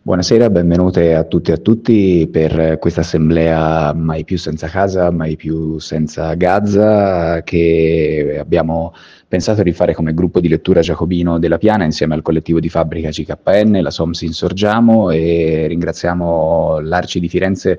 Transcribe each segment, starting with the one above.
Buonasera, benvenute a tutti e a tutti per questa assemblea Mai più senza casa, mai più senza Gaza, che abbiamo pensato di fare come gruppo di lettura giacobino della Piana insieme al collettivo di fabbrica CKN, la SOMS Insorgiamo, e ringraziamo l'Arci di Firenze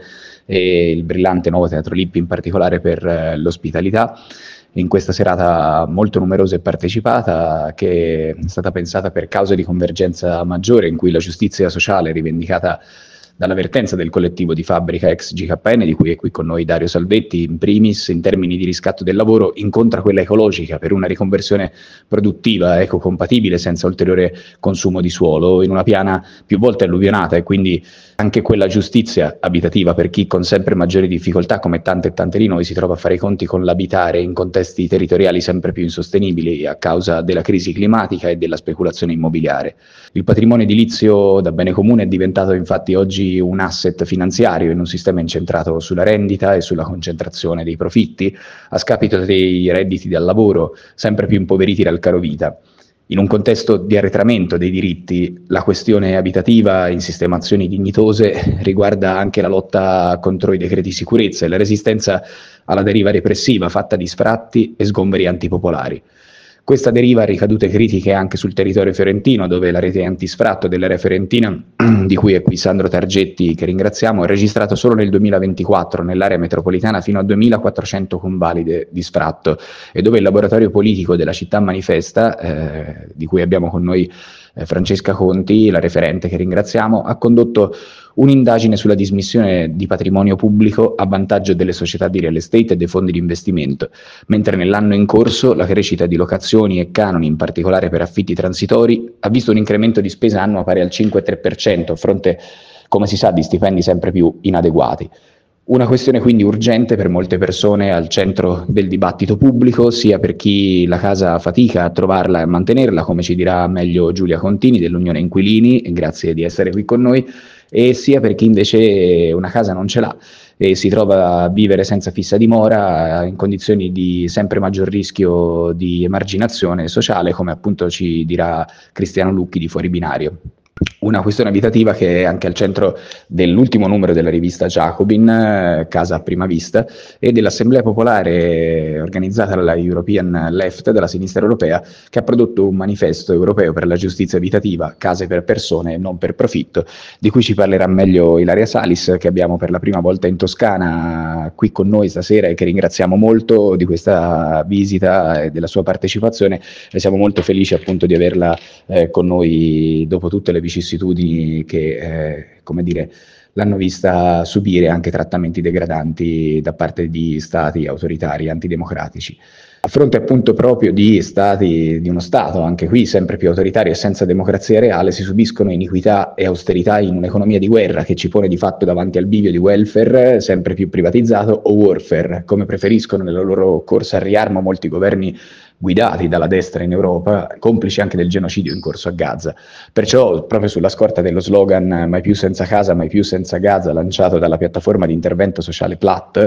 e il brillante Nuovo Teatro Lippi in particolare per l'ospitalità in questa serata molto numerosa e partecipata, che è stata pensata per cause di convergenza maggiore, in cui la giustizia sociale rivendicata dalla vertenza del collettivo di fabbrica ex GKN, di cui è qui con noi Dario Salvetti, in primis in termini di riscatto del lavoro, incontra quella ecologica per una riconversione produttiva, ecocompatibile, senza ulteriore consumo di suolo, in una piana più volte alluvionata, e quindi anche quella giustizia abitativa per chi con sempre maggiori difficoltà, come tante e tante di noi, si trova a fare i conti con l'abitare in contesti territoriali sempre più insostenibili a causa della crisi climatica e della speculazione immobiliare. Il patrimonio edilizio da bene comune è diventato infatti oggi un asset finanziario in un sistema incentrato sulla rendita e sulla concentrazione dei profitti, a scapito dei redditi dal lavoro, sempre più impoveriti dal caro vita. In un contesto di arretramento dei diritti, la questione abitativa in sistemazioni dignitose riguarda anche la lotta contro i decreti sicurezza e la resistenza alla deriva repressiva fatta di sfratti e sgomberi antipopolari. Questa deriva ha ricadute critiche anche sul territorio fiorentino, dove la rete antisfratto dell'area fiorentina, di cui è qui Sandro Targetti, che ringraziamo, ha registrato solo nel 2024 nell'area metropolitana fino a 2400 convalide di sfratto, e dove il laboratorio politico della città manifesta, di cui abbiamo con noi Francesca Conti, la referente che ringraziamo, ha condotto un'indagine sulla dismissione di patrimonio pubblico a vantaggio delle società di real estate e dei fondi di investimento, mentre nell'anno in corso la crescita di locazioni e canoni, in particolare per affitti transitori, ha visto un incremento di spesa annua pari al 5,3%, a fronte, come si sa, di stipendi sempre più inadeguati. Una questione quindi urgente per molte persone, al centro del dibattito pubblico, sia per chi la casa fatica a trovarla e a mantenerla, come ci dirà meglio Giulia Contini dell'Unione Inquilini, e grazie di essere qui con noi, e sia per chi invece una casa non ce l'ha e si trova a vivere senza fissa dimora, in condizioni di sempre maggior rischio di emarginazione sociale, come appunto ci dirà Cristiano Lucchi di Fuori Binario. Una questione abitativa che è anche al centro dell'ultimo numero della rivista Jacobin, Casa a prima vista, e dell'Assemblea Popolare organizzata dalla European Left, dalla sinistra europea, che ha prodotto un manifesto europeo per la giustizia abitativa, case per persone e non per profitto, di cui ci parlerà meglio Ilaria Salis, che abbiamo per la prima volta in Toscana qui con noi stasera e che ringraziamo molto di questa visita e della sua partecipazione, e siamo molto felici appunto di averla con noi dopo tutte le vicissitudini che, come dire, l'hanno vista subire anche trattamenti degradanti da parte di stati autoritari antidemocratici. A fronte appunto proprio di stati, di uno Stato, anche qui sempre più autoritario e senza democrazia reale, si subiscono iniquità e austerità in un'economia di guerra che ci pone di fatto davanti al bivio di welfare sempre più privatizzato o warfare, come preferiscono nella loro corsa al riarmo molti governi guidati dalla destra in Europa, complici anche del genocidio in corso a Gaza. Perciò, proprio sulla scorta dello slogan Mai più senza casa, mai più senza Gaza, lanciato dalla piattaforma di intervento sociale PLAT,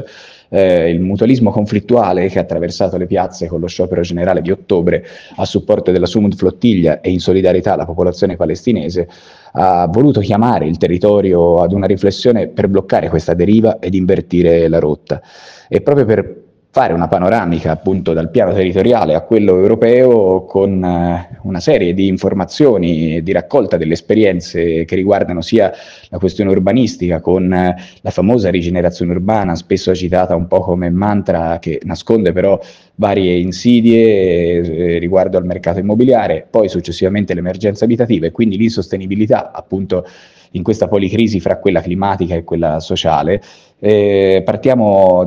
il mutualismo conflittuale che ha attraversato le piazze con lo sciopero generale di ottobre a supporto della Sumud Flottiglia e in solidarietà alla popolazione palestinese, ha voluto chiamare il territorio ad una riflessione per bloccare questa deriva ed invertire la rotta. E proprio per fare una panoramica appunto dal piano territoriale a quello europeo, con una serie di informazioni di raccolta delle esperienze che riguardano sia la questione urbanistica, con la famosa rigenerazione urbana, spesso citata un po' come mantra che nasconde però varie insidie riguardo al mercato immobiliare, poi successivamente l'emergenza abitativa e quindi l'insostenibilità appunto in questa policrisi fra quella climatica e quella sociale. Partiamo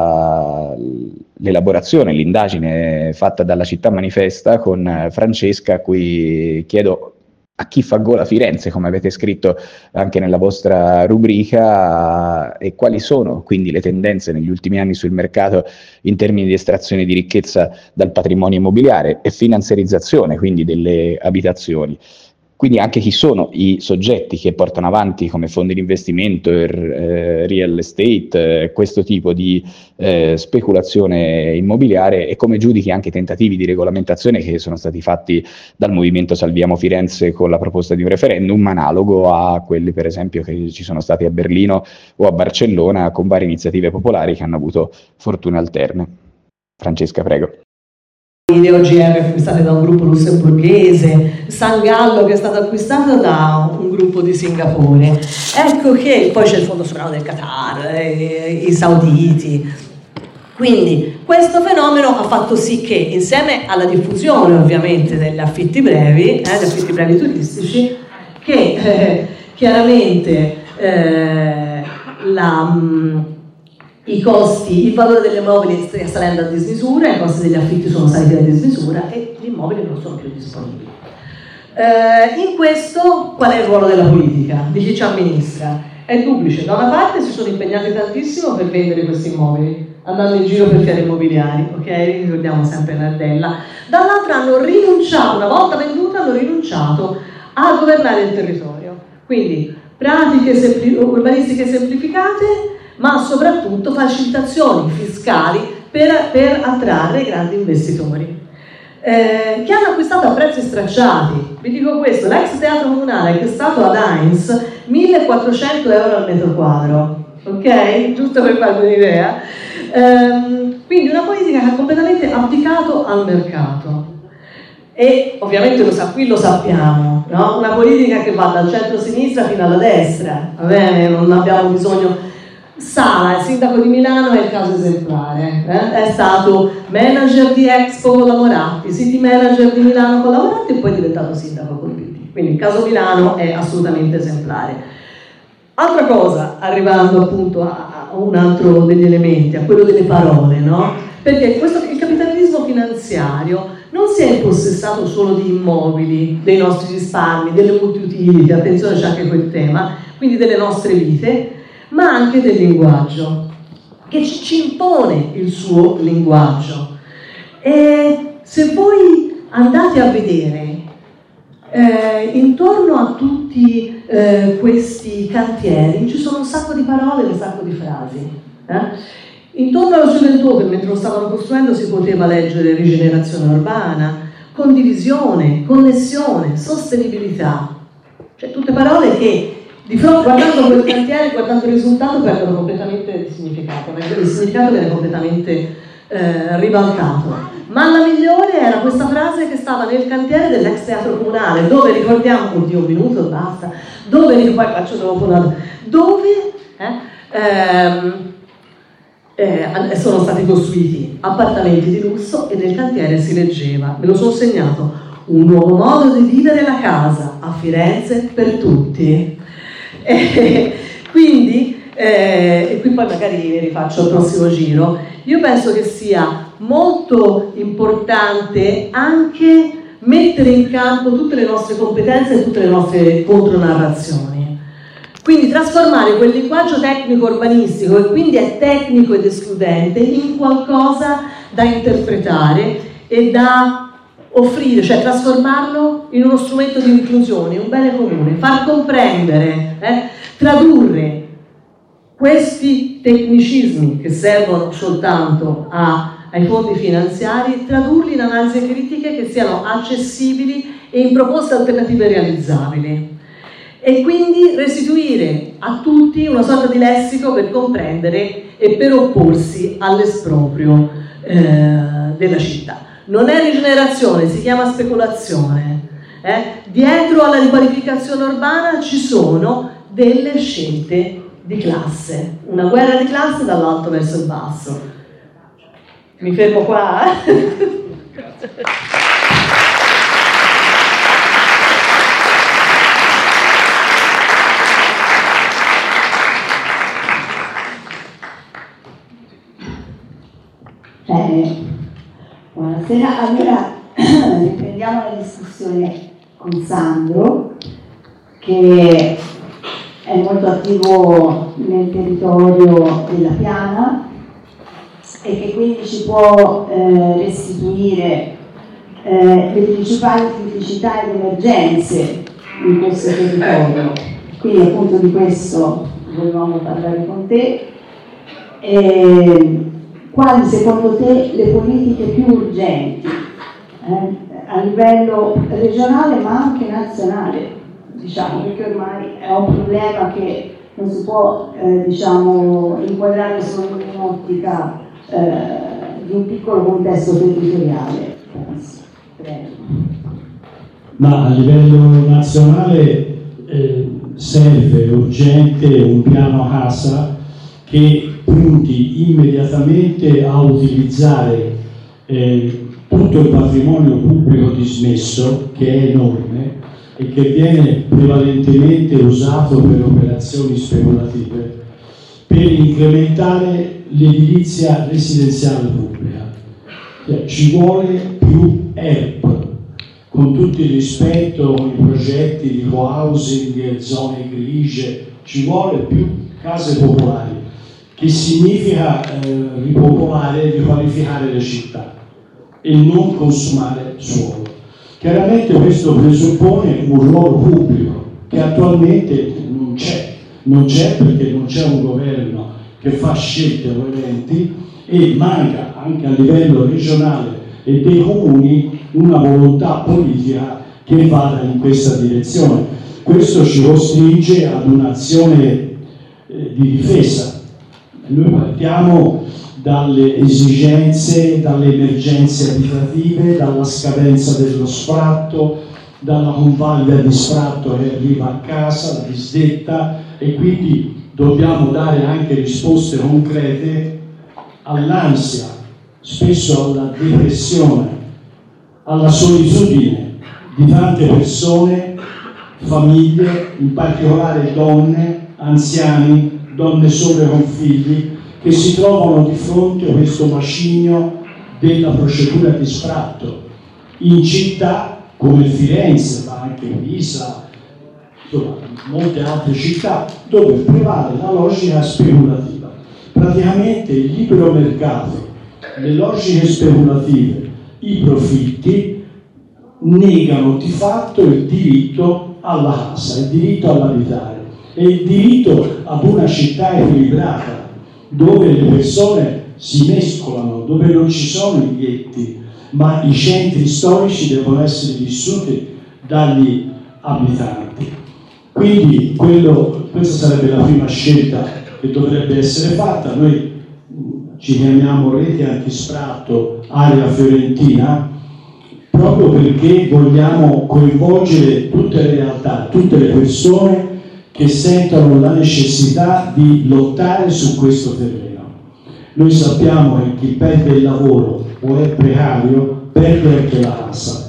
dall'elaborazione, l'indagine fatta dalla Città Manifesta con Francesca, a cui chiedo a chi fa gola Firenze, come avete scritto anche nella vostra rubrica, e quali sono quindi le tendenze negli ultimi anni sul mercato in termini di estrazione di ricchezza dal patrimonio immobiliare e finanziarizzazione quindi delle abitazioni. Quindi anche chi sono i soggetti che portano avanti come fondi di investimento, real estate, questo tipo di speculazione immobiliare, e come giudichi anche i tentativi di regolamentazione che sono stati fatti dal Movimento Salviamo Firenze con la proposta di un referendum analogo a quelli per esempio che ci sono stati a Berlino o a Barcellona con varie iniziative popolari che hanno avuto fortune alterne. Francesca, prego. Le OGR acquistate da un gruppo lussemburghese, San Gallo che è stato acquistato da un gruppo di Singapore. Ecco che poi c'è il Fondo Sovrano del Qatar, i sauditi. Quindi questo fenomeno ha fatto sì che, insieme alla diffusione ovviamente degli affitti brevi turistici, che chiaramente i costi, il valore degli immobili stia salendo a dismisura, i costi degli affitti sono saliti a dismisura e gli immobili non sono più disponibili. In questo qual è il ruolo della politica, di chi ci amministra? È duplice: da una parte si sono impegnati tantissimo per vendere questi immobili, andando in giro per fiere immobiliari, ok? Ricordiamo sempre Nardella. Dall'altra hanno rinunciato, una volta venduta, hanno rinunciato a governare il territorio. Quindi pratiche urbanistiche semplificate, ma soprattutto facilitazioni fiscali per attrarre grandi investitori che hanno acquistato a prezzi stracciati. Vi dico questo: l'ex teatro comunale che è stato ad Heinz, 1.400 euro al metro quadro, ok? Giusto per farvi un'idea. Quindi una politica che ha completamente abdicato al mercato. E ovviamente qui lo sappiamo, no? Una politica che va dal centro-sinistra fino alla destra, va bene? Non abbiamo bisogno. Sala, il sindaco di Milano, è il caso esemplare, è stato manager di Expo con la Moratti, city manager di Milano con la Moratti e poi è diventato sindaco col PD. Quindi il caso Milano è assolutamente esemplare. Altra cosa, arrivando appunto a un altro degli elementi, a quello delle parole, no? Perché il capitalismo finanziario non si è impossessato solo di immobili, dei nostri risparmi, delle multiutility, attenzione, c'è anche quel tema, quindi delle nostre vite, ma anche del linguaggio, che ci impone il suo linguaggio. E se voi andate a vedere intorno a tutti questi cantieri ci sono un sacco di parole e un sacco di frasi. Intorno allo Juventud, mentre lo stavano costruendo, si poteva leggere rigenerazione urbana, condivisione, connessione, sostenibilità, cioè tutte parole che di fronte, guardando quel cantiere, guardando il risultato, perdono completamente di significato, il significato viene completamente ribaltato. Ma la migliore era questa frase che stava nel cantiere dell'ex teatro comunale, dove ricordiamo, oddio, un minuto e basta, dove, poi faccio dopo dove sono stati costruiti appartamenti di lusso e nel cantiere si leggeva, me lo sono segnato, un nuovo modo di vivere la casa a Firenze per tutti. Quindi, e qui poi magari vi rifaccio il prossimo giro, io penso che sia molto importante anche mettere in campo tutte le nostre competenze e tutte le nostre contronarrazioni. Quindi trasformare quel linguaggio tecnico urbanistico, che quindi è tecnico ed escludente, in qualcosa da interpretare e da offrire, cioè trasformarlo in uno strumento di inclusione, un bene comune, far comprendere, tradurre questi tecnicismi che servono soltanto ai fondi finanziari, tradurli in analisi critiche che siano accessibili e in proposte alternative realizzabili. E quindi restituire a tutti una sorta di lessico per comprendere e per opporsi all'esproprio della città. Non è rigenerazione, si chiama speculazione. Dietro alla riqualificazione urbana ci sono delle scelte di classe, una guerra di classe dall'alto verso il basso. Mi fermo qua. Buonasera, allora riprendiamo la discussione con Sandro, che è molto attivo nel territorio della Piana e che quindi ci può restituire le principali criticità ed emergenze in questo territorio. Quindi appunto di questo volevamo parlare con te. Quali secondo te le politiche più urgenti a livello regionale ma anche nazionale, diciamo, perché ormai è un problema che non si può diciamo, inquadrare solo in un'ottica di un piccolo contesto territoriale. Prego. Ma a livello nazionale serve urgente un piano casa che punti immediatamente a utilizzare tutto il patrimonio pubblico dismesso, che è enorme e che viene prevalentemente usato per operazioni speculative, per incrementare l'edilizia residenziale pubblica. Ci vuole più ERP, con tutto il rispetto ai progetti di co-housing e zone grigie, ci vuole più case popolari, che significa ripopolare e riqualificare le città e non consumare suolo. Chiaramente questo presuppone un ruolo pubblico che attualmente non c'è perché non c'è un governo che fa scelte coerenti e manca anche a livello regionale e dei comuni una volontà politica che vada in questa direzione. Questo ci costringe ad un'azione di difesa. Noi partiamo dalle esigenze, dalle emergenze abitative, dalla scadenza dello sfratto, dalla convalida di sfratto che arriva a casa, la disdetta, e quindi dobbiamo dare anche risposte concrete all'ansia, spesso alla depressione, alla solitudine di tante persone, famiglie, in particolare donne, anziani, donne sole con figli, che si trovano di fronte a questo macigno della procedura di sfratto in città come Firenze, ma anche Pisa, insomma, molte altre città dove prevale la logica speculativa. Praticamente il libero mercato, le logiche speculative, i profitti negano di fatto il diritto alla casa, il diritto all'abitare e il diritto ad una città equilibrata, dove le persone si mescolano, dove non ci sono i ghetti, ma i centri storici devono essere vissuti dagli abitanti. Quindi questa sarebbe la prima scelta che dovrebbe essere fatta. Noi ci chiamiamo Rete Antisfratto Area Fiorentina, proprio perché vogliamo coinvolgere tutte le realtà, tutte le persone che sentono la necessità di lottare su questo terreno. Noi sappiamo che chi perde il lavoro o è precario perde anche la casa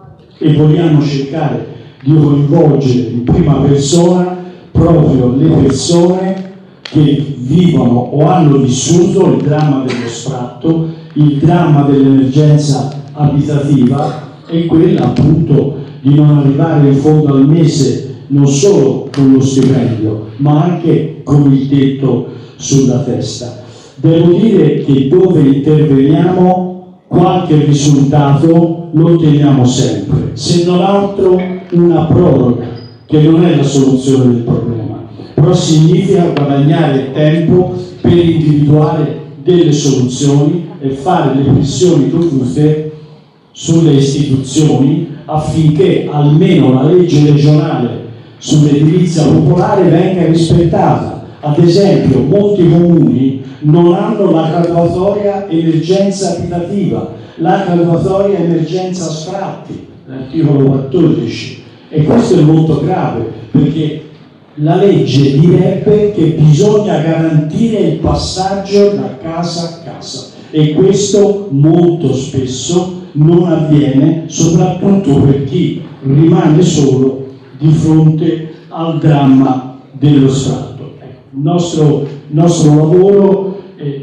e vogliamo cercare di coinvolgere in prima persona proprio le persone che vivono o hanno vissuto il dramma dello sfratto, il dramma dell'emergenza abitativa e quella appunto di non arrivare in fondo al mese non solo con lo stipendio, ma anche con il tetto sulla testa. Devo dire che dove interveniamo qualche risultato lo otteniamo sempre, se non altro una proroga, che non è la soluzione del problema, però significa guadagnare tempo per individuare delle soluzioni e fare le pressioni dovute sulle istituzioni affinché almeno la legge regionale sull'edilizia popolare venga rispettata. Ad esempio, molti comuni non hanno la graduatoria emergenza abitativa, la graduatoria emergenza sfratti, l'articolo 14, e questo è molto grave perché la legge direbbe che bisogna garantire il passaggio da casa a casa e questo molto spesso non avviene, soprattutto per chi rimane solo di fronte al dramma dello sfratto. Il nostro lavoro,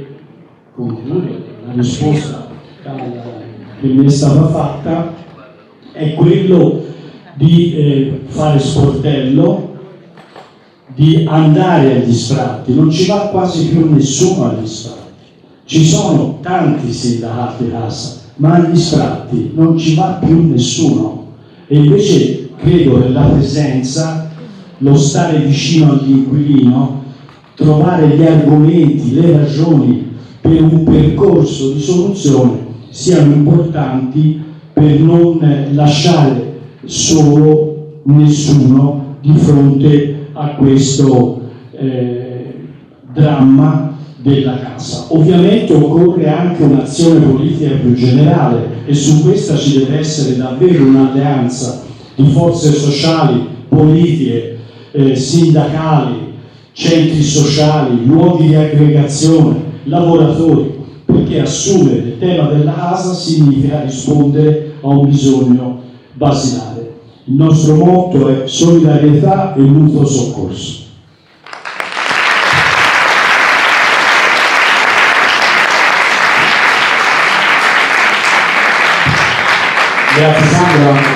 la risposta che mi è stata fatta, è quello di fare sportello, di andare agli sfratti. Non ci va quasi più nessuno agli sfratti. Ci sono tanti sindacati casa, ma agli sfratti non ci va più nessuno. E invece credo che la presenza, lo stare vicino all'inquilino, trovare gli argomenti, le ragioni per un percorso di soluzione siano importanti per non lasciare solo nessuno di fronte a questo dramma della casa. Ovviamente occorre anche un'azione politica più generale e su questa ci deve essere davvero un'alleanza di forze sociali, politiche, sindacali, centri sociali, luoghi di aggregazione, lavoratori, perché assumere il tema della casa significa rispondere a un bisogno basilare. Il nostro motto è solidarietà e mutuo soccorso. Grazie Sandro.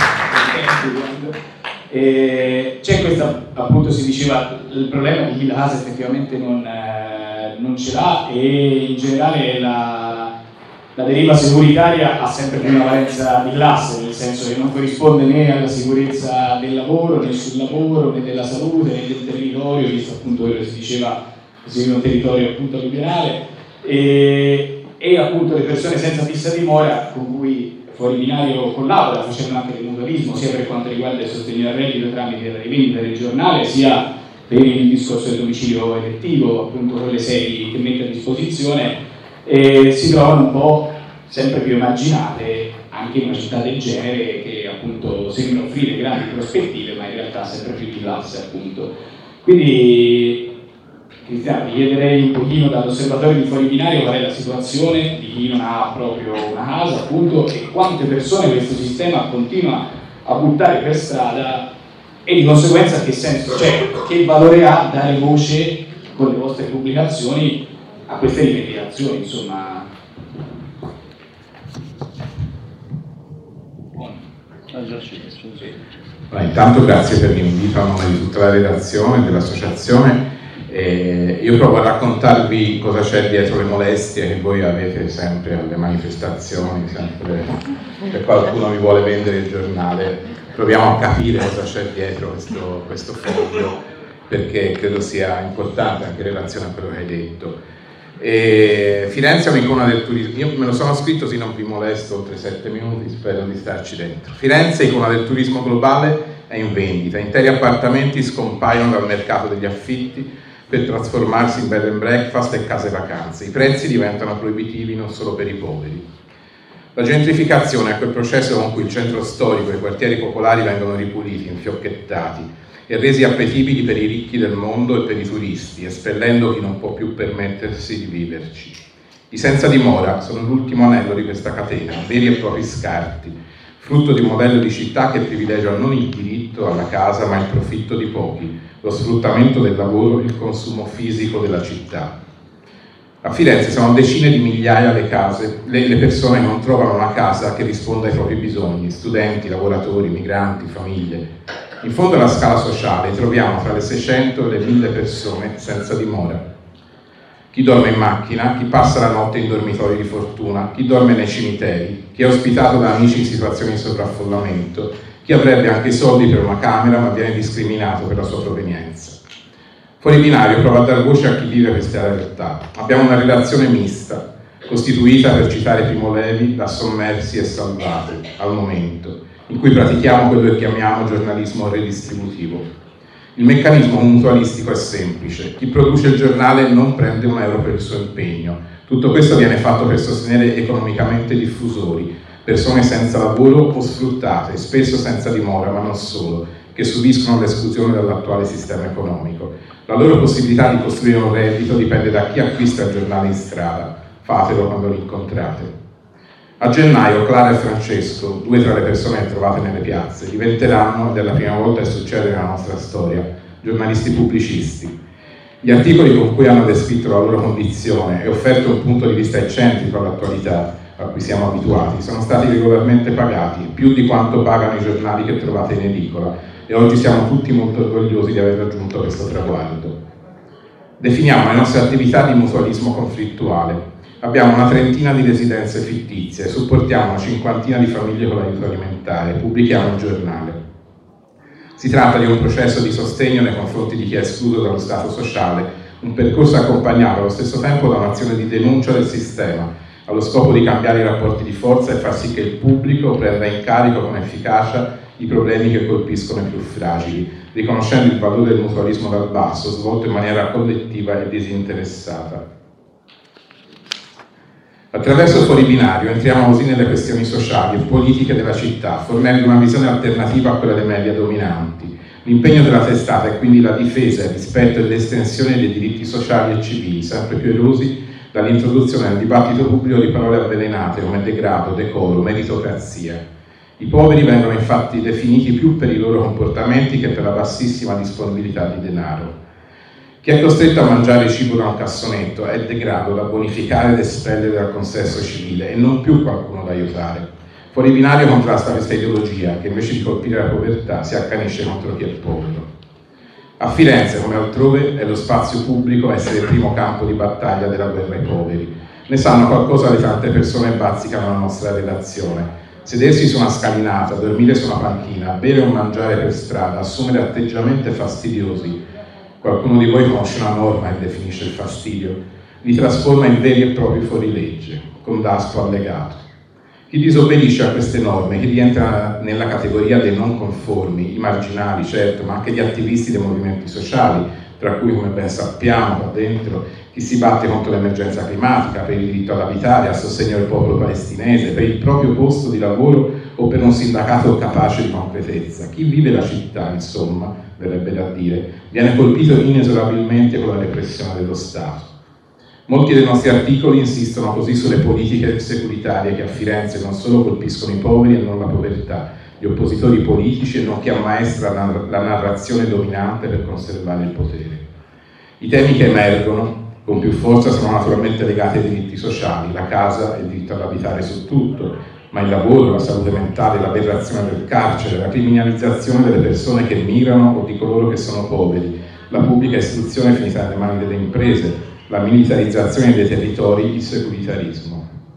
C'è questa, appunto si diceva, il problema di chi la casa effettivamente non ce l'ha, e in generale la deriva securitaria ha sempre più una valenza di classe, nel senso che non corrisponde né alla sicurezza del lavoro, né sul lavoro, né della salute, né del territorio, visto appunto quello che si diceva, così un territorio appunto alluvionale, e appunto le persone senza fissa dimora con cui Fuori Binario collabora facendo anche del mutualismo, sia per quanto riguarda il sostegno al reddito tramite la rivendita del giornale, sia per il discorso del domicilio elettivo, appunto con le sedi che mette a disposizione, si trovano un po' sempre più emarginate anche in una città del genere, che appunto sembrano offrire grandi prospettive ma in realtà sempre più di classe appunto. Quindi Cristiano, ti chiederei un pochino dall'osservatorio di Fuori Binario qual è la situazione di chi non ha proprio una casa, appunto, e quante persone questo sistema continua a buttare per strada, e di conseguenza che senso c'è, che valore ha dare voce con le vostre pubblicazioni a queste rivendicazioni, insomma. Intanto grazie per l'invito a nome di tutta la redazione dell'associazione. Io provo a raccontarvi cosa c'è dietro le molestie che voi avete sempre alle manifestazioni, sempre che qualcuno vi vuole vendere il giornale. Proviamo a capire cosa c'è dietro questo foglio, perché credo sia importante anche in relazione a quello che hai detto. Firenze è un'icona del turismo. Io me lo sono scritto, sì, non vi molesto, oltre 7 minuti, spero di starci dentro. Firenze, icona del turismo globale, è in vendita. Interi appartamenti scompaiono dal mercato degli affitti per trasformarsi in bed and breakfast e case vacanze. I prezzi diventano proibitivi non solo per i poveri. La gentrificazione è quel processo con cui il centro storico e i quartieri popolari vengono ripuliti, infiocchettati e resi appetibili per i ricchi del mondo e per i turisti, espellendo chi non può più permettersi di viverci. I senza dimora sono l'ultimo anello di questa catena, veri e propri scarti, frutto di un modello di città che privilegia non il diritto alla casa ma il profitto di pochi, lo sfruttamento del lavoro e il consumo fisico della città. A Firenze sono decine di migliaia le persone che non trovano una casa che risponda ai propri bisogni, studenti, lavoratori, migranti, famiglie. In fondo alla scala sociale troviamo tra le 600 e le 1000 persone senza dimora. Chi dorme in macchina, chi passa la notte in dormitori di fortuna, chi dorme nei cimiteri, chi è ospitato da amici in situazioni di sovraffollamento, chi avrebbe anche i soldi per una camera ma viene discriminato per la sua provenienza. Fuori Binario prova a dar voce a chi vive queste realtà. Abbiamo una relazione mista, costituita, per citare Primo Levi, da sommersi e salvati, al momento, in cui pratichiamo quello che chiamiamo giornalismo redistributivo. Il meccanismo mutualistico è semplice. Chi produce il giornale non prende un euro per il suo impegno. Tutto questo viene fatto per sostenere economicamente i diffusori, persone senza lavoro o sfruttate, spesso senza dimora, ma non solo, che subiscono l'esclusione dall'attuale sistema economico. La loro possibilità di costruire un reddito dipende da chi acquista il giornale in strada. Fatelo quando li incontrate. A gennaio Clara e Francesco, 2 tra le persone che trovate nelle piazze, diventeranno, ed è la prima volta che succede nella nostra storia, giornalisti pubblicisti. Gli articoli con cui hanno descritto la loro condizione e offerto un punto di vista eccentrico all'attualità a cui siamo abituati sono stati regolarmente pagati, più di quanto pagano i giornali che trovate in edicola, e oggi siamo tutti molto orgogliosi di aver raggiunto questo traguardo. Definiamo le nostre attività di mutualismo conflittuale. Abbiamo una 30 di residenze fittizie, supportiamo una 50 di famiglie con l'aiuto alimentare, pubblichiamo un giornale. Si tratta di un processo di sostegno nei confronti di chi è escluso dallo Stato sociale, un percorso accompagnato allo stesso tempo da un'azione di denuncia del sistema, allo scopo di cambiare i rapporti di forza e far sì che il pubblico prenda in carico con efficacia i problemi che colpiscono i più fragili, riconoscendo il valore del mutualismo dal basso, svolto in maniera collettiva e disinteressata. Attraverso Fuori Binario entriamo così nelle questioni sociali e politiche della città, fornendo una visione alternativa a quella dei media dominanti. L'impegno della testata è quindi la difesa, il rispetto e l'estensione dei diritti sociali e civili, sempre più erosi dall'introduzione nel dibattito pubblico di parole avvelenate come degrado, decoro, meritocrazia. I poveri vengono infatti definiti più per i loro comportamenti che per la bassissima disponibilità di denaro. Chi è costretto a mangiare cibo da un cassonetto è degrado da bonificare ed espellere dal consesso civile e non più qualcuno da aiutare. Fuori Binario contrasta questa ideologia che invece di colpire la povertà si accanisce contro chi è povero. A Firenze, come altrove, è lo spazio pubblico a essere il primo campo di battaglia della guerra ai poveri. Ne sanno qualcosa le tante persone che bazzicano la nostra redazione. Sedersi su una scalinata, dormire su una panchina, bere o mangiare per strada, assumere atteggiamenti fastidiosi. Qualcuno di voi conosce una norma che definisce il fastidio, li trasforma in veri e propri fuorilegge, con daspo allegato. Chi disobbedisce a queste norme, chi rientra nella categoria dei non conformi, i marginali certo, ma anche gli attivisti dei movimenti sociali, tra cui, come ben sappiamo, qua dentro, chi si batte contro l'emergenza climatica, per il diritto all'abitare, a sostegno del popolo palestinese, per il proprio posto di lavoro o per un sindacato capace di concretezza. Chi vive la città, insomma, verrebbe da dire, viene colpito inesorabilmente con la repressione dello Stato. Molti dei nostri articoli insistono così sulle politiche securitarie che a Firenze non solo colpiscono i poveri e non la povertà, gli oppositori politici e non chi ammaestra la narrazione dominante per conservare il potere. I temi che emergono con più forza sono naturalmente legati ai diritti sociali, la casa e il diritto all'abitare su tutto, ma il lavoro, la salute mentale, l'aberrazione del carcere, la criminalizzazione delle persone che migrano o di coloro che sono poveri, la pubblica istruzione finita nelle mani delle imprese, la militarizzazione dei territori, il securitarismo.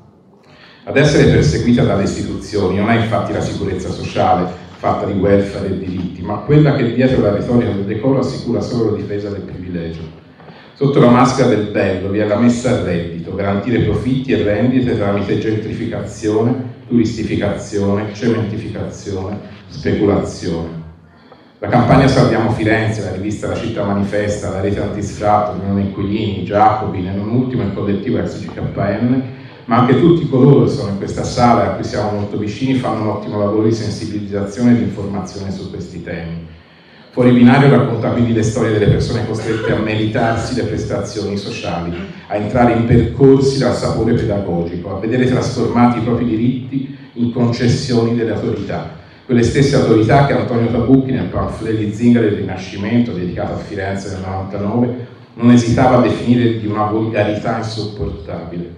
Ad essere perseguita dalle istituzioni non è infatti la sicurezza sociale, fatta di welfare e diritti, ma quella che dietro la retorica del decoro assicura solo la difesa del privilegio. Sotto la maschera del bello vi è la messa a reddito, garantire profitti e rendite tramite gentrificazione, turistificazione, cementificazione, speculazione. La campagna Salviamo Firenze, la rivista La Città Manifesta, la rete antisfratto, l'Unione Inquilini, Jacobin e non ultimo il collettivo XGKN, ma anche tutti coloro che sono in questa sala e a cui siamo molto vicini fanno un ottimo lavoro di sensibilizzazione e di informazione su questi temi. Fuori Binario racconta quindi le storie delle persone costrette a meritarsi le prestazioni sociali, a entrare in percorsi dal sapore pedagogico, a vedere trasformati i propri diritti in concessioni delle autorità. Quelle stesse autorità che Antonio Tabucchi nel pamphlet di Zingari del Rinascimento, dedicato a Firenze nel 1999, non esitava a definire di una volgarità insopportabile.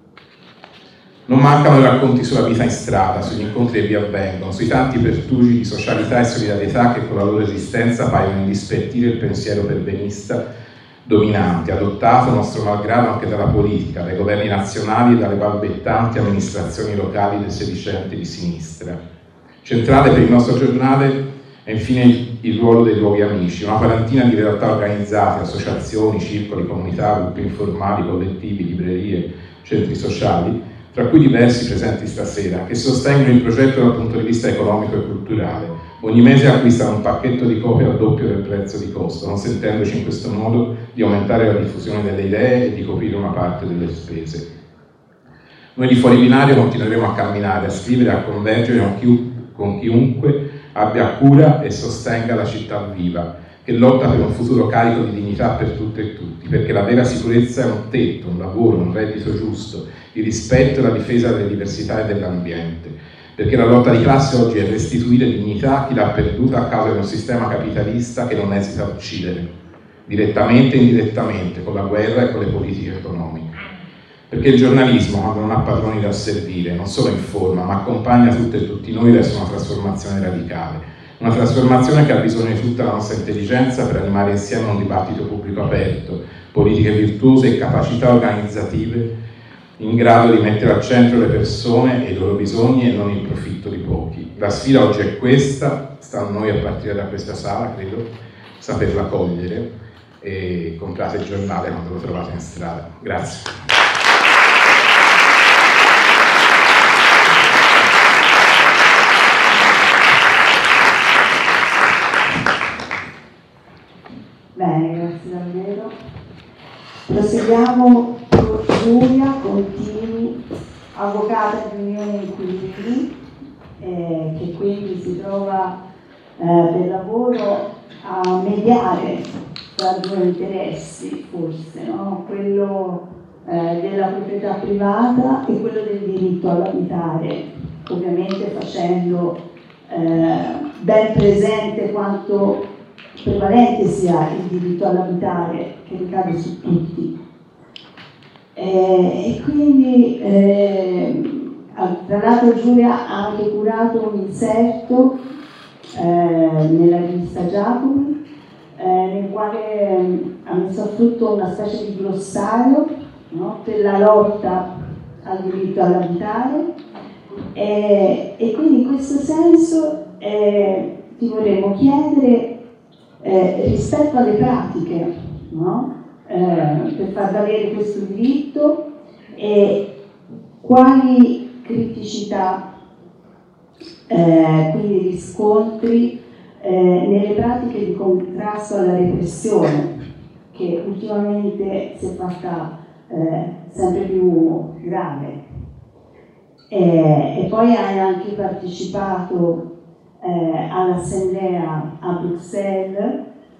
Non mancano i racconti sulla vita in strada, sugli incontri che vi avvengono, sui tanti pertugi di socialità e solidarietà che con la loro esistenza paiono indispettire il pensiero perbenista dominante, adottato nostro malgrado anche dalla politica, dai governi nazionali e dalle balbettanti amministrazioni locali del sedicente di sinistra. Centrale per il nostro giornale è infine il ruolo dei luoghi amici, una quarantina di realtà organizzate, associazioni, circoli, comunità, gruppi informali, collettivi, librerie, centri sociali, tra cui diversi presenti stasera, che sostengono il progetto dal punto di vista economico e culturale. Ogni mese acquistano un pacchetto di copie al doppio del prezzo di costo, non sentendoci in questo modo di aumentare la diffusione delle idee e di coprire una parte delle spese. Noi di Fuori Binario continueremo a camminare, a scrivere, a convergere con chiunque abbia cura e sostenga la città viva, che lotta per un futuro carico di dignità per tutte e tutti, perché la vera sicurezza è un tetto, un lavoro, un reddito giusto, il rispetto e la difesa delle diversità e dell'ambiente, perché la lotta di classe oggi è restituire dignità a chi l'ha perduta a causa di un sistema capitalista che non esita a uccidere, direttamente e indirettamente, con la guerra e con le politiche economiche. Perché il giornalismo, quando non ha padroni da servire, non solo informa, ma accompagna tutte e tutti noi verso una trasformazione radicale. Una trasformazione che ha bisogno di tutta la nostra intelligenza per animare insieme un dibattito pubblico aperto, politiche virtuose e capacità organizzative in grado di mettere al centro le persone e i loro bisogni e non il profitto di pochi. La sfida oggi è questa, sta a noi a partire da questa sala, credo, saperla cogliere, e comprate il giornale quando lo trovate in strada. Grazie. Bene, grazie davvero. Proseguiamo con Giulia Contini, avvocata di Unione Inquilini, che quindi si trova per lavoro a mediare tra due interessi, forse, no? Quello della proprietà privata e quello del diritto all'abitare, ovviamente facendo ben presente quanto prevalente sia il diritto all'abitare, che ricade su tutti. E quindi tra l'altro Giulia ha anche curato un inserto nella rivista Giacomi, nel quale ha messo a frutto una specie di glossario, no, per la lotta al diritto all'abitare, e quindi in questo senso ti vorremmo chiedere rispetto alle pratiche, no, per far valere questo diritto, quali criticità quindi riscontri nelle pratiche di contrasto alla repressione, che ultimamente si è fatta sempre più grave. E poi hai anche partecipato all'assemblea a Bruxelles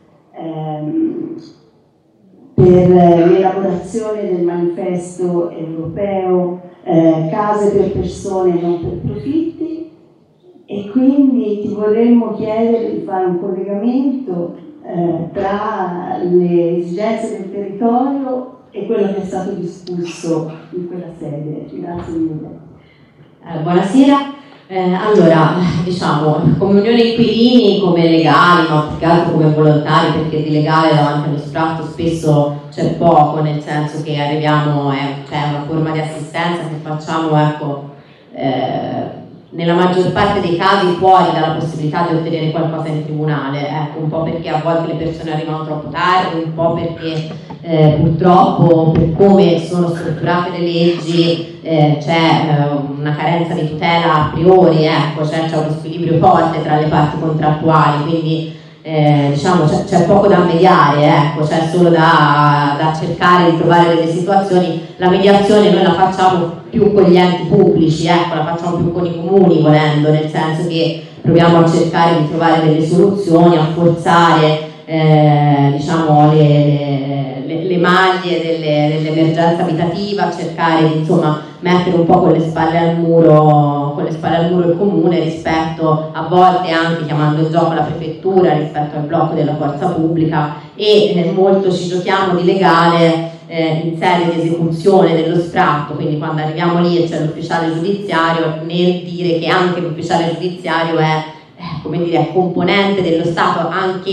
per l'elaborazione del manifesto europeo Case per persone non per profitti, e quindi ti vorremmo chiedere di fare un collegamento tra le esigenze del territorio e quello che è stato discusso in quella sede. Grazie mille. Buonasera. Allora, diciamo, come Unione Inquilini, come legali, ma più che altro come volontari, perché di legale davanti allo sfratto spesso c'è poco, nel senso che arriviamo, c'è una forma di assistenza che facciamo, ecco, nella maggior parte dei casi fuori dalla possibilità di ottenere qualcosa in tribunale, ecco, un po' perché a volte le persone arrivano troppo tardi, un po' perché purtroppo per come sono strutturate le leggi c'è una carenza di tutela a priori, ecco, cioè c'è uno squilibrio forte tra le parti contrattuali, quindi diciamo c'è poco da mediare, ecco, c'è solo da cercare di trovare delle situazioni. La mediazione noi la facciamo più con gli enti pubblici, ecco, la facciamo più con i comuni volendo, nel senso che proviamo a cercare di trovare delle soluzioni, a forzare diciamo le maglie dell'emergenza abitativa, cercare di insomma mettere un po' con le spalle al muro il comune rispetto, a volte anche chiamando in gioco la prefettura rispetto al blocco della forza pubblica, e molto ci giochiamo di legale in sede di esecuzione dello sfratto, quindi quando arriviamo lì e c'è l'ufficiale giudiziario, nel dire che anche l'ufficiale giudiziario è come dire, è componente dello Stato, anche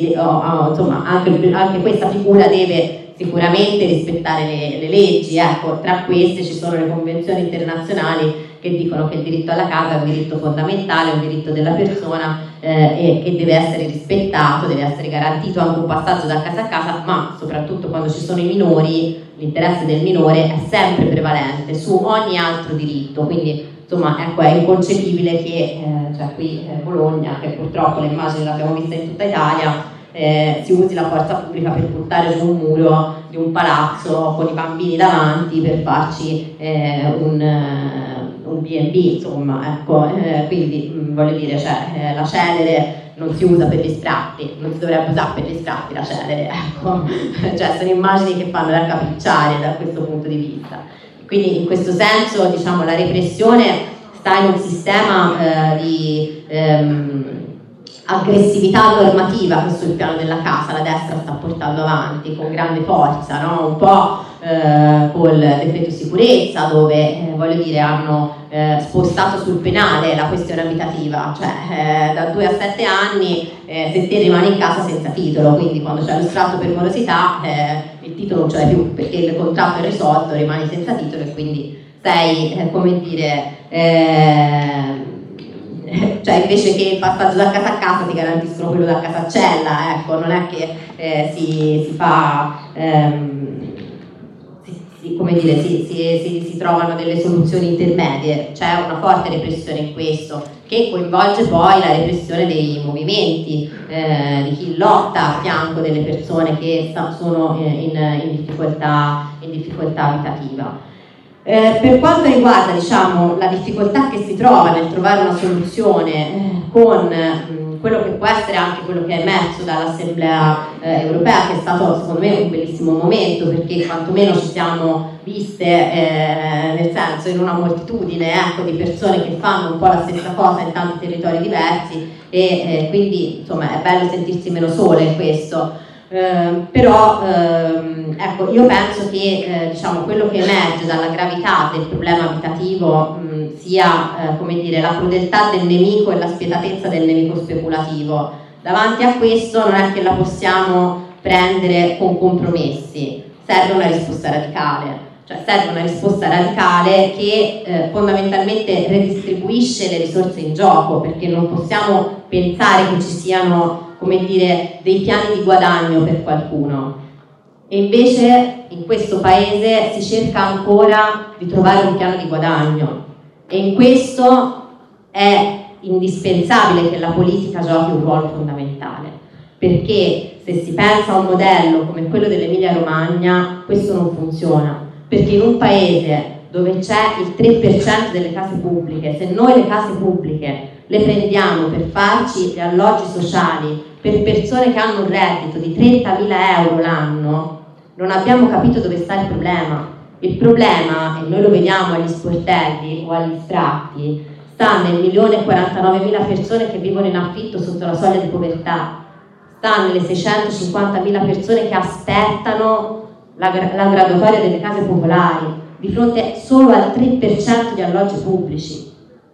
questa figura deve sicuramente rispettare le leggi, ecco, tra queste ci sono le convenzioni internazionali che dicono che il diritto alla casa è un diritto fondamentale, un diritto della persona e che deve essere rispettato, deve essere garantito anche un passaggio da casa a casa, ma soprattutto quando ci sono i minori, l'interesse del minore è sempre prevalente su ogni altro diritto, quindi insomma, ecco, è inconcepibile che cioè qui Bologna, che purtroppo le immagini l'abbiamo vista in tutta Italia, si usi la forza pubblica per buttare giù un muro di un palazzo con i bambini davanti per farci un B&B, insomma, ecco, quindi voglio dire, cioè, la celere non si usa per gli sfratti, non si dovrebbe usare per gli sfratti la celere, ecco, cioè sono immagini che fanno raccapricciare da questo punto di vista. Quindi in questo senso, diciamo, la repressione sta in un sistema di aggressività normativa che sul piano della casa la destra sta portando avanti con grande forza, no? Un po' col decreto sicurezza, dove voglio dire hanno spostato sul penale la questione abitativa, cioè da 2 a 7 anni se te rimani in casa senza titolo, quindi quando c'è lo sfratto per morosità il titolo non ce l'hai più perché il contratto è risolto, rimani senza titolo e quindi sei come dire cioè invece che il passaggio da casa a casa ti garantiscono quello da casacella, ecco, non è che si fa come dire, si trovano delle soluzioni intermedie, c'è una forte repressione in questo che coinvolge poi la repressione dei movimenti, di chi lotta a fianco delle persone che sono in difficoltà abitativa. Per quanto riguarda diciamo, la difficoltà che si trova nel trovare una soluzione con quello che può essere anche quello che è emerso dall'Assemblea europea, che è stato secondo me un bellissimo momento, perché quantomeno ci siamo viste nel senso in una moltitudine di persone che fanno un po' la stessa cosa in tanti territori diversi e quindi insomma è bello sentirsi meno sole in questo. Però ecco, io penso che diciamo, quello che emerge dalla gravità del problema abitativo sia come dire, la crudeltà del nemico e la spietatezza del nemico speculativo. Davanti a questo non è che la possiamo prendere con compromessi, serve una risposta radicale. Cioè serve una risposta radicale che fondamentalmente redistribuisce le risorse in gioco, perché non possiamo pensare che ci siano come dire, dei piani di guadagno per qualcuno. E invece in questo paese si cerca ancora di trovare un piano di guadagno e in questo è indispensabile che la politica giochi un ruolo fondamentale, perché se si pensa a un modello come quello dell'Emilia Romagna questo non funziona, perché in un paese dove c'è il 3% delle case pubbliche, se noi le case pubbliche le prendiamo per farci gli alloggi sociali per persone che hanno un reddito di 30.000 euro l'anno, non abbiamo capito dove sta il problema. Il problema, e noi lo vediamo agli sportelli o agli sfratti, sta nel 1.049.000 persone che vivono in affitto sotto la soglia di povertà, sta nelle 650.000 persone che aspettano la graduatoria delle case popolari, di fronte solo al 3% di alloggi pubblici.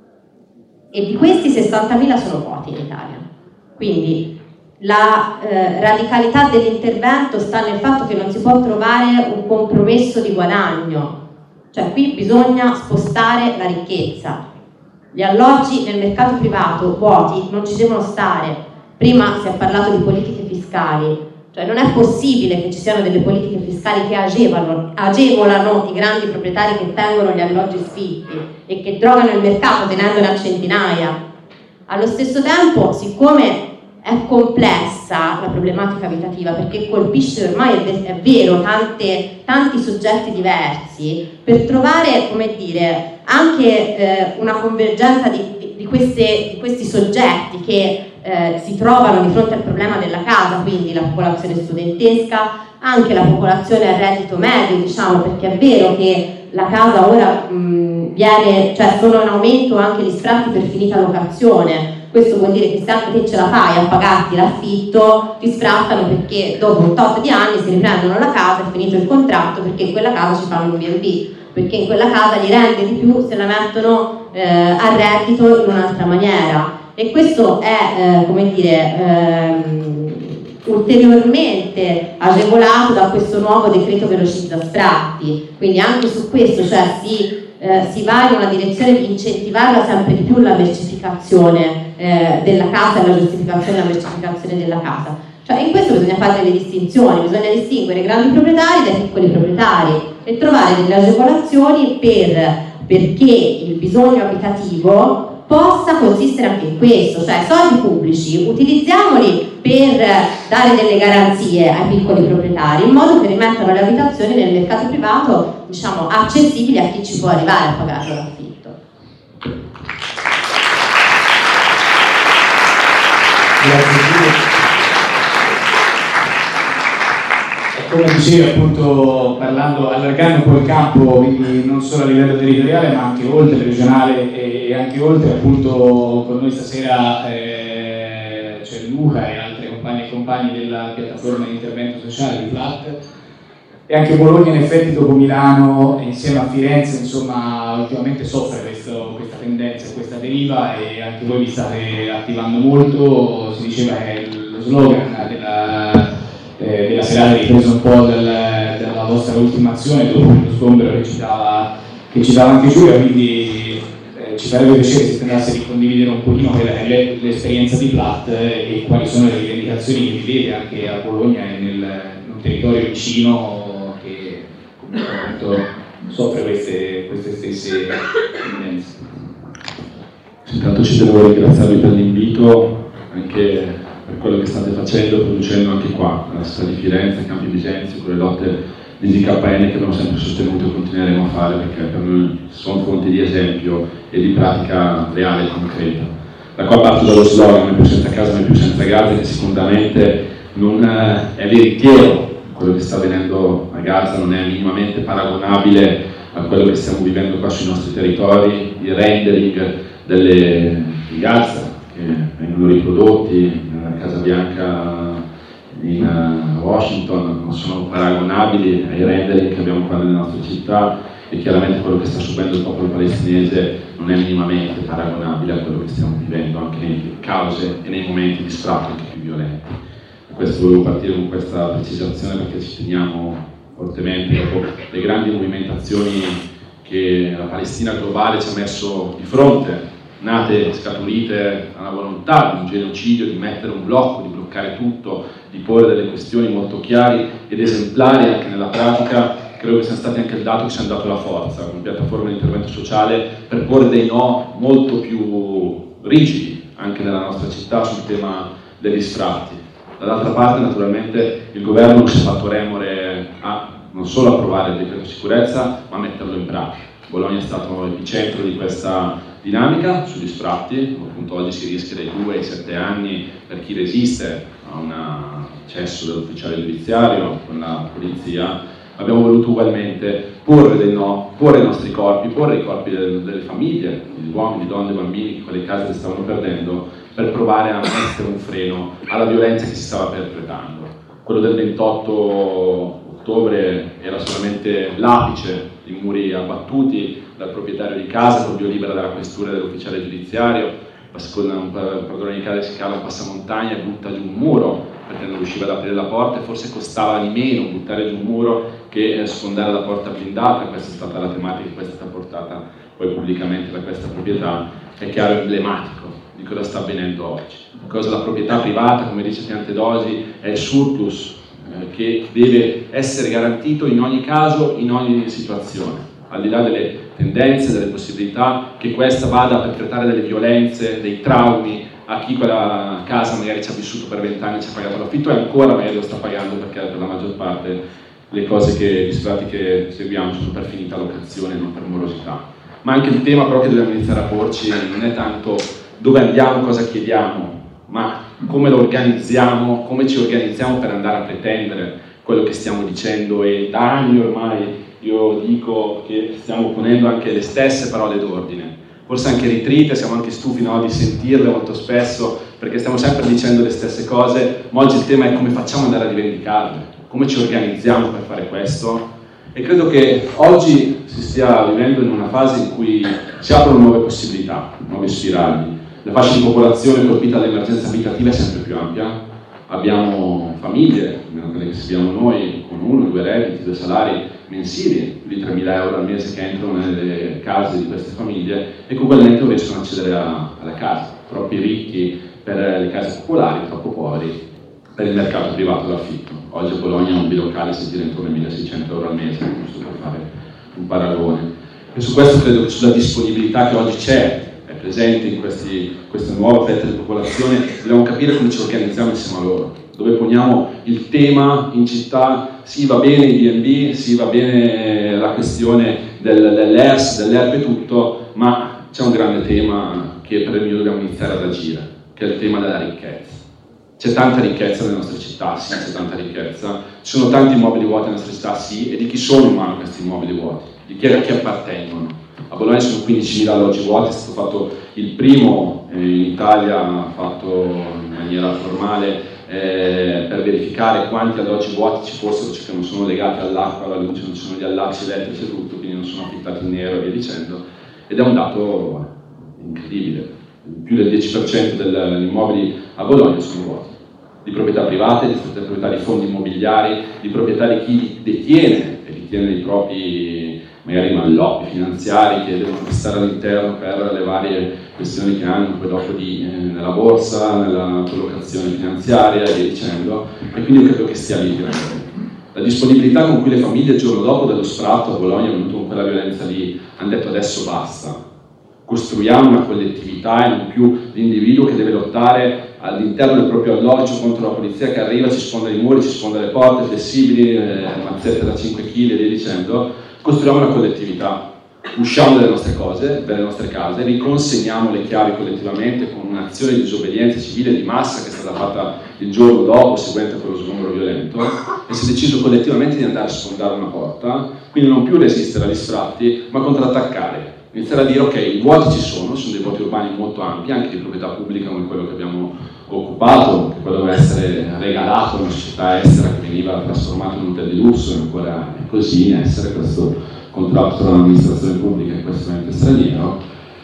E di questi 60.000 sono vuoti in Italia. Quindi la radicalità dell'intervento sta nel fatto che non si può trovare un compromesso di guadagno, cioè qui bisogna spostare la ricchezza. Gli alloggi nel mercato privato vuoti non ci devono stare. Prima si è parlato di politiche fiscali, cioè non è possibile che ci siano delle politiche fiscali che agevolano i grandi proprietari che tengono gli alloggi sfitti e che drogano il mercato tenendone a centinaia. Allo stesso tempo, siccome è complessa la problematica abitativa, perché colpisce ormai, è vero, tanti soggetti diversi, per trovare, come dire, anche una convergenza di questi soggetti che si trovano di fronte al problema della casa, quindi la popolazione studentesca, anche la popolazione a reddito medio, diciamo, perché è vero che la casa ora cioè sono in aumento anche gli sfratti per finita locazione. Questo vuol dire che se anche te ce la fai a pagarti l'affitto, ti sfrattano perché dopo un tot di anni si riprendono la casa, è finito il contratto, perché in quella casa ci fanno un B&B, perché in quella casa gli rende di più se la mettono a reddito in un'altra maniera. E questo è, come dire, ulteriormente agevolato da questo nuovo decreto velocizza sfratti. Quindi anche su questo, cioè si va in una direzione di incentivarla sempre di più la mercificazione della casa e la giustificazione della mercificazione della casa. Cioè in questo bisogna fare delle distinzioni, bisogna distinguere i grandi proprietari dai piccoli proprietari e trovare delle agevolazioni perché il bisogno abitativo possa consistere anche in questo, cioè soldi pubblici utilizziamoli per dare delle garanzie ai piccoli proprietari in modo che rimettano le abitazioni nel mercato privato, diciamo, accessibili a chi ci può arrivare a pagare l'affitto. Grazie. Come dicevi appunto, allargando un po' il campo, quindi non solo a livello territoriale ma anche oltre, regionale e anche oltre, appunto con noi stasera c'è Luca e altre compagne e compagni della piattaforma di intervento sociale di FLAT. E anche Bologna in effetti dopo Milano e insieme a Firenze insomma ultimamente soffre questa tendenza, questa deriva, e anche voi vi state attivando molto. Si diceva che lo slogan della serata è ripreso un po' dalla vostra ultima azione dopo lo sgombero che citava anche Giulia, quindi ci farebbe piacere se andasse di condividere un pochino l'esperienza di Platt e quali sono le rivendicazioni che vivete anche a Bologna e in un territorio vicino che appunto soffre queste stesse tendenze. Intanto ci devo ringraziarvi per l'invito, anche per quello che state facendo, producendo anche qua, nella città di Firenze, Campi Bisenzio, con le lotte di DKN che abbiamo sempre sostenuto e continueremo a fare, perché per noi sono fonti di esempio e di pratica reale e concreta. Da qua parto dallo slogan "mai più senza casa, mai più senza Gaza", che sicuramente non è veritiero. Quello che sta avvenendo a Gaza non è minimamente paragonabile a quello che stiamo vivendo qua sui nostri territori. Il rendering di Gaza che vengono riprodotti nella Casa Bianca in Washington non sono paragonabili ai rendering che abbiamo qua nelle nostre città, e chiaramente quello che sta subendo il popolo palestinese non è minimamente paragonabile a quello che stiamo vivendo anche nelle cause e nei momenti di sfratto anche più violenti. Questo volevo partire con questa precisazione perché ci teniamo fortemente dopo le grandi movimentazioni che la Palestina globale ci ha messo di fronte, nate, scaturite dalla volontà di un genocidio, di mettere un blocco, di bloccare tutto, di porre delle questioni molto chiare ed esemplari anche nella pratica. Credo che sia stati anche il dato che ci hanno dato la forza, come piattaforma di intervento sociale, per porre dei no molto più rigidi anche nella nostra città sul tema degli sfratti. Dall'altra parte, naturalmente, il governo non si è fatto remore a non solo approvare il decreto sicurezza, ma a metterlo in pratica. Bologna è stato l'epicentro di questa dinamica sugli sfratti. Appunto oggi si rischia dai 2 ai 7 anni per chi resiste a un accesso dell'ufficiale giudiziario con la polizia. Abbiamo voluto ugualmente porre dei no, porre i nostri corpi, porre i corpi delle famiglie, di uomini, donne, bambini che quelle case le stavano perdendo, per provare a mettere un freno alla violenza che si stava perpetrando. Quello del 28 ottobre era solamente l'apice, i muri abbattuti dal proprietario di casa con via libera dalla questura dell'ufficiale giudiziario. Con un padrone di casa si cala un passamontagna e butta giù un muro perché non riusciva ad aprire la porta, e forse costava di meno buttare giù un muro che sfondare la porta blindata. Questa è stata la tematica che poi è stata portata poi pubblicamente da questa proprietà. È chiaro, emblematico di cosa sta avvenendo oggi. Cosa la proprietà privata, come dice Piantedosi, è il surplus che deve essere garantito in ogni caso, in ogni situazione, al di là delle tendenze, delle possibilità che questa vada a perpetrare delle violenze, dei traumi a chi quella casa magari ci ha vissuto per 20 anni, ci ha pagato l'affitto e ancora magari lo sta pagando, perché per la maggior parte le cose gli sfratti che seguiamo sono per finita locazione, non per morosità. Ma anche il tema però che dobbiamo iniziare a porci non è tanto dove andiamo, cosa chiediamo, ma come lo organizziamo, come ci organizziamo per andare a pretendere quello che stiamo dicendo. E da anni ormai io dico che stiamo ponendo anche le stesse parole d'ordine, forse anche ritrite, siamo anche stufi, no, di sentirle molto spesso, perché stiamo sempre dicendo le stesse cose, ma oggi il tema è come facciamo ad andare a rivendicarle, come ci organizziamo per fare questo. E credo che oggi si stia vivendo in una fase in cui si aprono nuove possibilità, nuove spirali. La fascia di popolazione colpita dall'emergenza abitativa è sempre più ampia. Abbiamo famiglie, almeno quelle che seguiamo noi, con 1, 2 redditi, 2 salari mensili di 3.000 euro al mese che entrano nelle case di queste famiglie e che ugualmente non riescono ad accedere alla casa. Troppi ricchi per le case popolari, troppo poveri per il mercato privato d'affitto. Oggi a Bologna un bilocale si gira intorno ai 1.600 euro al mese, giusto per fare un paragone. E su questo credo che sulla disponibilità che oggi c'è, è presente in questa nuova fetta di popolazione, dobbiamo capire come ci organizziamo insieme a loro, dove poniamo il tema in città. Sì, va bene i B&B, sì, va bene la questione dell'ERS, dell'ERP e tutto, ma c'è un grande tema che per il mio dobbiamo iniziare ad agire, che è il tema della ricchezza. C'è tanta ricchezza nelle nostre città, sì, c'è tanta ricchezza, ci sono tanti immobili vuoti nelle nostre città, sì, e di chi sono in mano questi immobili vuoti, di chi appartengono. A Bologna sono 15.000 alloggi vuoti, è stato fatto il primo in Italia, fatto in maniera formale per verificare quanti alloggi vuoti ci fossero, cioè che non sono legati all'acqua, alla luce, non ci sono gli allacci elettrici e tutto, quindi non sono affittati in nero e via dicendo, ed è un dato incredibile. Più del 10% degli immobili a Bologna sono vuoti, di proprietà private, di proprietà di fondi immobiliari, di proprietà di chi li detiene e ritiene i propri magari malloppi finanziari che devono stare all'interno per le varie questioni che hanno poi dopo nella borsa, nella collocazione finanziaria e via dicendo, e quindi io credo che stia lì. La disponibilità con cui le famiglie il giorno dopo dello sfratto a Bologna è venuto con quella violenza lì, hanno detto adesso basta, costruiamo una collettività e non più l'individuo che deve lottare all'interno del proprio alloggio contro la polizia che arriva, ci sfonda i muri, ci sfonda le porte flessibili, mazzette da 5 kg e via dicendo. Costruiamo una collettività, usciamo dalle nostre cose, dalle nostre case, riconsegniamo le chiavi collettivamente con un'azione di disobbedienza civile di massa che è stata fatta il giorno dopo, seguente a quello sgombero violento, e si è deciso collettivamente di andare a sfondare una porta, quindi non più resistere agli sfratti, ma contrattaccare. Iniziare a dire ok, i vuoti ci sono dei vuoti urbani molto ampi, anche di proprietà pubblica come quello che abbiamo occupato, che poi doveva essere regalato a una società estera che veniva trasformato in un hotel di lusso, e ancora è così in essere questo contratto tra l'amministrazione pubblica e questo ente straniero,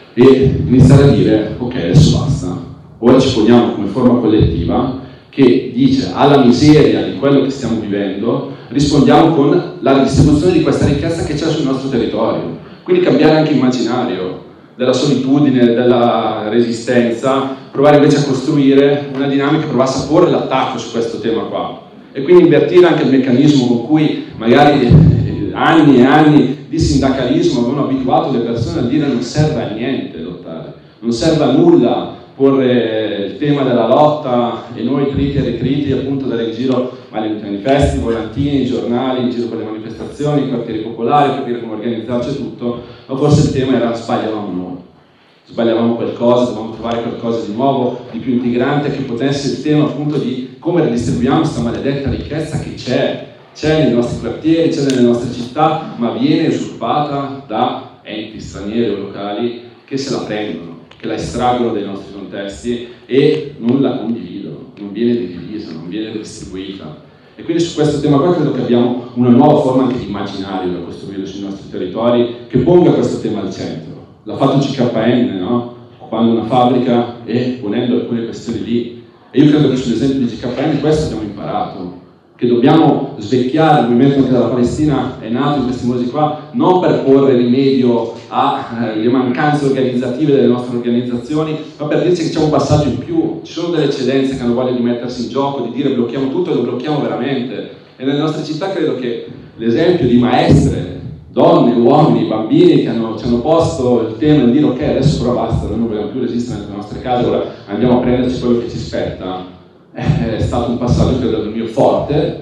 e iniziare a dire ok, adesso basta, ora ci poniamo come forma collettiva che dice alla miseria di quello che stiamo vivendo rispondiamo con la distribuzione di questa ricchezza che c'è sul nostro territorio. Quindi cambiare anche l'immaginario della solitudine, della resistenza, provare invece a costruire una dinamica che provasse a porre l'attacco su questo tema qua. E quindi invertire anche il meccanismo con cui magari anni e anni di sindacalismo avevano abituato le persone a dire non serve a niente lottare, non serve a nulla porre il tema della lotta e noi triti e ritriti appunto dare in giro manifesti, volantini, giornali, in giro per le manifestazioni, i quartieri popolari, capire come organizzarci e tutto, ma forse il tema era sbagliavamo noi, sbagliavamo qualcosa, dovevamo trovare qualcosa di nuovo, di più integrante, che potesse il tema appunto di come redistribuiamo questa maledetta ricchezza che c'è nei nostri quartieri, c'è nelle nostre città, ma viene usurpata da enti stranieri o locali che se la prendono, che la estraggono dai nostri contesti e non la condividono, non viene divisa, non viene distribuita. E quindi su questo tema qua credo che abbiamo una nuova forma anche di immaginario da costruire sui nostri territori che ponga questo tema al centro. L'ha fatto il CKN, no? Occupando una fabbrica e ponendo alcune questioni lì. E io credo che sull'esempio di CKN questo abbiamo imparato, che dobbiamo svecchiare. Il movimento anche dalla Palestina è nato in questi mesi qua non per porre rimedio alle mancanze organizzative delle nostre organizzazioni, ma per dirci che c'è un passaggio in più, ci sono delle eccedenze che hanno voglia di mettersi in gioco, di dire blocchiamo tutto e lo blocchiamo veramente. E nelle nostre città credo che l'esempio di maestre, donne, uomini, bambini che ci hanno posto il tema di dire ok, adesso però basta, noi non vogliamo più resistere nelle nostre case, ora andiamo a prenderci quello che ci spetta, è stato un passaggio credo del mio forte,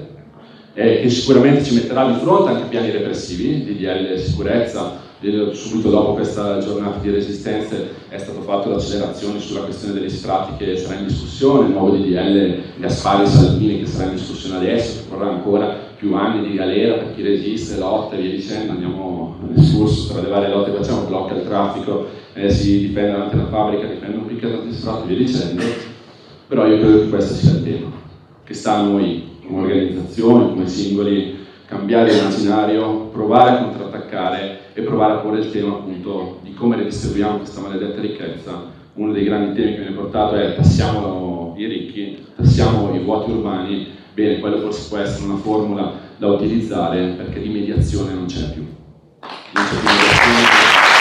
che sicuramente ci metterà di fronte anche piani repressivi, DDL sicurezza. Subito dopo questa giornata di resistenze è stato fatto l'accelerazione sulla questione degli sfratti che sarà in discussione, il nuovo DDL Gaspari-Salvini che sarà in discussione adesso, che vorrà ancora più anni di galera per chi resiste, lotta e via dicendo. Andiamo all'escursus tra le varie lotte che facciamo, blocca il traffico, si difende davanti alla fabbrica, difende un picchiato di sfratti e via dicendo. Però io credo che questo sia il tema, che sta a noi come organizzazione, come singoli, cambiare l'immaginario, provare a contrattaccare e provare a porre il tema appunto di come redistribuiamo questa maledetta ricchezza. Uno dei grandi temi che viene portato è tassiamo i ricchi, tassiamo i vuoti urbani. Bene, quello forse può essere una formula da utilizzare, perché di mediazione non c'è più. Non c'è più mediazione.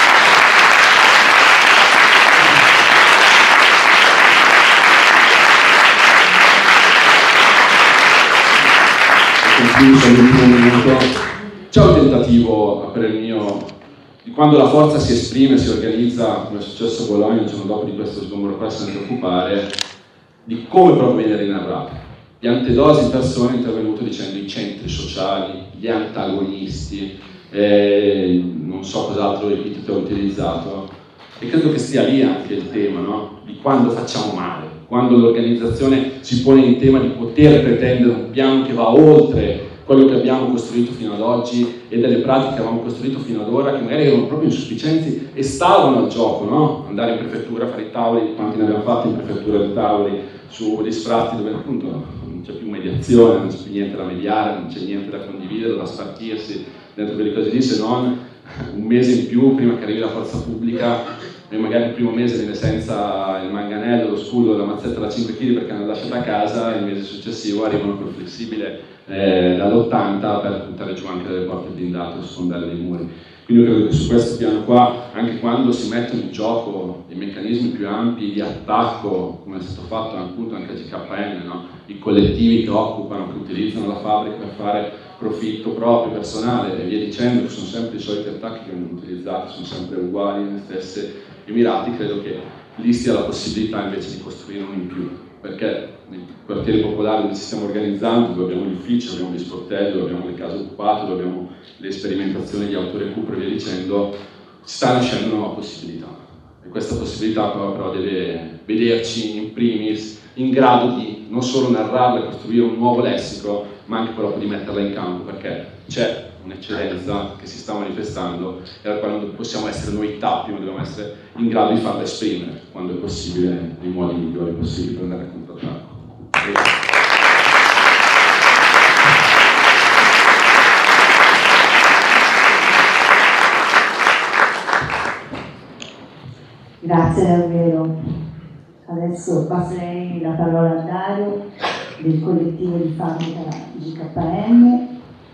C'è un tentativo per il mio, di quando la forza si esprime, si organizza, come è successo a Bologna il giorno dopo di questo sgombero qua, senza occupare, di come proprio viene rinarrato. Di antedosi persone intervenute dicendo i centri sociali, gli antagonisti, non so cos'altro epiteto ho utilizzato, e credo che stia lì anche il tema, no? Di quando facciamo male, quando l'organizzazione si pone in tema di poter pretendere un piano che va oltre quello che abbiamo costruito fino ad oggi e delle pratiche che avevamo costruito fino ad ora, che magari erano proprio insufficienti e stavano al gioco, no? Andare in prefettura a fare i tavoli, quanti ne abbiamo fatti in prefettura di tavoli, sugli sfratti, dove appunto c'è più mediazione, non c'è più niente da mediare, non c'è niente da condividere, da spartirsi dentro quelle cose lì, se non un mese in più prima che arrivi la forza pubblica e magari il primo mese viene senza il manganello, lo scudo, la mazzetta da 5 kg perché hanno lasciato a casa, il mese successivo arrivano col flessibile dall'80 per buttare giù anche delle porte blindate o sfondare dei muri. Quindi io credo che su questo piano qua, anche quando si mettono in gioco i meccanismi più ampi di attacco, come è stato fatto appunto anche a GKN, no? I collettivi che occupano, che utilizzano la fabbrica per fare profitto proprio, personale e via dicendo, che sono sempre i soliti attacchi che vengono utilizzati, sono sempre uguali negli stessi Emirati, credo che lì sia la possibilità invece di costruire un in più, perché nei quartieri popolari dove ci stiamo organizzando, dove abbiamo gli uffici, dove abbiamo gli sportelli, dove abbiamo le case occupate, dove abbiamo le sperimentazioni di autorecupero e via dicendo, sta nascendo una nuova possibilità. E questa possibilità però deve vederci in primis in grado di non solo narrarla e costruire un nuovo lessico, ma anche proprio di metterla in campo, perché c'è un'eccellenza che si sta manifestando e alla quale non possiamo essere noi tappi, ma dobbiamo essere in grado di farla esprimere, quando è possibile, nei modi migliori possibili per andare a contrattare. Grazie davvero. Adesso passerei la parola a Dario del collettivo di fabbrica GKN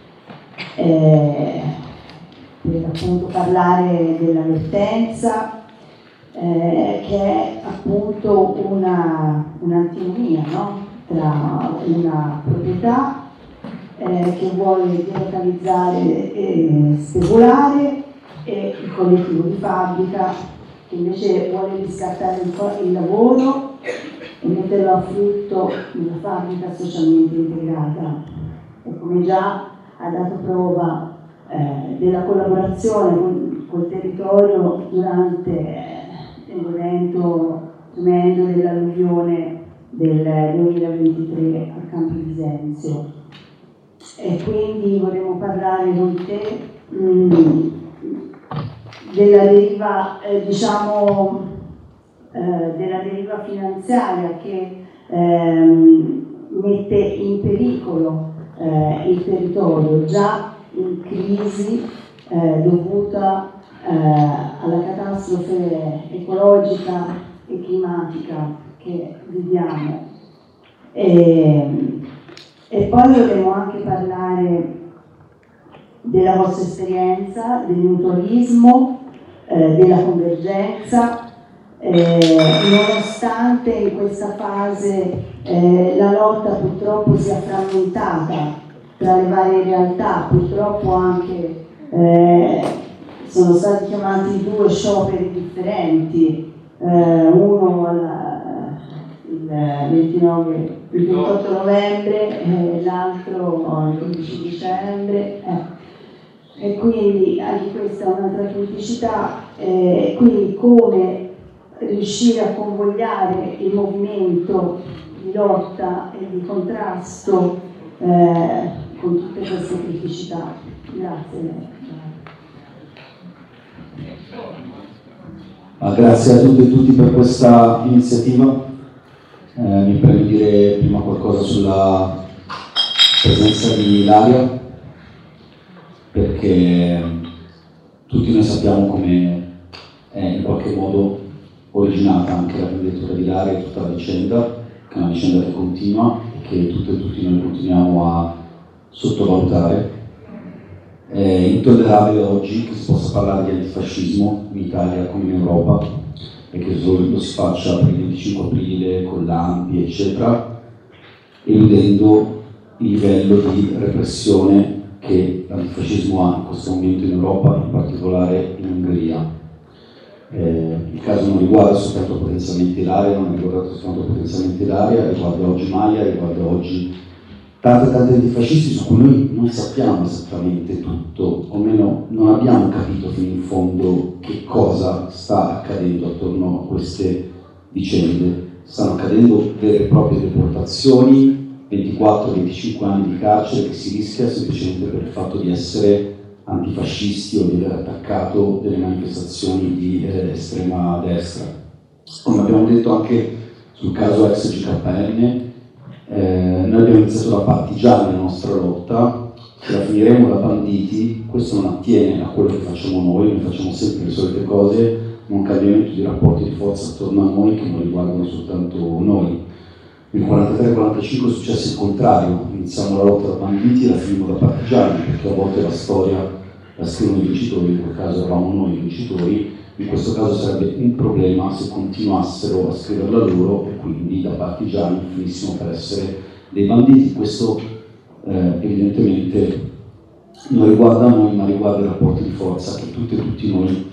per appunto parlare dell'allertenza che è appunto un'antinomia, no? Tra una proprietà che vuole delocalizzare e speculare e il collettivo di fabbrica che invece vuole riscattare il lavoro e metterlo a frutto in una fabbrica socialmente integrata. E come già ha dato prova della collaborazione col territorio durante l'evento tremendo dell'alluvione del 2023 al Campo di Isenzio. E quindi vorremmo parlare con te della deriva, della deriva finanziaria che mette in pericolo il territorio già in crisi dovuta alla catastrofe ecologica e climatica che viviamo. E poi dovremo anche parlare della vostra esperienza, del mutualismo, della convergenza, nonostante in questa fase la lotta purtroppo sia frammentata tra le varie realtà, purtroppo anche sono stati chiamati 2 scioperi differenti, uno il 28 novembre, l'altro il 15 dicembre. E quindi anche questa è un'altra criticità, quindi come riuscire a convogliare il movimento di lotta e di contrasto con tutte queste criticità. Grazie. Grazie a tutte e tutti per questa iniziativa. Mi preme dire prima qualcosa sulla presenza di Ilaria, perché tutti noi sappiamo come è in qualche modo originata anche la candidatura di Ilaria e tutta la vicenda, che è una vicenda che continua e che tutte e tutti noi continuiamo a sottovalutare. È intollerabile oggi che si possa parlare di antifascismo in Italia come in Europa e che lo si faccia per il 25 aprile con l'ANPI eccetera, eludendo il livello di repressione che l'antifascismo ha in questo momento in Europa, in particolare in Ungheria. Il caso non riguarda soltanto potenzialmente Ilaria, non riguarda soltanto potenzialmente Ilaria, riguarda oggi Maia, riguarda oggi tanti antifascisti su cui noi non sappiamo esattamente tutto, o meno non abbiamo capito fino in fondo che cosa sta accadendo attorno a queste vicende. Stanno accadendo vere e proprie deportazioni, 24-25 anni di carcere che si rischia semplicemente per il fatto di essere antifascisti o di aver attaccato delle manifestazioni di estrema destra. Come abbiamo detto anche sul caso ex GKN, Noi abbiamo iniziato da partigiani la nostra lotta, se la finiremo da banditi, questo non attiene a quello che facciamo noi facciamo sempre le solite cose, un cambiamento di rapporti di forza attorno a noi che non riguardano soltanto noi. Nel 43-45 è successo il contrario, iniziamo la lotta da banditi e la finimo da partigiani, perché a volte la storia la scrivono i vincitori, in quel caso eravamo noi i vincitori, in questo caso sarebbe un problema se continuassero a scriverla loro e quindi da partigiani finissimo per essere dei banditi. Questo evidentemente non riguarda noi, ma riguarda i rapporti di forza che tutti noi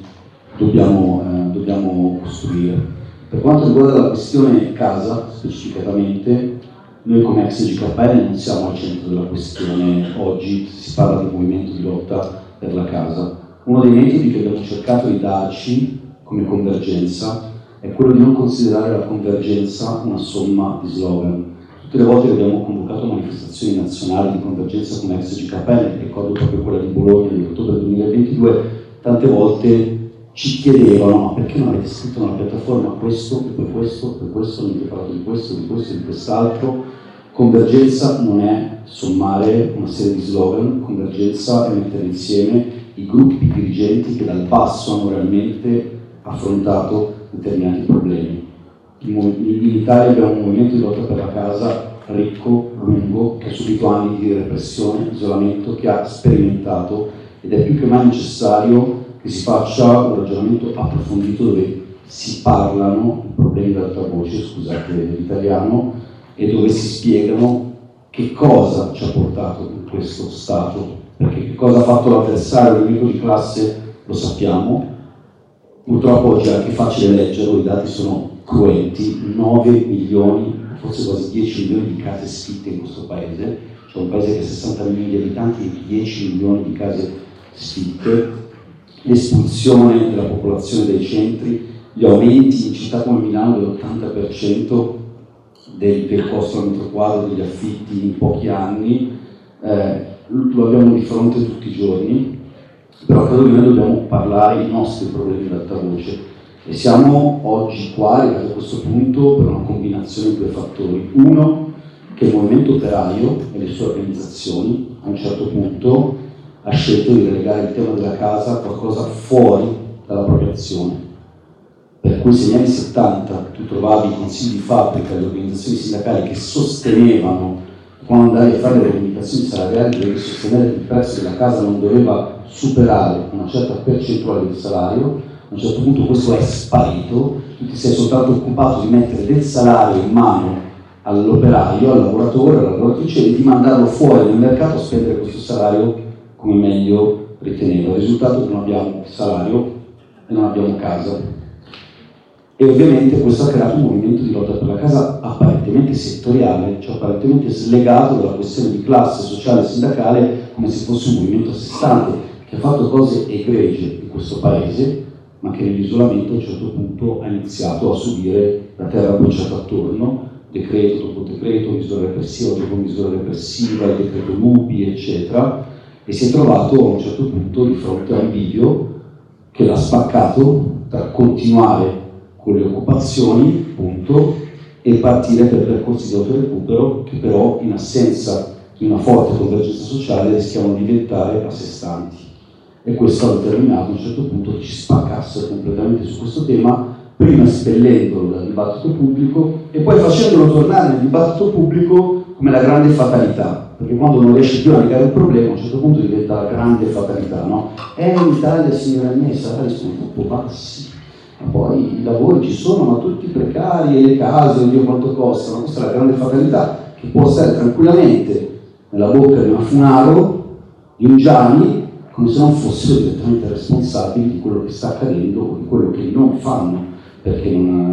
dobbiamo costruire. Per quanto riguarda la questione casa, specificatamente, noi come ex GKN non siamo al centro della questione oggi, si parla di movimento di lotta per la casa. Uno dei metodi che abbiamo cercato di darci come convergenza è quello di non considerare la convergenza una somma di slogan. Tutte le volte che abbiamo convocato manifestazioni nazionali di convergenza come ex GKN, ricordo proprio quella di Bologna di ottobre 2022, tante volte ci chiedevano: ma perché non avete scritto nella piattaforma questo, e poi questo, non avete parlato di questo, di quest'altro? Convergenza non è sommare una serie di slogan, convergenza è mettere insieme i gruppi dirigenti che dal basso hanno realmente affrontato determinati problemi. In Italia abbiamo un movimento di lotta per la casa ricco, lungo, che ha subito anni di repressione, isolamento, che ha sperimentato, ed è più che mai necessario che si faccia un ragionamento approfondito dove si parlano i problemi d'alta voce, scusate l'italiano, e dove si spiegano che cosa ci ha portato in questo stato, perché che cosa ha fatto l'avversario, il nemico di classe, lo sappiamo. Purtroppo oggi è anche facile leggerlo, i dati sono cruenti: 9 milioni, forse quasi 10 milioni di case sfitte in questo paese, cioè un paese che ha 60 milioni di abitanti e 10 milioni di case sfitte, l'espulsione della popolazione dai centri, gli aumenti in città come Milano dell'80% del costo al metro quadro degli affitti in pochi anni, lo abbiamo di fronte tutti i giorni, però credo che noi dobbiamo parlare i nostri problemi ad alta voce e siamo oggi qua arrivati a questo punto per una combinazione di due fattori. Uno, che il movimento operaio e le sue organizzazioni a un certo punto ha scelto di relegare il tema della casa a qualcosa fuori dalla propria azione. Per cui se negli anni 70 tu trovavi i consigli di fabbrica e le organizzazioni sindacali che sostenevano, quando andavi a fare le rivendicazioni salariali, dovevi sostenere che il prezzo della casa non doveva superare una certa percentuale del salario, a un certo punto questo è sparito, tu ti sei soltanto occupato di mettere del salario in mano all'operaio, al lavoratore, alla lavoratrice e di mandarlo fuori nel mercato a spendere questo salario come meglio riteneva. Il risultato è che non abbiamo salario e non abbiamo casa. E ovviamente questo ha creato un movimento di lotta per la casa apparentemente settoriale, cioè apparentemente slegato dalla questione di classe sociale e sindacale, come se fosse un movimento a sé stante, che ha fatto cose egregie in questo paese, ma che nell'isolamento a un certo punto ha iniziato a subire la terra bruciata attorno, decreto dopo decreto, misura repressiva dopo misura repressiva, il decreto Lupi, eccetera, e si è trovato a un certo punto di fronte a un bivio che l'ha spaccato tra continuare con le occupazioni, punto, e partire per percorsi di autorecupero che però in assenza di una forte convergenza sociale rischiano di diventare a sé stanti. E questo ha determinato a un certo punto che ci spaccasse completamente su questo tema, prima espellendolo dal dibattito pubblico e poi facendolo tornare nel dibattito pubblico come la grande fatalità, perché quando non riesce più a negare un problema a un certo punto diventa la grande fatalità, no? In Italia, signora mia, i salari sono troppo bassi, ma poi i lavori ci sono, ma tutti precari e le case, oddio quanto costano. Questa è la grande fatalità che può stare tranquillamente nella bocca di una Funaro, di un Gianni, come se non fossero direttamente responsabili di quello che sta accadendo o di quello che non fanno perché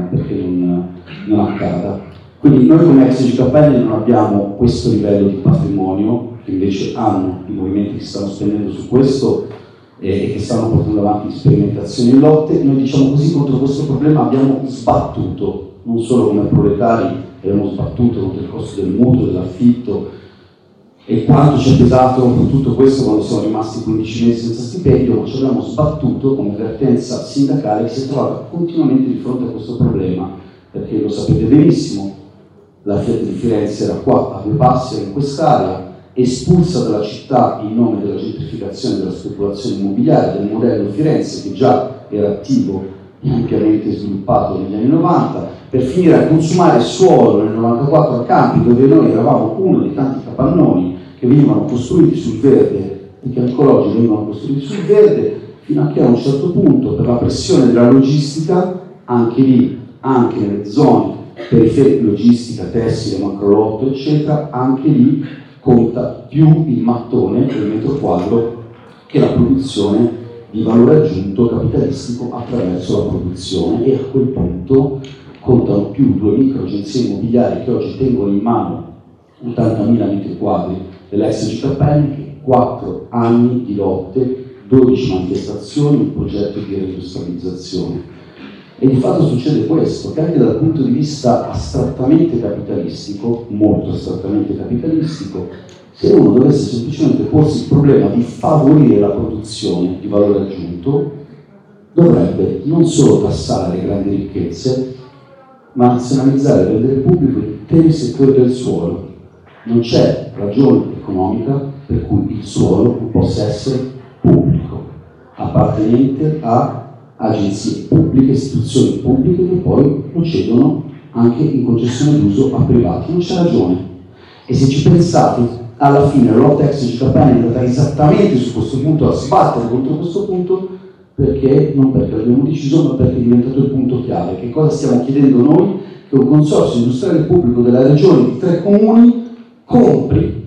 non accada. Quindi noi come ex GKN non abbiamo questo livello di patrimonio che invece hanno i movimenti che si stanno spendendo su questo e che stanno portando avanti sperimentazioni e lotte. Noi, diciamo così, contro questo problema abbiamo sbattuto, non solo come proletari, abbiamo sbattuto contro il costo del mutuo, dell'affitto e quanto ci è pesato tutto questo quando siamo rimasti 15 mesi senza stipendio, ma ci abbiamo sbattuto come vertenza sindacale che si è trovata continuamente di fronte a questo problema, perché lo sapete benissimo, la Fiat di Firenze era qua, a 2 passi, era in quest'area, espulsa dalla città in nome della gentrificazione e della speculazione immobiliare del modello Firenze, che già era attivo e ampiamente sviluppato negli anni 90, per finire a consumare suolo nel 94 a Campi, dove noi eravamo uno dei tanti capannoni che venivano costruiti sul verde e che ancora oggi vengono costruiti sul verde, fino a che a un certo punto, per la pressione della logistica, anche lì, anche nelle zone periferiche, logistica, tessile, macrolotto, eccetera, anche lì conta più il mattone del metro quadro che la produzione di valore aggiunto capitalistico attraverso la produzione, e a quel punto contano più 2 microagenzie immobiliari che oggi tengono in mano 80.000 metri quadri dell'ex GKN, che 4 anni di lotte, 12 manifestazioni, un progetto di reindustrializzazione. E di fatto succede questo, che anche dal punto di vista astrattamente capitalistico, molto astrattamente capitalistico, se uno dovesse semplicemente porsi il problema di favorire la produzione di valore aggiunto, dovrebbe non solo tassare le grandi ricchezze, ma nazionalizzare e rendere pubblico interi settori del suolo. Non c'è ragione economica per cui il suolo non possa essere pubblico, appartenente a agenzie pubbliche, istituzioni pubbliche che poi lo cedono anche in concessione d'uso a privati. Non c'è ragione. E se ci pensate, alla fine la lotta ex GKN è andata esattamente su questo punto, a sbattere contro questo punto, perché non perché l'abbiamo deciso, ma perché è diventato il punto chiave. Che cosa stiamo chiedendo noi? Che un consorzio industriale pubblico della regione di 3 comuni compri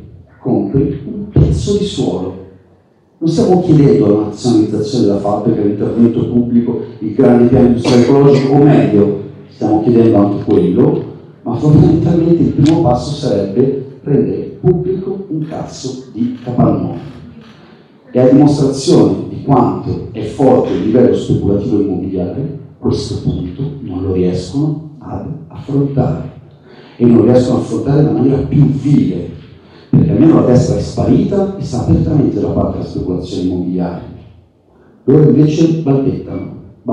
un pezzo di suolo. Non stiamo chiedendo la nazionalizzazione della fabbrica, l'intervento pubblico, il grande piano industriale ecologico, o meglio, stiamo chiedendo anche quello, ma fondamentalmente il primo passo sarebbe rendere pubblico un cazzo di capannone. E a dimostrazione di quanto è forte il livello speculativo immobiliare, questo punto non lo riescono ad affrontare. E non lo riescono ad affrontare nella maniera più vile, perché almeno la destra è sparita e sta apertamente dalla parte della speculazione immobiliare. Loro invece balbettano.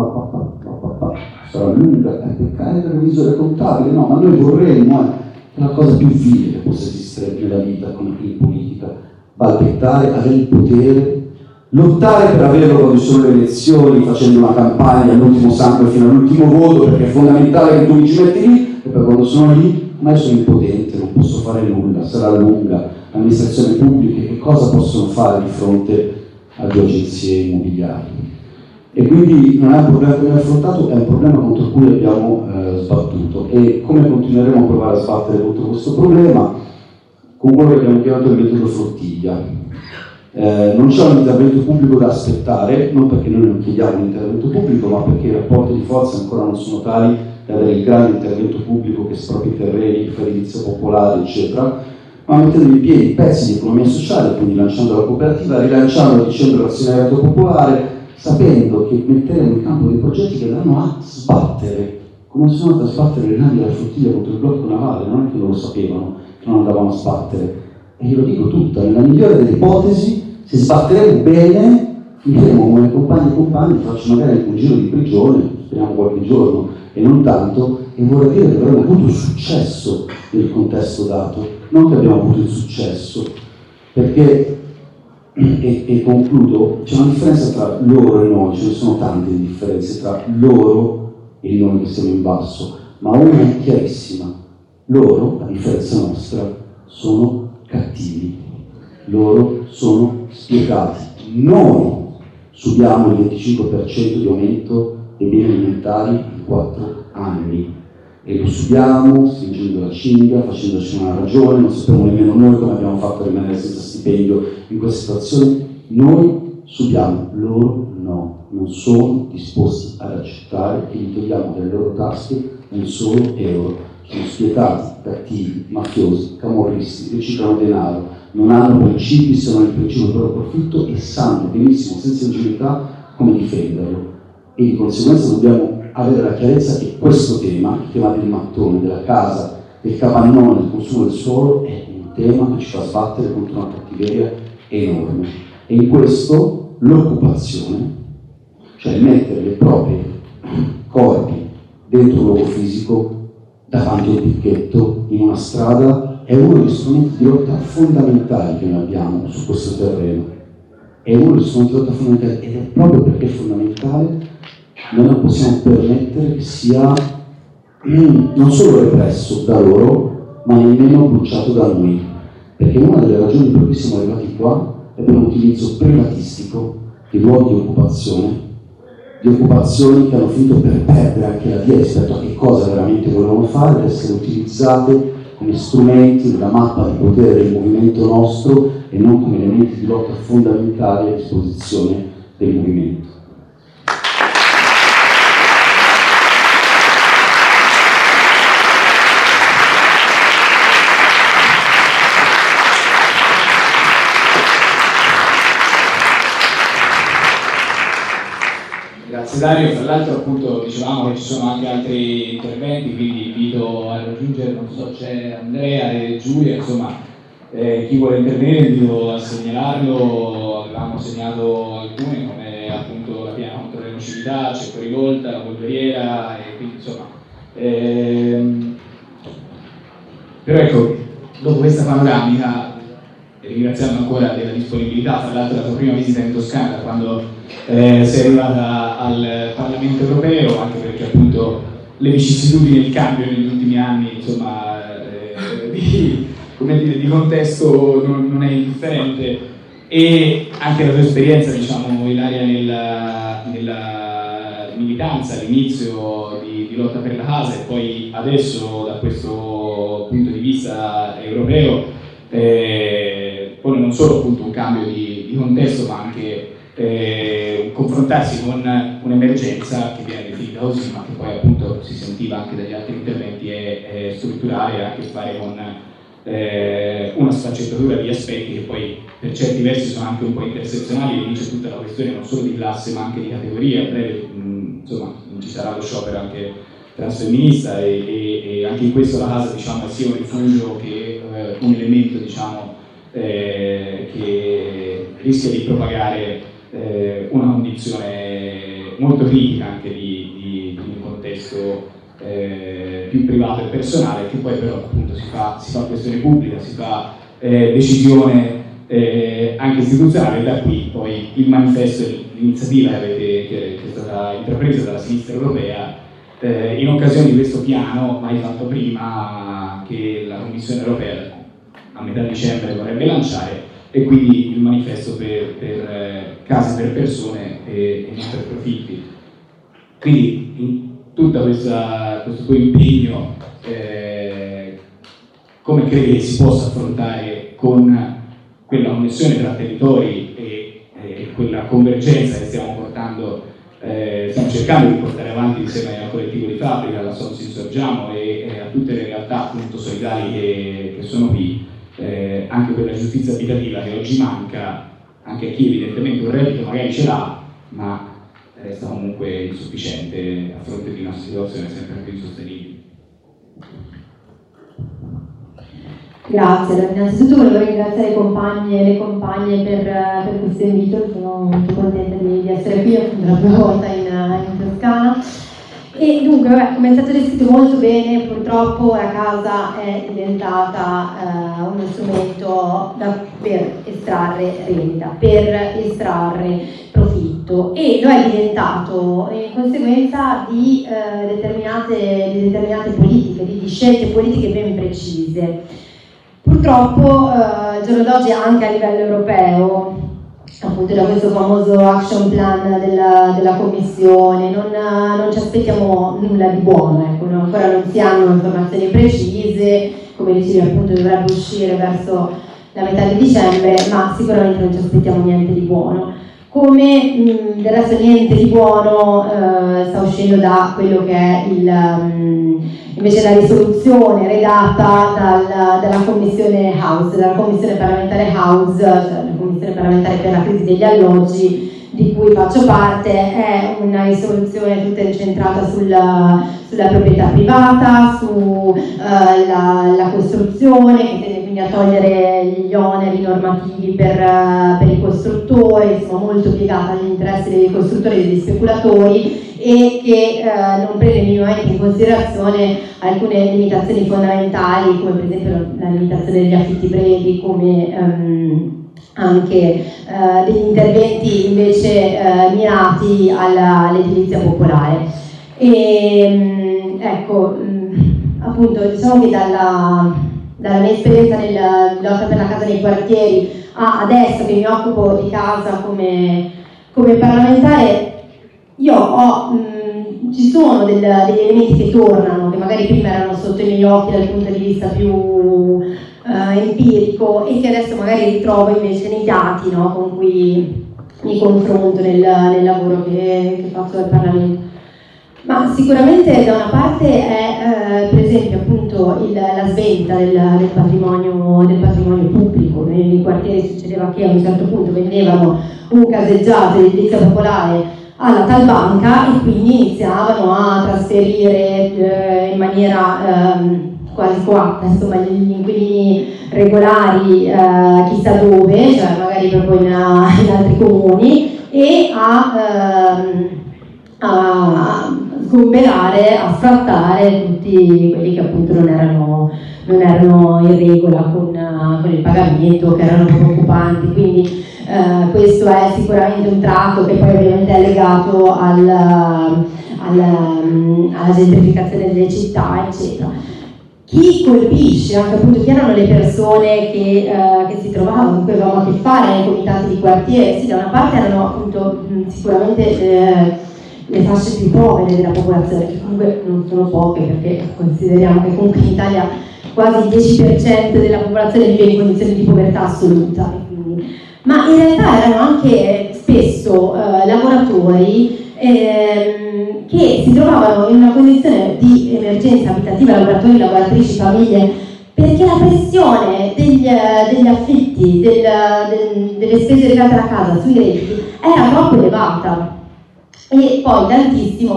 Sarà lunga, è peccare per revisore contabile, no, ma noi vorremmo, è la cosa più vile che possa esistere nella vita in politica, balbettare, avere il potere, lottare per averlo quando ci sono le elezioni, facendo una campagna all'ultimo sangue fino all'ultimo voto, perché è fondamentale che tu mi ci metti lì, e poi quando sono lì, ma io sono impotente, non posso fare nulla, sarà lunga, l'amministrazione pubblica, che cosa possono fare di fronte a 2 agenzie immobiliari? E quindi non è un problema che abbiamo affrontato, è un problema contro cui abbiamo sbattuto. E come continueremo a provare a sbattere contro questo problema? Con quello che abbiamo chiamato il metodo Flottiglia. Non c'è un intervento pubblico da aspettare, non perché noi non chiediamo un intervento pubblico, ma perché i rapporti di forza ancora non sono tali da avere il grande intervento pubblico che spropria i terreni, fa edilizia popolare, eccetera, ma mettendo in piedi pezzi di economia sociale, quindi lanciando la cooperativa, rilanciando dicendo l'azionariato popolare, sapendo che metteremo in campo dei progetti che andranno a sbattere, come sono andate a sbattere le navi della flottiglia contro il blocco navale, non è che non lo sapevano, che non andavano a sbattere. E io lo dico tutta, nella migliore delle ipotesi, se sbatteremo bene, finiremo come compagni e compagni, faccio magari un giro di prigione, speriamo qualche giorno, e non tanto, e vorrà dire che avremo avuto successo nel contesto dato, non che abbiamo avuto il successo, perché, e concludo, c'è una differenza tra loro e noi, ce ne sono tante differenze tra loro e noi che siamo in basso, ma una è chiarissima: loro, a differenza nostra, sono cattivi, loro sono spiegati. Noi subiamo il 25% di aumento dei beni alimentari in 4 anni e lo subiamo stringendo la cinghia, facendoci una ragione, non sappiamo nemmeno noi come abbiamo fatto a rimanere senza stipendio in questa situazione. Noi subiamo, loro no, non sono disposti ad accettare che gli togliamo dalle loro tasche un solo euro. Sono spietati, cattivi, mafiosi, camorristi, riciclano denaro, non hanno principi se non il principio del loro profitto e sanno benissimo, senza ingenuità, come difenderlo. E di conseguenza dobbiamo avere la chiarezza che questo tema, il tema del mattone, della casa, del capannone, del consumo del suolo, è un tema che ci fa sbattere contro una cattiveria enorme. E in questo l'occupazione, cioè mettere i propri corpi dentro un luogo fisico, davanti a un picchetto in una strada è uno degli strumenti di lotta fondamentali che noi abbiamo su questo terreno. È uno degli strumenti di lotta fondamentali, ed è proprio perché è fondamentale noi non possiamo permettere che sia non solo represso da loro, ma nemmeno bruciato da noi. Perché una delle ragioni per cui siamo arrivati qua è per un utilizzo privatistico di luoghi di occupazioni che hanno finito per perdere anche la via rispetto a che cosa veramente volevano fare, per essere utilizzate come strumenti della mappa di potere del movimento nostro e non come elementi di lotta fondamentali a disposizione del movimento. Grazie Dario, tra l'altro appunto dicevamo che ci sono anche altri interventi, quindi invito a raggiungere, non so, c'è Andrea e Giulia, insomma chi vuole intervenire invito a segnalarlo, avevamo segnato alcuni come appunto la piana contro le nocività, Cerco Rivolta, la polveriera, e quindi insomma però ecco, dopo questa panoramica, ringraziando ancora della disponibilità, tra l'altro la tua prima visita in Toscana quando sei arrivata al Parlamento europeo, anche perché appunto le vicissitudini del cambio negli ultimi anni, insomma, di contesto non è indifferente, e anche la tua esperienza, diciamo, Ilaria, nella militanza all'inizio di lotta per la casa e poi adesso da questo punto di vista europeo, pone non solo appunto un cambio di contesto, ma anche confrontarsi con un'emergenza che viene definita così, ma che poi appunto si sentiva anche dagli altri interventi è strutturale, ha a che fare con una sfaccettatura di aspetti che poi per certi versi sono anche un po' intersezionali, e dice tutta la questione non solo di classe ma anche di categoria. A breve insomma ci sarà lo sciopero anche transfemminista, e anche in questo la casa, diciamo, sia un rifugio che un elemento, diciamo, che rischia di propagare una condizione molto critica anche di un contesto più privato e personale, che poi però appunto si fa questione pubblica, si fa decisione anche istituzionale, e da qui poi il manifesto e l'iniziativa che è stata intrapresa dalla sinistra europea in occasione di questo piano mai fatto prima, che la Commissione europea a metà dicembre vorrebbe lanciare, e quindi il manifesto per case per persone e non per profitti. Quindi in tutto questo tuo impegno, come credi che si possa affrontare con quella connessione tra territori e quella convergenza che stiamo cercando di portare avanti insieme al collettivo di fabbrica, alla Sons Insorgiamo e a tutte le realtà appunto solidali che sono qui, anche quella giustizia abitativa che oggi manca anche a chi evidentemente un reddito magari ce l'ha, ma resta comunque insufficiente a fronte di una situazione sempre più insostenibile. Grazie, innanzitutto volevo ringraziare i compagni e le compagne per questo invito, sono molto contenta di essere qui appunto la prima volta in Toscana. E dunque, come è stato descritto molto bene, purtroppo la casa è diventata uno strumento per estrarre rendita, per estrarre profitto, e lo è diventato in conseguenza di determinate politiche, di scelte politiche ben precise. Purtroppo al giorno d'oggi anche a livello europeo, appunto da questo famoso action plan della Commissione, non ci aspettiamo nulla di buono, ecco, ancora non si hanno informazioni precise, come dicevi appunto dovrebbe uscire verso la metà di dicembre, ma sicuramente non ci aspettiamo niente di buono. Come del resto niente di buono sta uscendo da quello che è invece la risoluzione redatta dalla Commissione House, dalla Commissione parlamentare House, cioè la Commissione parlamentare per la crisi degli alloggi di cui faccio parte è una risoluzione tutta incentrata sulla proprietà privata, sulla costruzione, che tende quindi a togliere gli oneri normativi per i costruttori, insomma molto piegata agli interessi dei costruttori e degli speculatori, e che non prende minimamente in considerazione alcune limitazioni fondamentali, come per esempio la limitazione degli affitti brevi, come anche degli interventi invece mirati all'edilizia popolare. E ecco, appunto, diciamo che dalla mia esperienza nella lotta per la casa nei quartieri a adesso che mi occupo di casa come parlamentare, io ci sono degli elementi che tornano, che magari prima erano sotto i miei occhi dal punto di vista più empirico, e che adesso magari ritrovo invece nei dati, no, con cui mi confronto nel lavoro che faccio al Parlamento. Ma sicuramente da una parte è per esempio appunto la sventa del patrimonio pubblico. Nei quartieri succedeva che a un certo punto vendevano un caseggiato di edilizia popolare alla tal banca e quindi iniziavano a trasferire in maniera quasi coatta, insomma, gli inquilini regolari chissà dove, cioè magari proprio in altri comuni, e a sgomberare, a sfrattare tutti quelli che appunto non erano in regola con il pagamento, che erano poco occupanti. Quindi questo è sicuramente un tratto che poi ovviamente è legato alla gentrificazione delle città, eccetera. Chi colpisce, anche appunto chi erano le persone che si trovavano, con cui avevamo a che fare nei comitati di quartiere? Sì, da una parte erano appunto sicuramente le fasce più povere della popolazione, che comunque non sono poche, perché consideriamo che comunque in Italia quasi il 10% della popolazione vive in condizioni di povertà assoluta, ma in realtà erano anche spesso lavoratori che si trovavano in una condizione di emergenza abitativa, lavoratori, lavoratrici, famiglie, perché la pressione degli affitti, delle spese legate alla casa sui redditi era troppo elevata. E poi tantissimi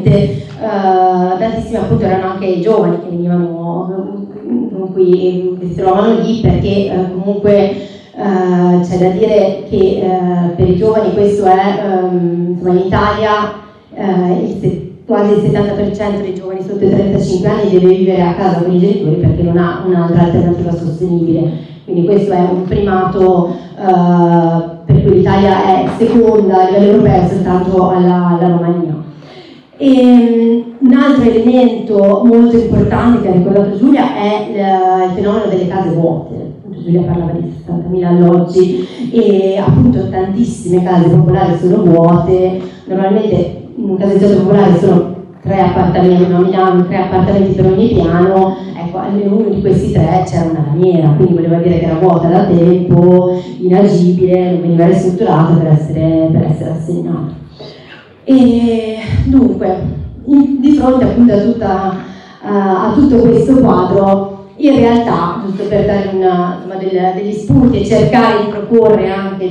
appunto erano anche i giovani che venivano che si trovavano lì, perché comunque c'è da dire che per i giovani questo è insomma, in Italia quasi il 70% dei giovani sotto i 35 anni deve vivere a casa con i genitori perché non ha un'altra alternativa sostenibile. Quindi questo è un primato per cui l'Italia è seconda a livello europeo soltanto alla Romania. E un altro elemento molto importante che ha ricordato Giulia è il fenomeno delle case vuote. Giulia parlava di 60.000 alloggi e appunto tantissime case popolari sono vuote. Normalmente in un caseggiato popolare sono 3 appartamenti, a Milano 3 appartamenti per ogni piano, ecco, almeno uno di questi 3 c'era una lamiera, quindi voleva dire che era vuota da tempo, inagibile, non veniva ristrutturato per essere assegnato. E dunque, di fronte appunto a tutto questo quadro, in realtà, giusto per dare degli spunti e cercare di proporre anche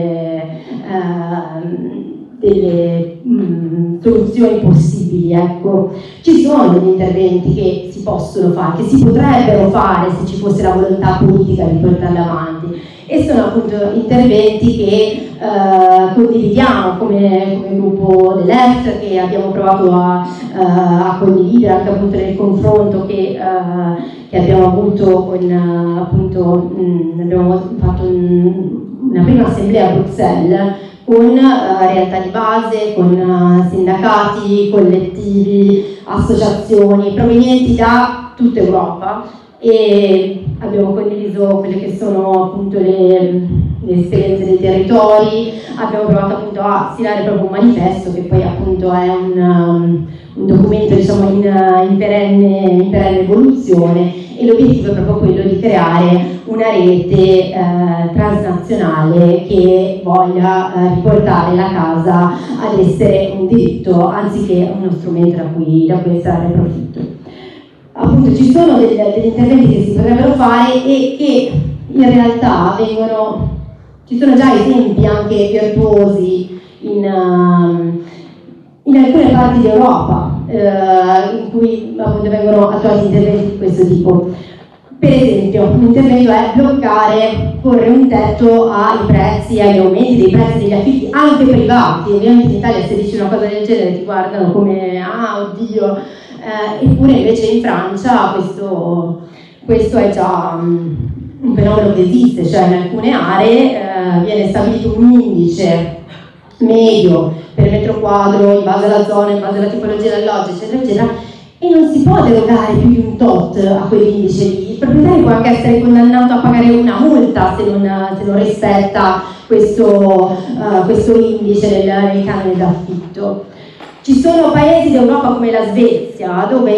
delle soluzioni possibili, ecco, ci sono degli interventi che si possono fare, che si potrebbero fare se ci fosse la volontà politica di portarli avanti, e sono appunto interventi che condividiamo come gruppo dell'EFT, che abbiamo provato a condividere anche appunto nel confronto che abbiamo avuto con appunto abbiamo fatto una prima assemblea a Bruxelles con realtà di base, con sindacati, collettivi, associazioni provenienti da tutta Europa, e abbiamo condiviso quelle che sono appunto le esperienze dei territori, abbiamo provato appunto a stilare proprio un manifesto che poi appunto è un documento, diciamo, in perenne evoluzione, e l'obiettivo è proprio quello di creare una rete transnazionale che voglia riportare la casa ad essere un diritto anziché uno strumento da cui estrarre profitto. Appunto ci sono degli interventi che si potrebbero fare e che in realtà vengono Ci sono già esempi anche virtuosi in alcune parti d'Europa in cui appunto vengono attuati interventi di questo tipo. Per esempio, un intervento è porre un tetto ai prezzi, agli aumenti dei prezzi degli affitti anche privati. Ovviamente in Italia se dici una cosa del genere ti guardano come oddio, eppure invece in Francia questo è già un fenomeno che esiste, cioè in alcune aree viene stabilito un indice medio per metro quadro in base alla zona, in base alla tipologia dell'alloggio, eccetera, eccetera, e non si può derogare più di un tot a quell'indice lì. Il proprietario può anche essere condannato a pagare una multa se non rispetta questo indice nel canone d'affitto. Ci sono paesi d'Europa come la Svezia dove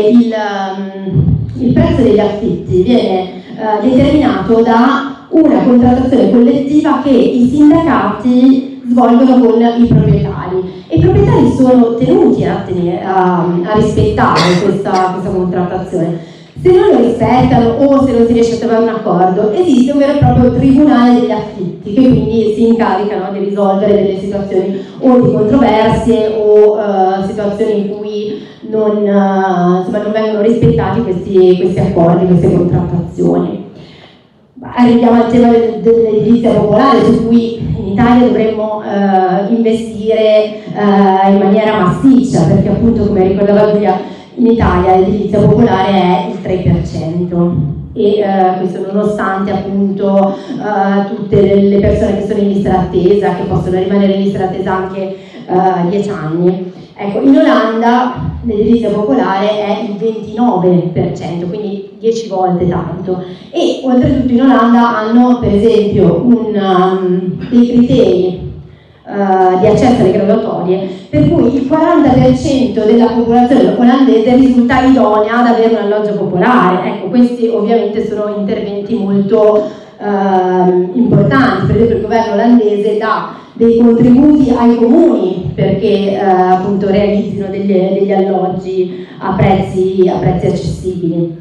il prezzo degli affitti viene determinato da una contrattazione collettiva che i sindacati svolgono con i proprietari, e i proprietari sono tenuti a rispettare questa contrattazione. Se non lo rispettano o se non si riesce a trovare un accordo, esiste un vero e proprio tribunale degli affitti che quindi si incaricano di risolvere delle situazioni o di controversie o situazioni in cui non vengono rispettati questi accordi, queste contrattazioni. Arriviamo al tema dell'edilizia popolare, su cui in Italia dovremmo investire in maniera massiccia, perché appunto, come ricordava Giulia, in Italia l'edilizia popolare è il 3%, e questo nonostante appunto tutte le persone che sono in lista d'attesa, che possono rimanere in lista d'attesa anche 10 anni. Ecco, in Olanda l'edilizia popolare è il 29%, quindi 10 volte tanto, e oltretutto in Olanda hanno per esempio dei criteri di accesso alle graduatorie per cui il 40% della popolazione olandese risulta idonea ad avere un alloggio popolare. Ecco, questi ovviamente sono interventi molto importanti. Per esempio il governo olandese dà dei contributi ai comuni perché appunto realizzino degli alloggi a prezzi accessibili.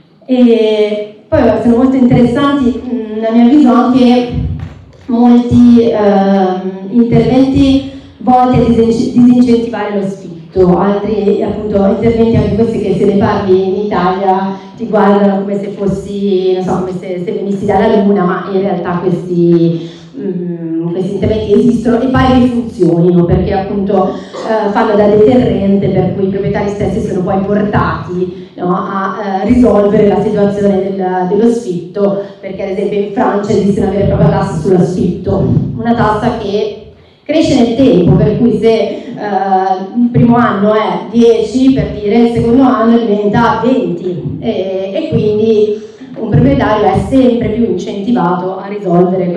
E poi sono molto interessanti a mio avviso anche molti interventi volti a disincentivare lo sfitto, altri appunto interventi anche questi che se ne parli in Italia ti guardano come se fossi, non so, come se venissi dalla luna, ma in realtà questi interventi esistono e pare che funzionino, perché appunto fanno da deterrente, per cui i proprietari stessi sono poi portati a risolvere la situazione dello sfitto, perché ad esempio in Francia esiste una vera e propria tassa sullo sfitto, una tassa che cresce nel tempo, per cui se il primo anno è 10, per dire, il secondo anno diventa 20 e quindi un proprietario è sempre più incentivato a risolvere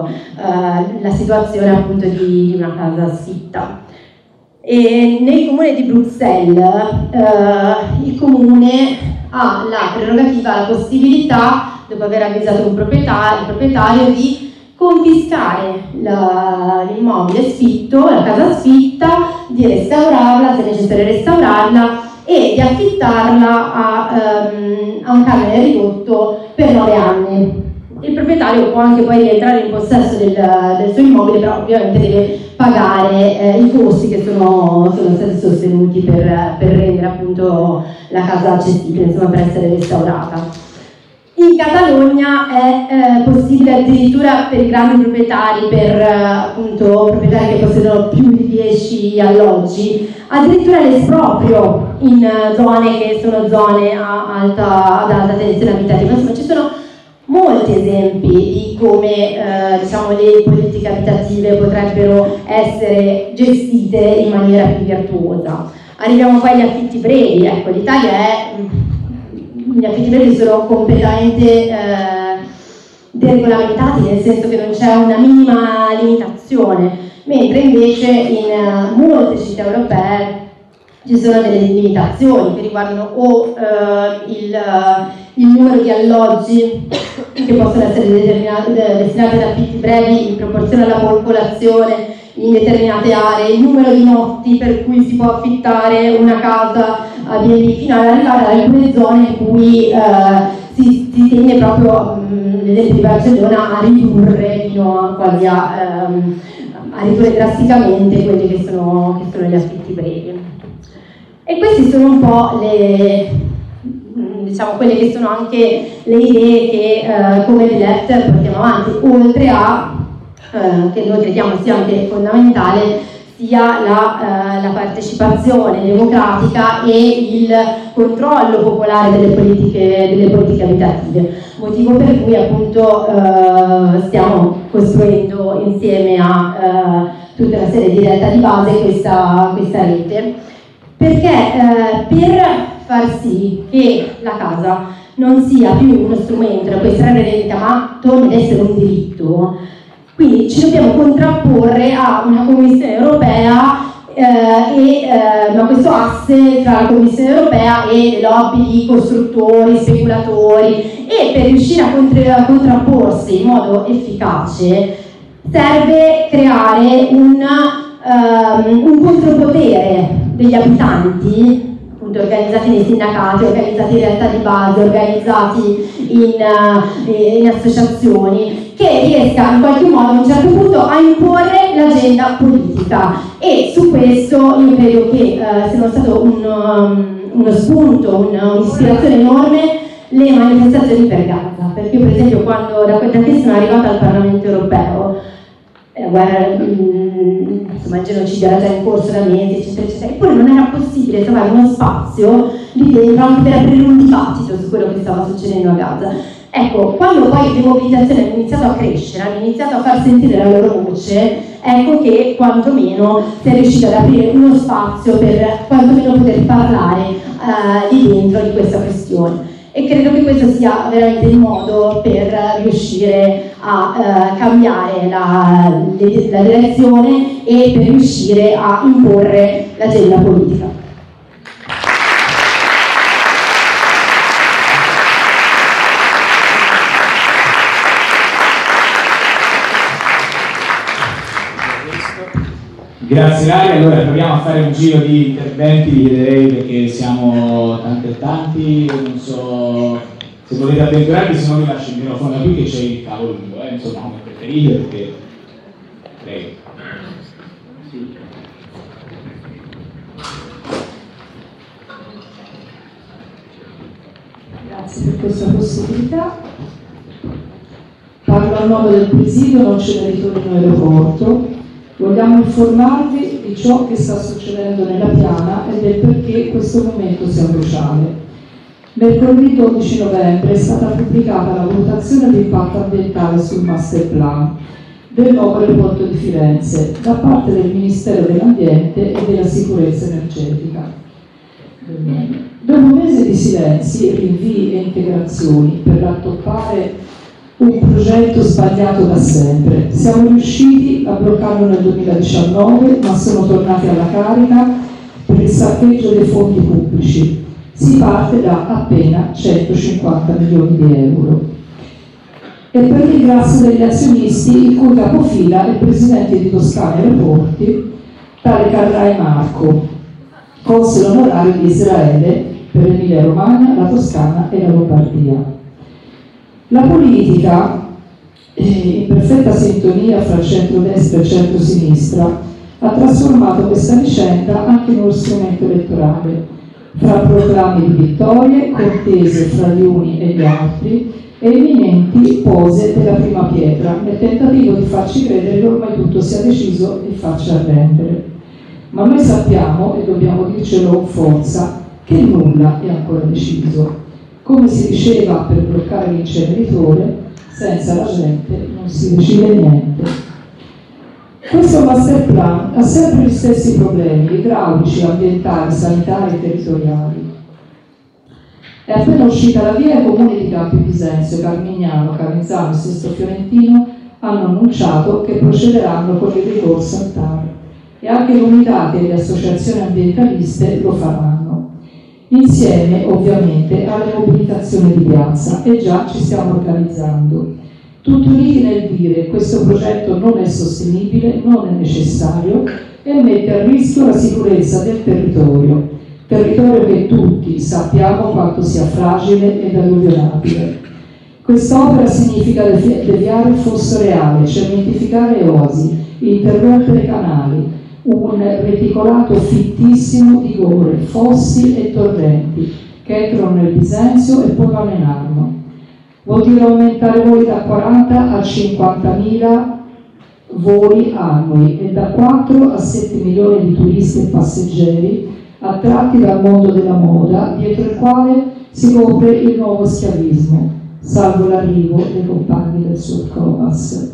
la situazione appunto di una casa sfitta. E nel comune di Bruxelles il comune ha la prerogativa, la possibilità, dopo aver avvisato il proprietario, di confiscare l'immobile sfitto, la casa sfitta, di restaurarla, se necessario restaurarla, e di affittarla a un canone ridotto per 9 anni. Il proprietario può anche poi rientrare in possesso del suo immobile, però ovviamente deve pagare i costi che sono stati sostenuti per rendere appunto la casa accessibile, insomma, per essere restaurata. In Catalogna è possibile addirittura per i grandi proprietari, per appunto proprietari che possiedono più di 10 alloggi, addirittura l'esproprio in zone che sono zone ad alta tensione abitativa. Insomma, ci sono molti esempi di come le politiche abitative potrebbero essere gestite in maniera più virtuosa. Arriviamo poi agli affitti brevi. Ecco, l'Italia gli affitti brevi sono completamente deregolamentati, nel senso che non c'è una minima limitazione, mentre invece in molte città europee ci sono delle limitazioni che riguardano o il numero di alloggi che possono essere destinati ad affitti brevi in proporzione alla popolazione in determinate aree, il numero di notti per cui si può affittare una casa a B&B, fino ad arrivare ad alcune zone in cui si tende proprio, l'esempio di Barcellona, a ridurre fino quasi a ridurre drasticamente quelli che sono gli affitti brevi. E queste sono un po' quelle che sono anche le idee che come The Left portiamo avanti, oltre a che noi crediamo sia anche fondamentale, sia la partecipazione democratica e il controllo popolare delle politiche abitative, motivo per cui appunto stiamo costruendo insieme a tutta una serie di realtà di base questa rete, perché per far sì che la casa non sia più uno strumento da cui estrarre rendita, ma torni ad essere un diritto, quindi ci dobbiamo contrapporre a una Commissione europea ma questo asse tra la Commissione europea e le lobby di costruttori, speculatori, e per riuscire a contrapporsi in modo efficace serve creare un contropotere degli abitanti, appunto organizzati nei sindacati, organizzati in realtà di base, organizzati in associazioni, che riesca in qualche modo a un certo punto a imporre l'agenda politica. E su questo io credo che siano stato uno spunto, un'ispirazione enorme le manifestazioni per Gaza, perché per esempio quando da che sono arrivata al Parlamento europeo, la guerra, insomma il genocidio era già in corso da mesi, eccetera eccetera, eppure non era possibile trovare uno spazio lì dentro anche per aprire un dibattito su quello che stava succedendo a Gaza. Ecco, quando poi le mobilitazioni hanno iniziato a crescere, hanno iniziato a far sentire la loro voce, ecco che quantomeno si è riuscito ad aprire uno spazio per quantomeno poter parlare lì dentro di questa questione. E credo che questo sia veramente il modo per riuscire a cambiare la direzione e per riuscire a imporre l'agenda politica. Grazie Ilaria, allora proviamo a fare un giro di interventi, vi chiederei perché siamo tanti, non so se volete avventurarvi, se no vi lascio il microfono da qui che c'è il cavolo lungo, insomma come preferite, perché prego. Grazie per questa possibilità. Parlo a nome del presidio non Cenerentola Aeroporto. Vogliamo informarvi di ciò che sta succedendo nella piana e del perché questo momento sia cruciale. Mercoledì 12 novembre è stata pubblicata la valutazione di impatto ambientale sul master plan del nuovo aeroporto di Firenze da parte del Ministero dell'Ambiente e della Sicurezza Energetica. Dopo un mese di silenzi, rinvii e integrazioni per rattoppare un progetto sbagliato da sempre. Siamo riusciti a bloccarlo nel 2019, ma sono tornati alla carica per il saccheggio dei fondi pubblici. Si parte da appena 150 milioni di euro. E per ringrazio degli azionisti, il cui capofila è il presidente di Toscana Aeroporti, tale Carrai Marco, console onorario di Israele per l'Emilia Romagna, la Toscana e la Lombardia. La politica, in perfetta sintonia fra centrodestra e centrosinistra, ha trasformato questa vicenda anche in uno strumento elettorale, fra proclami di vittorie, contese fra gli uni e gli altri e imminenti pose della prima pietra, nel tentativo di farci credere che ormai tutto sia deciso e faccia arrendere. Ma noi sappiamo, e dobbiamo dircelo con forza, che nulla è ancora deciso. Come si diceva per bloccare l'inceneritore, senza la gente non si decide niente. Questo master plan ha sempre gli stessi problemi idraulici, ambientali, sanitari e territoriali. È appena uscita la via e i comuni di Campi Bisenzio, Carmignano, Carinzano e Sesto Fiorentino hanno annunciato che procederanno con il ricorso al TAR e anche l'unità e le associazioni ambientaliste lo faranno. Insieme ovviamente alle mobilitazioni di piazza, e già ci stiamo organizzando, tutti uniti nel dire che questo progetto non è sostenibile, non è necessario e mette a rischio la sicurezza del territorio che tutti sappiamo quanto sia fragile ed alluvionabile. Quest'opera significa deviare il fosso reale, cementificare oasi, interrompere canali, un reticolato fittissimo di gore, fossi e torrenti che entrano nel Bisenzio e poi vanno in Arno. Vuol dire aumentare voli da 40 a 50.000 voli annui e da 4 a 7 milioni di turisti e passeggeri attratti dal mondo della moda, dietro il quale si copre il nuovo schiavismo, salvo l'arrivo dei compagni del Sud Covas.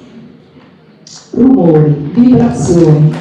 Rumori, vibrazioni,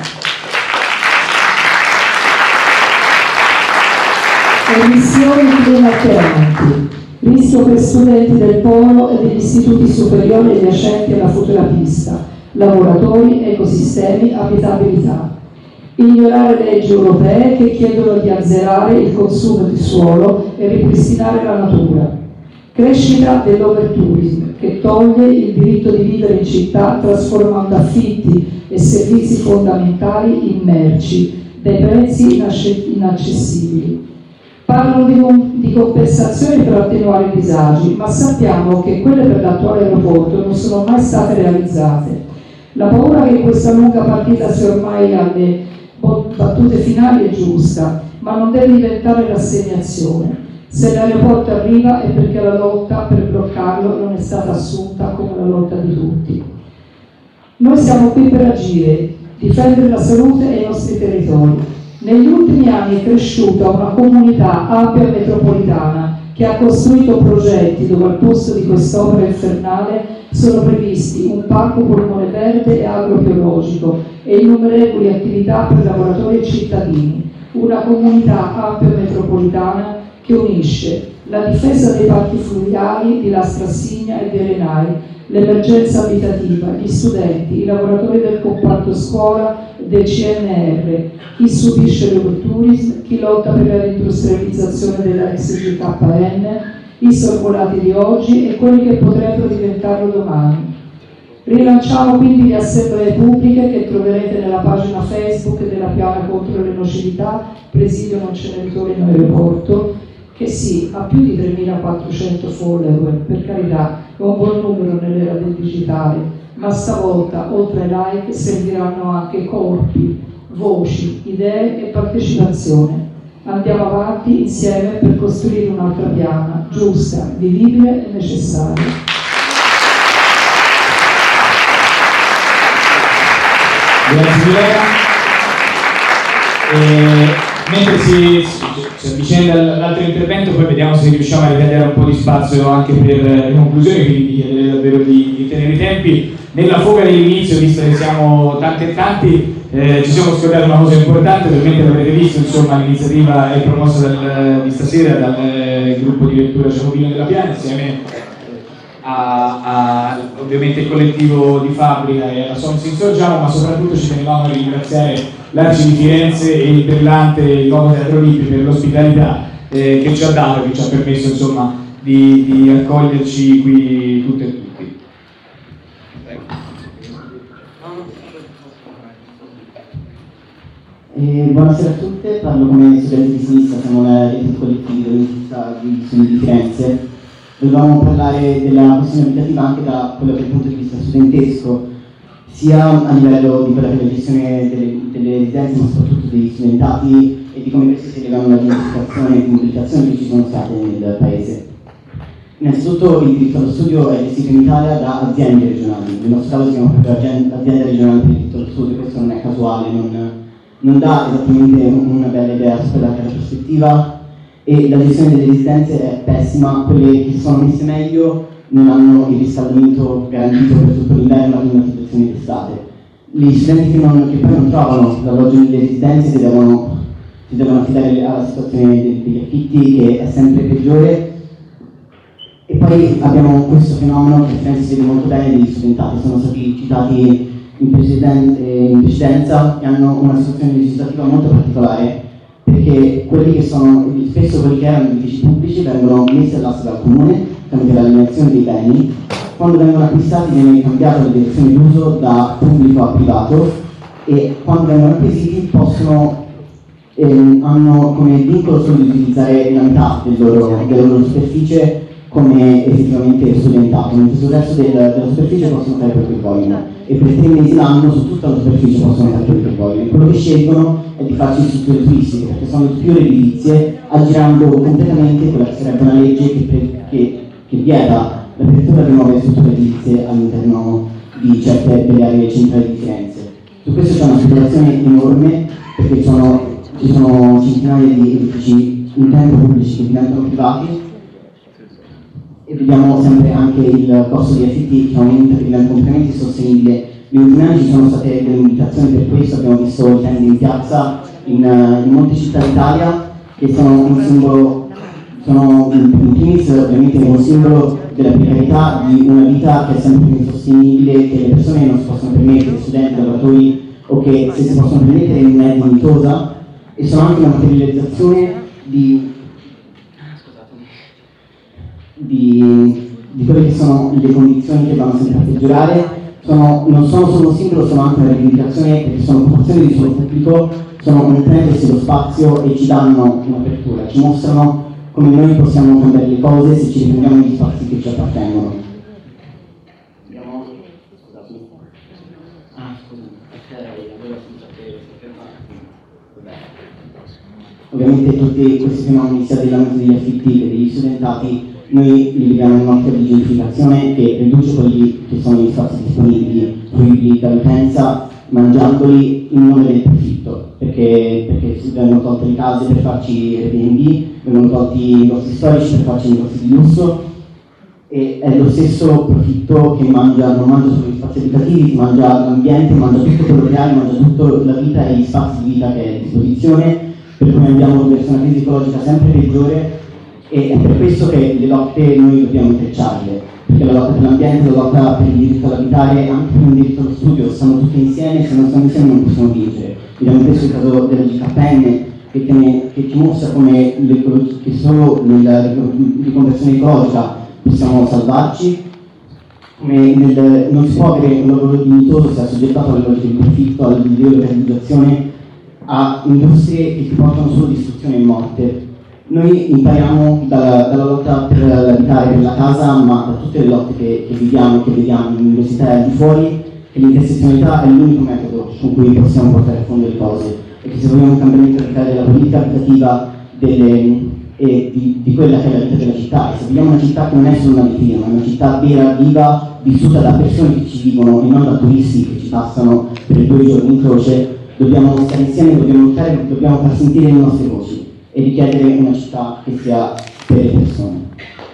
emissioni climalteranti, rischio per studenti del polo e degli istituti superiori adiacenti alla futura pista, lavoratori, ecosistemi, abitabilità. Ignorare leggi europee che chiedono di azzerare il consumo di suolo e ripristinare la natura. Crescita dell'overtourism che toglie il diritto di vivere in città trasformando affitti e servizi fondamentali in merci, dai prezzi inaccessibili. Parlano di compensazioni per attenuare i disagi, ma sappiamo che quelle per l'attuale aeroporto non sono mai state realizzate. La paura che questa lunga partita sia ormai alle battute finali è giusta, ma non deve diventare rassegnazione. Se l'aeroporto arriva è perché la lotta per bloccarlo non è stata assunta come la lotta di tutti. Noi siamo qui per agire, difendere la salute e i nostri territori. Negli ultimi anni è cresciuta una comunità ampia metropolitana che ha costruito progetti dove al posto di quest'opera infernale sono previsti un parco polmone verde e agrobiologico e innumerevoli attività per lavoratori e cittadini. Una comunità ampia metropolitana che unisce la difesa dei parchi fluviali di Lastra Signa e di Arenai, l'emergenza abitativa, gli studenti, i lavoratori del comparto scuola del CNR, chi subisce l'overtourism, chi lotta per la reindustrializzazione della ex GKN, i sorvolati di oggi e quelli che potrebbero diventarlo domani. Rilanciamo quindi le assemblee pubbliche che troverete nella pagina Facebook della Piana contro le nocività, presidio non ceneritore in aeroporto, che sì, ha più di 3.400 follower, per carità, è un buon numero nell'era del digitale, ma stavolta, oltre ai like, serviranno anche corpi, voci, idee e partecipazione. Andiamo avanti insieme per costruire un'altra Piana, giusta, vivibile e necessaria. Grazie Milena. Mentre si avvicenda l'altro intervento, poi vediamo se riusciamo a ritagliare un po' di spazio anche per le conclusioni, quindi chiederei davvero di tenere i tempi. Nella foga dell'inizio, visto che siamo tanti e tanti, ci siamo scordati una cosa importante, ovviamente l'avrete visto, insomma l'iniziativa è promossa di stasera dal gruppo di lettura Giacobino della Piana, insieme a ovviamente il collettivo di Fabbrica e alla Sons Insorgiamo, ma soprattutto ci tenevamo a ringraziare l'Arci di Firenze e il brillante il Nuovo Teatro Lippi per l'ospitalità che ci ha dato, che ci ha permesso insomma di accoglierci qui tutte e tutti. Buonasera a tutte, parlo come studente di sinistra, siamo la rete collettiva dell'Università di Firenze. Dovevamo parlare della questione abitativa anche da quello che è il punto di vista studentesco, sia a livello di quella che è la gestione delle residenze, ma soprattutto degli studentati e di come questi si legano alla gentrificazione e mobilitazione che ci sono state nel paese. Innanzitutto il diritto allo studio è gestito in Italia da aziende regionali, nel nostro caso siamo proprio azienda regionale per il diritto allo studio, questo non è casuale, non dà esattamente una bella idea su quella che è la prospettiva, e la gestione delle residenze è pessima. Quelle che sono messe meglio non hanno il riscaldamento garantito per tutto l'inverno e la climatizzazione d'estate. Gli studenti che poi non trovano l'alloggio nelle residenze si devono affidare alla situazione degli affitti, che è sempre peggiore. E poi abbiamo questo fenomeno che a si vede molto bene degli studentati, sono stati citati in precedenza e hanno una situazione legislativa molto particolare, perché spesso quelli che erano edifici pubblici vengono messi all'asta dal comune tramite l'alienazione dei beni. Quando vengono acquistati viene cambiata la direzione d'uso da pubblico a privato, e quando vengono acquisiti hanno come vincolo solo di utilizzare la metà della loro superficie come effettivamente studentato, mentre sul resto della superficie possono fare quello che vogliono e per 3 mesi l'anno su tutta la superficie possono fare quello che vogliono. Quello che scelgono è di farci strutture turistiche perché sono più edilizie, aggirando completamente quella che sarebbe una legge che vieta l'apertura di nuove strutture edilizie all'interno di certe delle aree centrali di Firenze. Su questo c'è una speculazione enorme perché ci sono centinaia di edifici in tempo pubblici che diventano privati e vediamo sempre anche il costo di affitti che aumenta, che diventa completamente insostenibile. Negli ultimi anni ci sono state delle limitazioni per questo, abbiamo visto i tende in piazza in molte città d'Italia che sono un simbolo, sono in primis ovviamente un simbolo della precarietà di una vita che è sempre più insostenibile, che le persone non si possono permettere, studenti, lavoratori, o che se si possono permettere non è dignitosa, e sono anche una materializzazione di quelle che sono le condizioni che vanno sempre a peggiorare. Non sono solo un simbolo, sono anche una rivendicazione perché sono occupazioni di suolo pubblico, sono un prendersi lo spazio e ci danno un'apertura, ci mostrano come noi possiamo cambiare le cose se ci riprendiamo gli spazi che ci appartengono. Ovviamente tutti questi fenomeni, sia dell'ambito degli affitti che degli studentati, noi li vediamo in un'ottica di gentrificazione che riduce quelli che sono gli spazi disponibili, fruibili dall'utenza, mangiandoli in nome del profitto, perché vengono tolte le case per farci Airbnb, vengono tolti i negozi storici per farci negozi di lusso, e è lo stesso profitto che non mangia solo gli spazi abitativi, mangia l'ambiente, mangia tutto quello che hai, mangia tutta la vita e gli spazi di vita che è a disposizione, per cui andiamo verso una crisi ecologica sempre peggiore, e è per questo che le lotte noi dobbiamo intrecciarle, perché la lotta per l'ambiente, la lotta per il diritto all'abitare, anche per il diritto allo studio, stanno tutte insieme, se non stanno insieme non possiamo vincere. Vediamo questo il caso della GKN, che ci mostra come che solo nella riconversione ecologica possiamo salvarci, come non si può avere un lavoro dignitoso se è assoggettato alle logiche di profitto, alla delocalizzazione, a industrie che ti portano solo distruzione e morte. Noi impariamo dalla lotta per l'abitare, per la casa, ma da tutte le lotte che vediamo nell'università e al di fuori, che l'intersezionalità è l'unico metodo con cui possiamo portare a fondo le cose, e che se vogliamo un cambiamento radicale della politica abitativa di quella che è la vita della città, e se vogliamo una città che non è solo una vetrina, ma è una città vera, viva, vissuta da persone che ci vivono e non da turisti che ci passano per 2 giorni in croce, dobbiamo stare insieme, dobbiamo lottare, dobbiamo far sentire le nostre voci e richiedere una città che sia per le persone.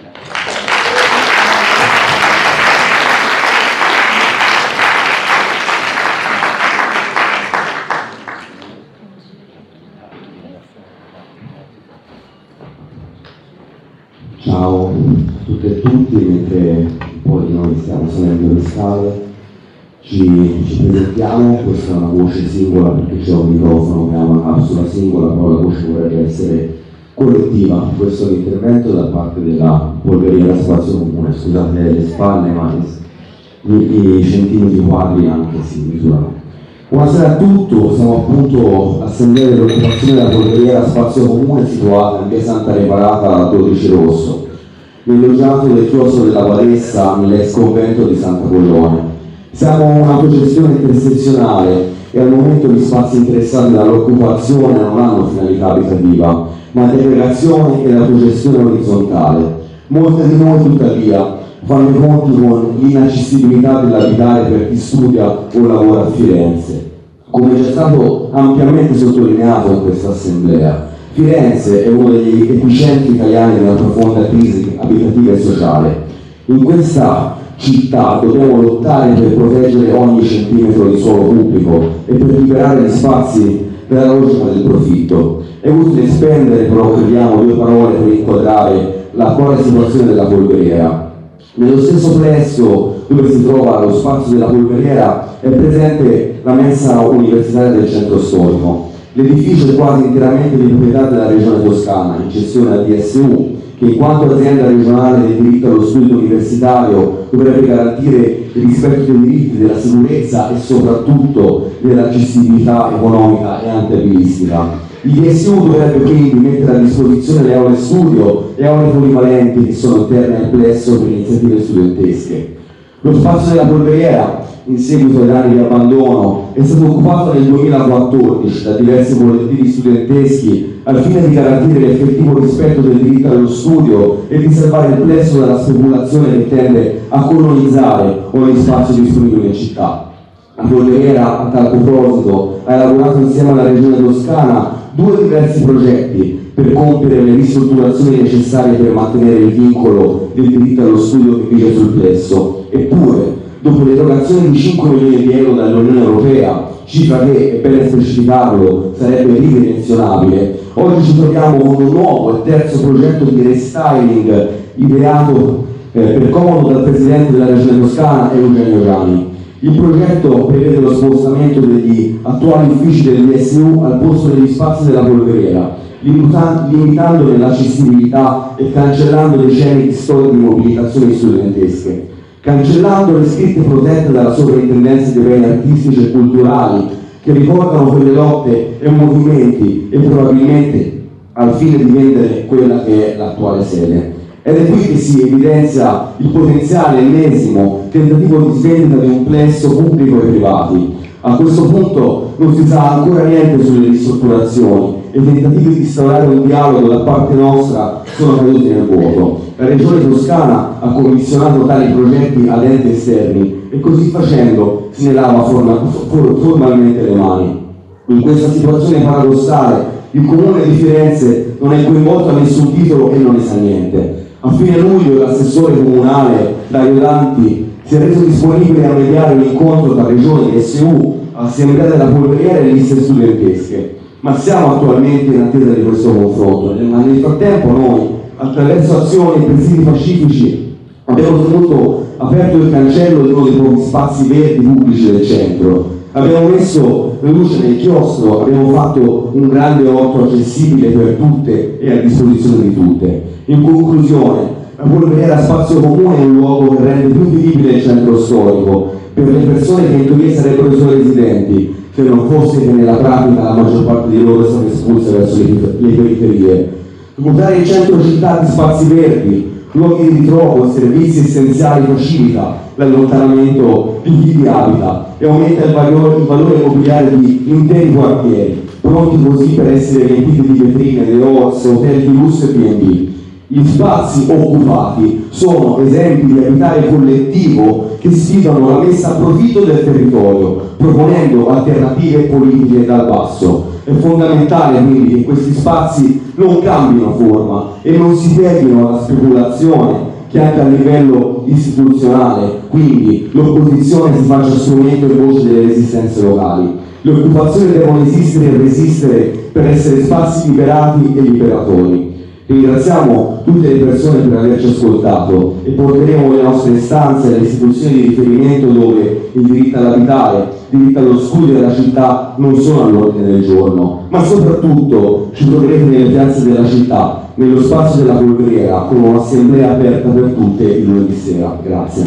Ciao a tutte e tutti, mentre un po' di noi stiamo salendo le scale, ci presentiamo. Questa è una voce singola perché c'è un microfono che ha una capsula singola, però la voce vorrebbe essere collettiva. Questo è l'intervento da parte della Polveriera Spazio Comune. Scusate le spalle, ma i centimetri quadri anche si misurano. Buonasera a tutti, siamo appunto all'assemblea dell'occupazione della Polveriera Spazio Comune situata in via Santa Reparata 12 Rosso, nell'oggiato del chiostro della Badessa, nell'ex convento di Santa Pollone. Siamo una processione intersezionale e al momento gli spazi interessati dall'occupazione non hanno finalità abitativa, ma di aggregazione e la processione orizzontale. Molte di noi, tuttavia, fanno i conti con l'inaccessibilità dell'abitare per chi studia o lavora a Firenze. Come già è stato ampiamente sottolineato in questa assemblea, Firenze è uno degli epicentri italiani della profonda crisi abitativa e sociale. In questa città dobbiamo lottare per proteggere ogni centimetro di suolo pubblico e per liberare gli spazi dalla logica del profitto. È utile spendere, però, crediamo, 2 parole per inquadrare l'attuale situazione della Polveriera. Nello stesso plesso dove si trova lo spazio della Polveriera è presente la mensa universitaria del centro storico. L'edificio è quasi interamente di proprietà della regione toscana, in cessione al DSU, che in quanto azienda regionale del diritto allo studio universitario dovrebbe garantire il rispetto dei diritti, della sicurezza e soprattutto dell'accessibilità economica e antiabilistica. Il DSU dovrebbe quindi mettere a disposizione le aule studio e aule polivalenti che sono interne al plesso per iniziative studentesche. Lo spazio della polveriera, in seguito ai anni di abbandono, è stato occupato nel 2014 da diversi collettivi studenteschi al fine di garantire l'effettivo rispetto del diritto allo studio e di salvare il plesso dalla speculazione che tende a colonizzare ogni spazio disponibile in città. La polveriera, a tal proposito, ha elaborato insieme alla Regione Toscana 2 diversi progetti per compiere le ristrutturazioni necessarie per mantenere il vincolo del diritto allo studio che vige sul plesso. Eppure, dopo l'erogazione di 5 milioni di euro dall'Unione Europea, cifra che, è bene specificarlo, sarebbe ridimensionabile, oggi ci troviamo con un nuovo e terzo progetto di restyling ideato per comodo dal Presidente della Regione Toscana Eugenio Giani. Il progetto prevede lo spostamento degli attuali uffici del DSU al posto degli spazi della polveriera, limitandone l'accessibilità e cancellando decenni di storie di mobilitazioni studentesche, cancellando le scritte protette dalla sovrintendenza dei beni artistici e culturali che ricordano quelle lotte e movimenti e probabilmente al fine di vendere quella che è l'attuale sede. Ed è qui che si evidenzia il potenziale ennesimo tentativo di svendita di un plesso pubblico e privati. A questo punto non si sa ancora niente sulle ristrutturazioni e i tentativi di instaurare un dialogo da parte nostra sono caduti nel vuoto. La Regione Toscana ha commissionato tali progetti ad enti esterni e così facendo se ne lava formalmente le mani. In questa situazione paradossale il Comune di Firenze non è coinvolto a nessun titolo e non ne sa niente. A fine luglio l'assessore comunale Dario Danti si è reso disponibile a mediare un incontro tra Regione e SU, Assemblea della Polveriera e liste studentesche, ma siamo attualmente in attesa di questo confronto. Ma nel frattempo noi, attraverso azioni e presidi pacifici, abbiamo tenuto aperto il cancello di uno dei pochi spazi verdi pubblici del centro. Abbiamo messo luce nel chiostro, abbiamo fatto un grande orto accessibile per tutte e a disposizione di tutte. In conclusione, la polveriera spazio comune è un luogo che rende più vivibile il centro storico per le persone che in teoria sarebbero i suoi residenti, se non fosse che nella pratica la maggior parte di loro sono espulse verso le periferie. Dotare il centro città di spazi verdi, luoghi di ritrovo e servizi essenziali facilita l'allontanamento di chi vi abita e aumenta il valore immobiliare di interi quartieri, pronti così per essere riempiti di vetrine, resorts, hotel di lusso e B&B. Gli spazi occupati sono esempi di abitare collettivo che sfidano la messa a profitto del territorio, proponendo alternative politiche dal basso. È fondamentale quindi che questi spazi non cambino forma e non si pieghino alla speculazione che anche a livello istituzionale, quindi l'opposizione si faccia strumento e voce delle resistenze locali. Le occupazioni devono esistere e resistere per essere spazi liberati e liberatori. Ringraziamo tutte le persone per averci ascoltato e porteremo le nostre istanze alle istituzioni di riferimento dove il diritto all'abitare, il diritto allo studio della città non sono all'ordine del giorno, ma soprattutto ci troverete nelle piazze della città, nello spazio della polveriera, con un'assemblea aperta per tutte il lunedì sera. Grazie.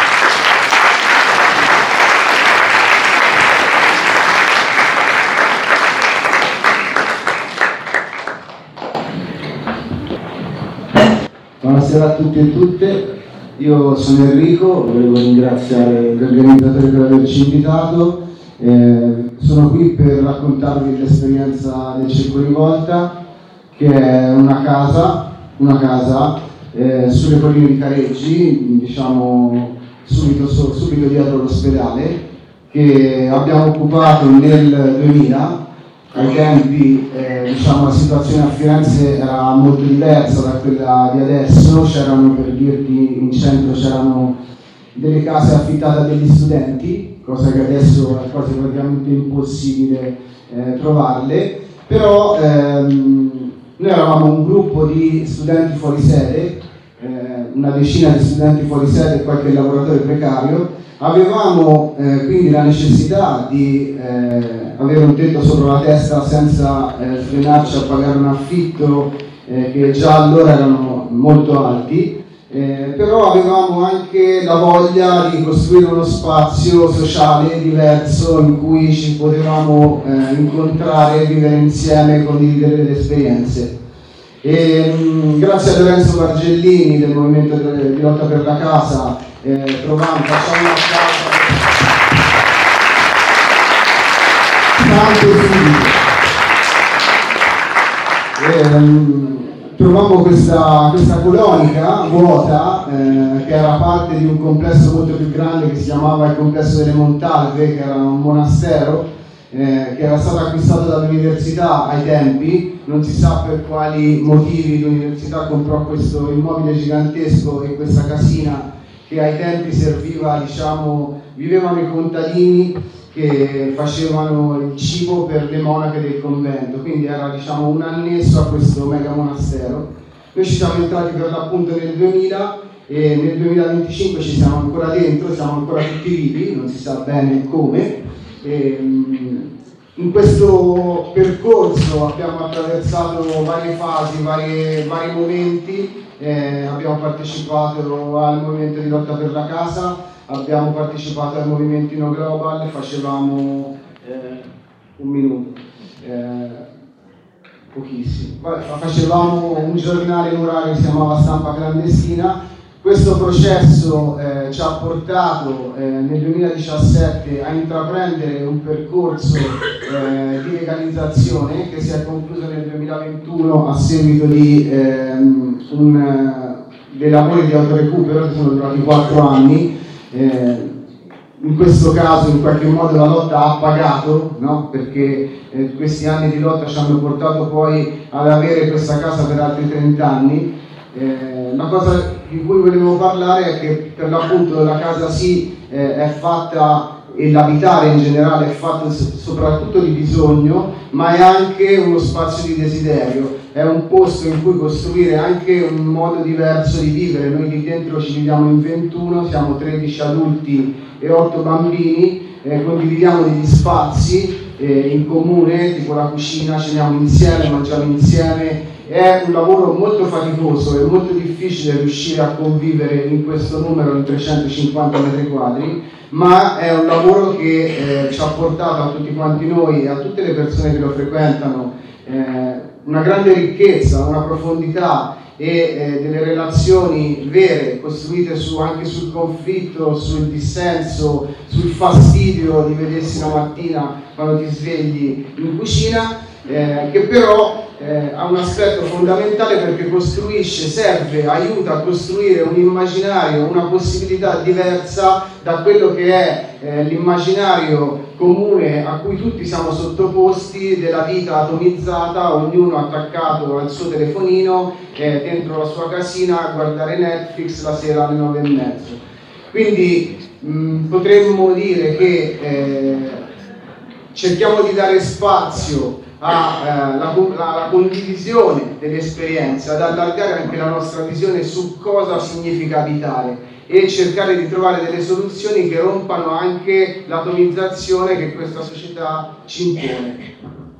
Buonasera a tutti e tutte, io sono Enrico, volevo ringraziare gli organizzatori per averci invitato, sono qui per raccontarvi l'esperienza del Circo Rivolta, che è una casa sulle colline di Careggi, diciamo subito dietro l'ospedale, che abbiamo occupato nel 2000. Ai tempi la situazione a Firenze era molto diversa da quella di adesso, c'erano, per dirti, in centro c'erano delle case affittate a degli studenti, cosa che adesso è quasi praticamente impossibile trovarle, però noi eravamo un gruppo di studenti fuori sede, una decina di studenti fuori sede e qualche lavoratore precario. Avevamo quindi la necessità di avere un tetto sopra la testa senza frenarci a pagare un affitto che già allora erano molto alti, però avevamo anche la voglia di costruire uno spazio sociale diverso in cui ci potevamo incontrare, vivere insieme, condividere delle esperienze. Grazie a Lorenzo Bargellini del Movimento di Lotta per la Casa, facciamo una casa trovammo questa colonica vuota che era parte di un complesso molto più grande che si chiamava il complesso delle Montalve, che era un monastero che era stato acquistato dall'università ai tempi. Non si sa per quali motivi l'università comprò questo immobile gigantesco e questa casina che ai tempi serviva, diciamo, vivevano i contadini che facevano il cibo per le monache del convento, quindi era, diciamo, un annesso a questo mega monastero. Noi ci siamo entrati per l'appunto nel 2000 e nel 2025 ci siamo ancora dentro, siamo ancora tutti vivi, non si sa bene come. In questo percorso abbiamo attraversato varie fasi, vari momenti, abbiamo partecipato al movimento di lotta per la casa, abbiamo partecipato al movimento No Global, facevamo facevamo un giornale rurale che si chiamava Stampa Clandestina. Questo processo ci ha portato nel 2017 a intraprendere un percorso di legalizzazione che si è concluso nel 2021 a seguito di dei lavori di autorecupero che sono durati 4 anni. In questo caso in qualche modo la lotta ha pagato, no? Perché questi anni di lotta ci hanno portato poi ad avere questa casa per altri 30 anni. La cosa di cui volevo parlare è che per l'appunto la casa è fatta, e l'abitare in generale è fatto soprattutto di bisogno, ma è anche uno spazio di desiderio, è un posto in cui costruire anche un modo diverso di vivere. Noi lì dentro ci viviamo in 21, siamo 13 adulti e 8 bambini, condividiamo degli spazi in comune, tipo la cucina, ceniamo insieme, mangiamo insieme. È un lavoro molto faticoso, è molto difficile riuscire a convivere in questo numero di 350 metri quadri, ma è un lavoro che ci ha portato a tutti quanti noi e a tutte le persone che lo frequentano una grande ricchezza, una profondità e delle relazioni vere, costruite anche sul conflitto, sul dissenso, sul fastidio di vedersi una mattina quando ti svegli in cucina, che però ha un aspetto fondamentale perché serve, aiuta a costruire un immaginario, una possibilità diversa da quello che è l'immaginario comune a cui tutti siamo sottoposti, della vita atomizzata, ognuno attaccato al suo telefonino, dentro la sua casina a guardare Netflix la sera alle 9:30. Quindi potremmo dire che cerchiamo di dare spazio alla condivisione dell'esperienza, ad allargare anche la nostra visione su cosa significa abitare e cercare di trovare delle soluzioni che rompano anche l'atomizzazione che questa società ci impone.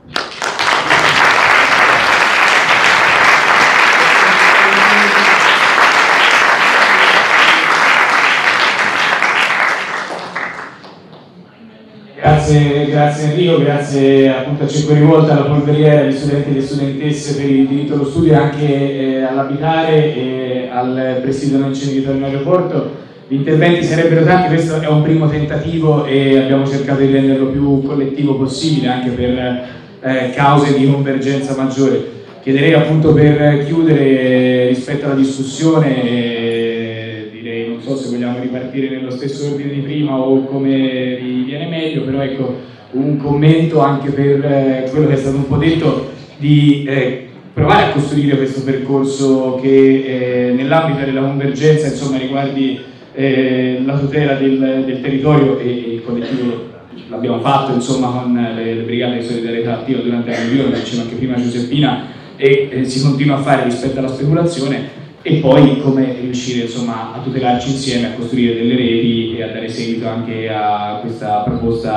Grazie Enrico, grazie appunto a Cecco Rivolta, alla Polveriera, agli studenti e alle studentesse per il diritto allo studio e anche all'abitare e al presidio non inceneritorio in aeroporto. Gli interventi sarebbero tanti, questo è un primo tentativo e abbiamo cercato di renderlo più collettivo possibile anche per cause di convergenza maggiore. Chiederei appunto per chiudere rispetto alla discussione, non so se vogliamo ripartire nello stesso ordine di prima o come vi viene meglio, però ecco un commento anche per quello che è stato un po' detto di provare a costruire questo percorso che nell'ambito della convergenza insomma riguardi la tutela del territorio e il collettivo. L'abbiamo fatto insomma con le brigate di solidarietà attiva durante la riunione, come diceva anche prima Giuseppina, e si continua a fare rispetto alla speculazione. E poi come riuscire insomma a tutelarci insieme, a costruire delle reti e a dare seguito anche a questa proposta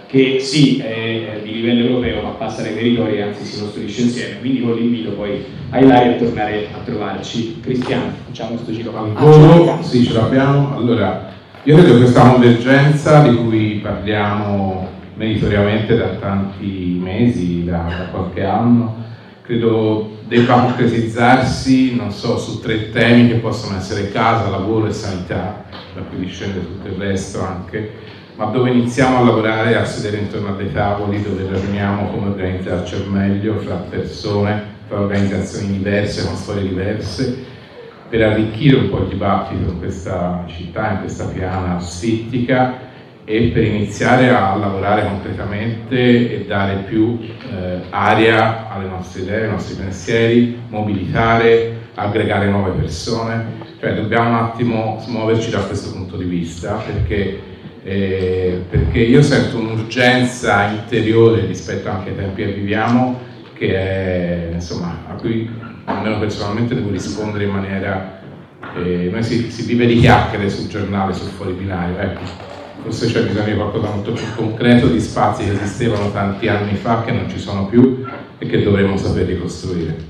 che sì è di livello europeo ma passa dai territori e anzi si costruisce insieme, quindi con l'invito poi a Ilaria a tornare a trovarci. Cristiano, facciamo questo giro qua. Sì, ce l'abbiamo. Allora, io credo che questa convergenza di cui parliamo meritoriamente da tanti mesi, da qualche anno, credo debba concretizzarsi, non so, su 3 temi che possono essere casa, lavoro e sanità, da cui discende tutto il resto anche, ma dove iniziamo a lavorare, a sedere intorno a dei tavoli, dove ragioniamo come organizzarci al meglio fra persone, fra organizzazioni diverse, con storie diverse, per arricchire un po' il dibattito in questa città, in questa piana asfittica, e per iniziare a lavorare concretamente e dare più aria alle nostre idee, ai nostri pensieri, mobilitare, aggregare nuove persone. Cioè dobbiamo un attimo smuoverci da questo punto di vista, perché io sento un'urgenza interiore rispetto anche ai tempi che viviamo, che è, insomma, a cui almeno personalmente devo rispondere in maniera... noi si vive di chiacchiere sul giornale, sul fuori binario, ecco. Forse c'è bisogno di qualcosa molto più concreto, di spazi che esistevano tanti anni fa, che non ci sono più e che dovremmo saper ricostruire.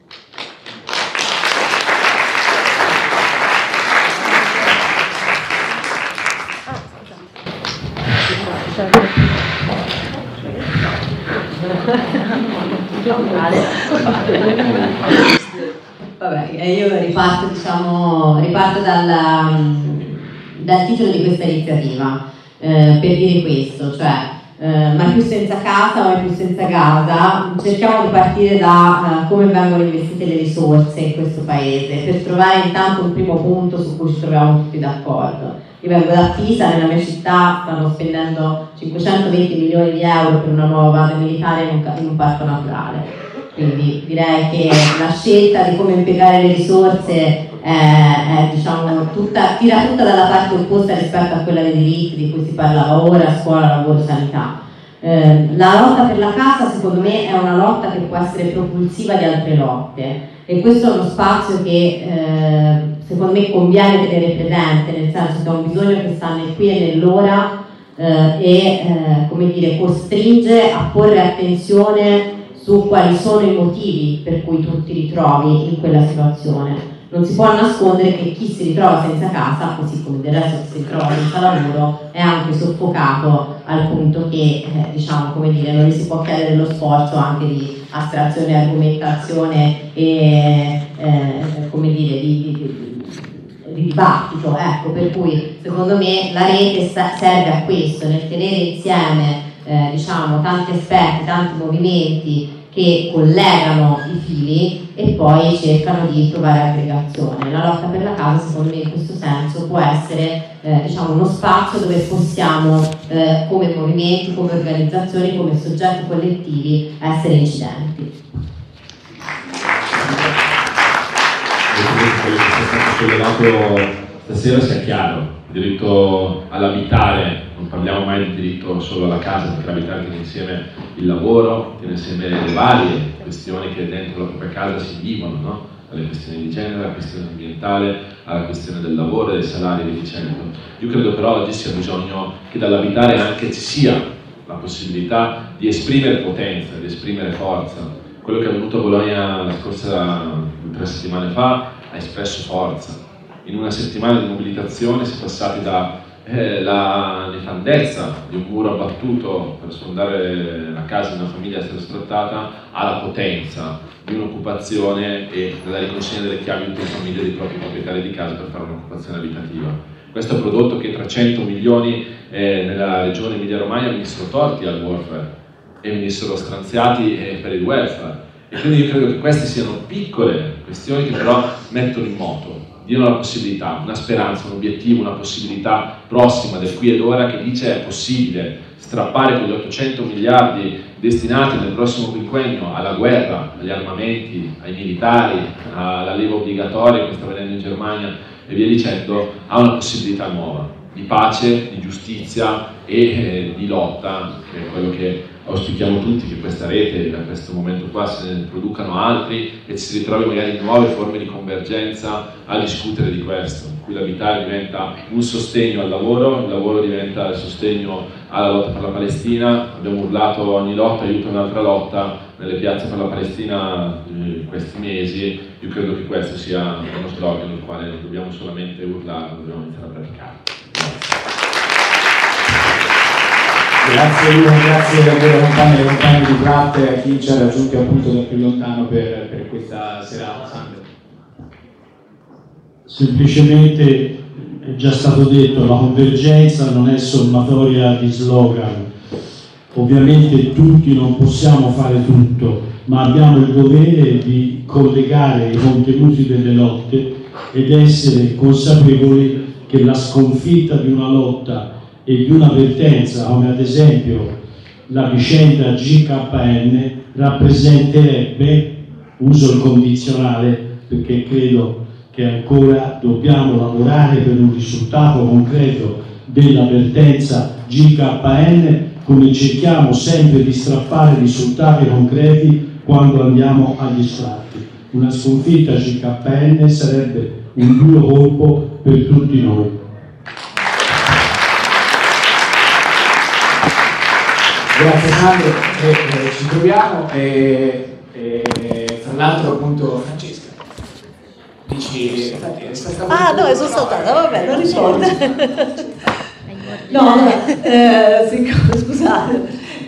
Vabbè, io riparto dal titolo di questa iniziativa, per dire questo, cioè mai più senza casa, mai più senza casa. Cerchiamo di partire da come vengono investite le risorse in questo paese, per trovare intanto un primo punto su cui ci troviamo tutti d'accordo. Io vengo da Pisa, nella mia città stanno spendendo 520 milioni di euro per una nuova base militare in un parco naturale, quindi direi che la scelta di come impiegare le risorse diciamo, tira tutta dalla parte opposta rispetto a quella dei diritti di cui si parlava ora, scuola, lavoro, sanità. La lotta per la casa secondo me è una lotta che può essere propulsiva di altre lotte, e questo è uno spazio che secondo me conviene tenere presente, nel senso che è un bisogno che sta nel qui e nell'ora, come dire, costringe a porre attenzione su quali sono i motivi per cui tu ti ritrovi in quella situazione. Non si può nascondere che chi si ritrova senza casa, così come del resto chi si ritrova senza lavoro, è anche soffocato al punto che, diciamo, come dire, non gli si può chiedere lo sforzo anche di astrazione, argomentazione e, come dire, di dibattito. Ecco, per cui secondo me la rete serve a questo, nel tenere insieme diciamo, tanti aspetti, tanti movimenti che collegano i fili e poi cercano di trovare aggregazione. La lotta per la casa, secondo me, in questo senso può essere diciamo, uno spazio dove possiamo, come movimenti, come organizzazioni, come soggetti collettivi, essere incidenti. Quello che è stato sollevato stasera sia chiaro. Il diritto all'abitare, non parliamo mai di diritto solo alla casa, perché l'abitare tiene insieme il lavoro, tiene insieme le varie questioni che dentro la propria casa si vivono, no? Dalle questioni di genere, alla questione ambientale, alla questione del lavoro e dei salari e via dicendo. Io credo però oggi sia bisogno che dall'abitare anche ci sia la possibilità di esprimere potenza, di esprimere forza. Quello che è avvenuto a Bologna la scorsa 3 settimane fa ha espresso forza. In una settimana di mobilitazione si è passati dalla nefandezza di un muro abbattuto per sfondare la casa di una famiglia essere sfruttata alla potenza di un'occupazione e dalla riconsegna delle chiavi di famiglie dei propri proprietari di casa per fare un'occupazione abitativa. Questo ha prodotto che 300 milioni nella regione Emilia-Romagna venissero tolti al welfare e venissero stranziati per il welfare. E quindi io credo che queste siano piccole questioni che però mettono in moto, diano la possibilità, una speranza, un obiettivo, una possibilità prossima del qui ed ora che dice è possibile strappare quegli 800 miliardi destinati nel prossimo quinquennio alla guerra, agli armamenti, ai militari, alla leva obbligatoria che sta avvenendo in Germania e via dicendo, a una possibilità nuova di pace, di giustizia e di lotta, che è quello che auspichiamo tutti, che questa rete da questo momento qua se ne producano altri e ci si ritrovi magari in nuove forme di convergenza a discutere di questo, in cui l'abitare diventa un sostegno al lavoro, il lavoro diventa il sostegno alla lotta per la Palestina, abbiamo urlato ogni lotta aiuta un'altra lotta nelle piazze per la Palestina in questi mesi. Io credo che questo sia uno slogan il quale non dobbiamo solamente urlare, ma dobbiamo iniziare a praticare. Grazie Ivo, grazie davvero ai compagni e compagni di Pratt e a chi ci ha raggiunti appunto da più lontano per questa serata. Semplicemente è già stato detto, la convergenza non è sommatoria di slogan. Ovviamente tutti non possiamo fare tutto, ma abbiamo il dovere di collegare i contenuti delle lotte ed essere consapevoli che la sconfitta di una lotta e di una vertenza, come ad esempio la vicenda GKN, rappresenterebbe, uso il condizionale perché credo che ancora dobbiamo lavorare per un risultato concreto della vertenza GKN, come cerchiamo sempre di strappare risultati concreti quando andiamo agli sfratti. Una sconfitta GKN sarebbe un duro colpo per tutti noi. Grazie Sandro, ci troviamo tra l'altro appunto Francesca dici no, sono saltata, vabbè, non rispondo. No, scusate,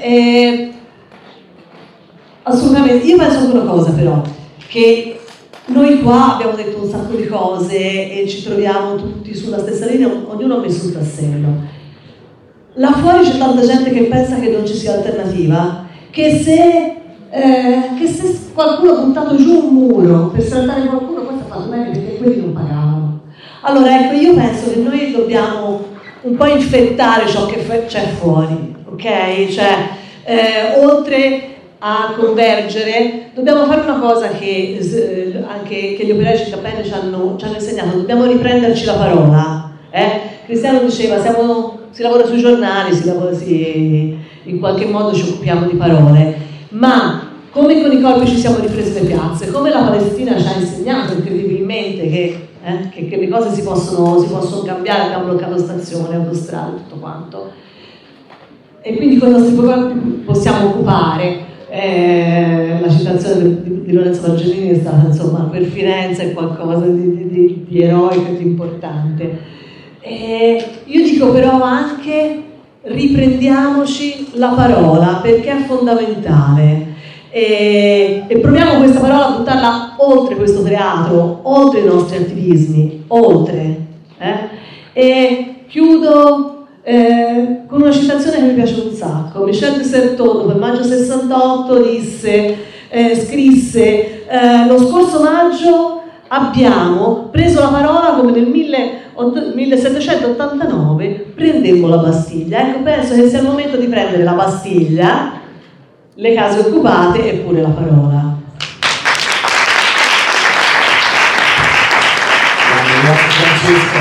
assolutamente, io penso anche una cosa però, che noi qua abbiamo detto un sacco di cose e ci troviamo tutti sulla stessa linea, ognuno ha messo un tassello. Là fuori c'è tanta gente che pensa che non ci sia alternativa, che se qualcuno ha buttato giù un muro per saltare qualcuno, questo ha fatto bene perché quelli non pagavano. Allora ecco, io penso che noi dobbiamo un po' infettare ciò che c'è fuori, ok? Cioè, oltre a convergere, dobbiamo fare una cosa che anche che gli operai GKN ci hanno insegnato, dobbiamo riprenderci la parola. Cristiano diceva, si lavora sui giornali, in qualche modo ci occupiamo di parole, ma come con i corpi ci siamo ripresi le piazze, come la Palestina ci ha insegnato incredibilmente che le cose si possono cambiare, abbiamo bloccato stazioni, autostrade, tutto quanto. E quindi con i nostri corpi possiamo occupare. La citazione di Lorenzo Maggiolini è stata, insomma, per Firenze è qualcosa di eroico e di importante. Io dico però anche riprendiamoci la parola perché è fondamentale e proviamo questa parola a buttarla oltre questo teatro, oltre i nostri attivismi, oltre. E chiudo con una citazione che mi piace un sacco. Michel de Certeau, dopo il maggio 68, scrisse lo scorso maggio abbiamo preso la parola come nel 1789 prendemmo la Bastiglia. Ecco, penso che sia il momento di prendere la Bastiglia, le case occupate e pure la parola. Grazie Francesca.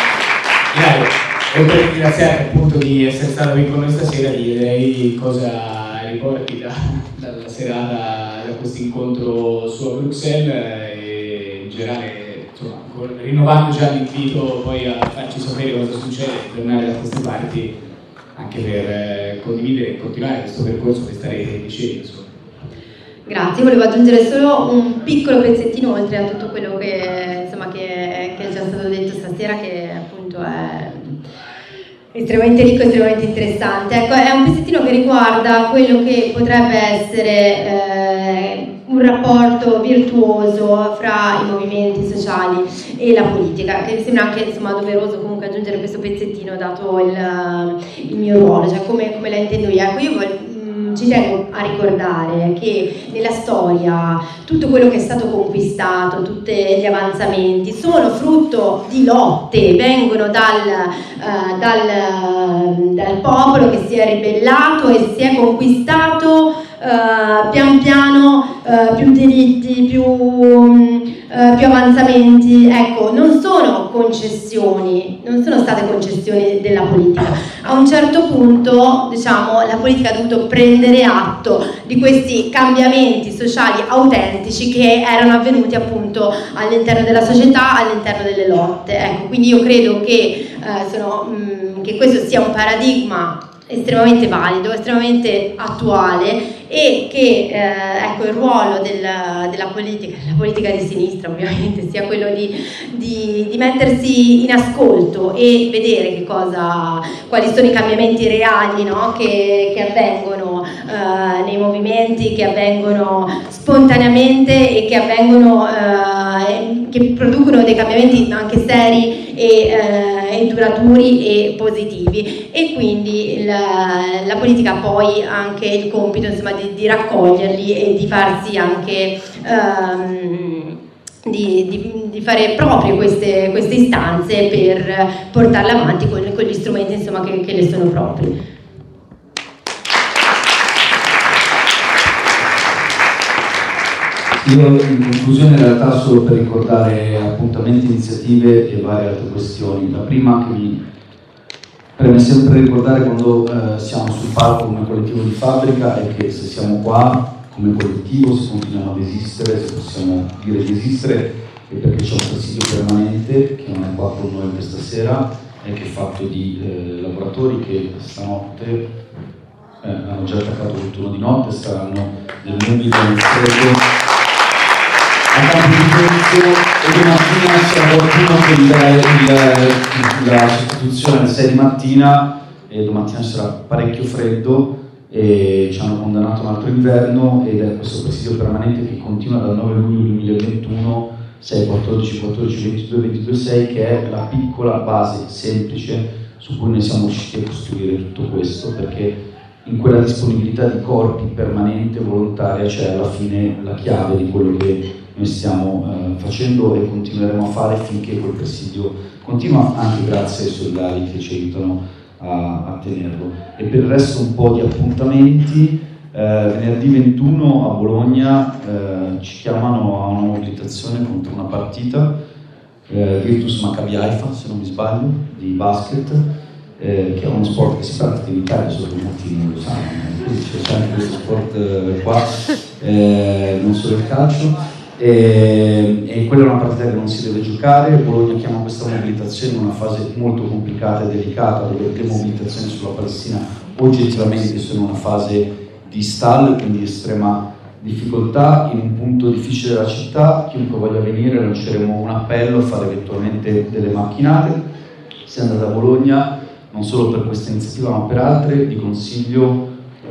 Oltre a ringraziarti appunto di essere stata qui con noi stasera, ti chiederei cosa ricordi dalla serata, da questo incontro su a Bruxelles e in generale, insomma, rinnovando già l'invito poi a farci sapere cosa succede, tornare da queste parti anche per condividere e continuare questo percorso che starete dicendo. Grazie, volevo aggiungere solo un piccolo pezzettino oltre a tutto quello che è già stato detto stasera, che appunto è estremamente ricco e estremamente interessante. Ecco, è un pezzettino che riguarda quello che potrebbe essere un rapporto virtuoso fra i movimenti sociali e la politica, che mi sembra anche, insomma, doveroso comunque aggiungere questo pezzettino dato il mio ruolo, cioè come la intendo io. Ecco, io ci tengo a ricordare che nella storia tutto quello che è stato conquistato, tutti gli avanzamenti sono frutto di lotte, vengono dal popolo che si è ribellato e si è conquistato pian piano più diritti, più avanzamenti. Ecco, non sono concessioni, non sono state concessioni della politica. A un certo punto, diciamo, la politica ha dovuto prendere atto di questi cambiamenti sociali autentici che erano avvenuti appunto all'interno della società, all'interno delle lotte. Ecco, quindi io credo che questo sia un paradigma estremamente valido, estremamente attuale, e che ecco, il ruolo della politica di sinistra ovviamente, sia quello di mettersi in ascolto e vedere quali sono i cambiamenti reali, no? che avvengono nei movimenti, che avvengono spontaneamente e che avvengono che producono dei cambiamenti anche seri e duraturi e positivi, e quindi la politica ha poi anche il compito, insomma, di raccoglierli e di farsi anche di fare proprie queste istanze per portarle avanti con gli strumenti, insomma, che le sono propri. Io in conclusione in realtà solo per ricordare appuntamenti, iniziative e varie altre questioni. La prima che mi preme sempre ricordare quando siamo sul palco come collettivo di fabbrica è che se siamo qua come collettivo, se continuiamo ad esistere, se possiamo dire di esistere, è perché c'è un presidio permanente che non è qua con noi questa sera e che è fatto di lavoratori che stanotte hanno già attaccato il turno di notte, saranno nel Mubito nel freddo a campo di Frenzo, e domattina c'è qualcuno che la sostituzione alle 6 di mattina, e domattina sarà parecchio freddo e ci hanno condannato a un altro inverno, ed è questo presidio permanente che continua dal 9 luglio 2021, 6, 14, 14, 22, 22, 6, che è la piccola base semplice su cui noi siamo riusciti a costruire tutto questo, perché in quella disponibilità di corpi permanente, volontaria, c'è alla fine la chiave di quello che noi stiamo facendo e continueremo a fare finché quel presidio continua, anche grazie ai soldati che ci aiutano a tenerlo. E per il resto un po' di appuntamenti. Venerdì 21 a Bologna ci chiamano a una mobilitazione contro una partita, Virtus Maccabi Haifa, se non mi sbaglio, di basket, che è uno sport che si pratica in Italia, solo che molti non lo sanno, quindi c'è anche questo sport qua, non solo il calcio. E quella è una partita che non si deve giocare. Bologna chiama questa mobilitazione in una fase molto complicata e delicata, dove le mobilitazioni sulla Palestina oggettivamente sono in una fase di stallo, quindi di estrema difficoltà, in un punto difficile della città. Chiunque voglia venire, lanceremo un appello a fare eventualmente delle macchinate. Se andate a Bologna, non solo per questa iniziativa ma per altre, vi consiglio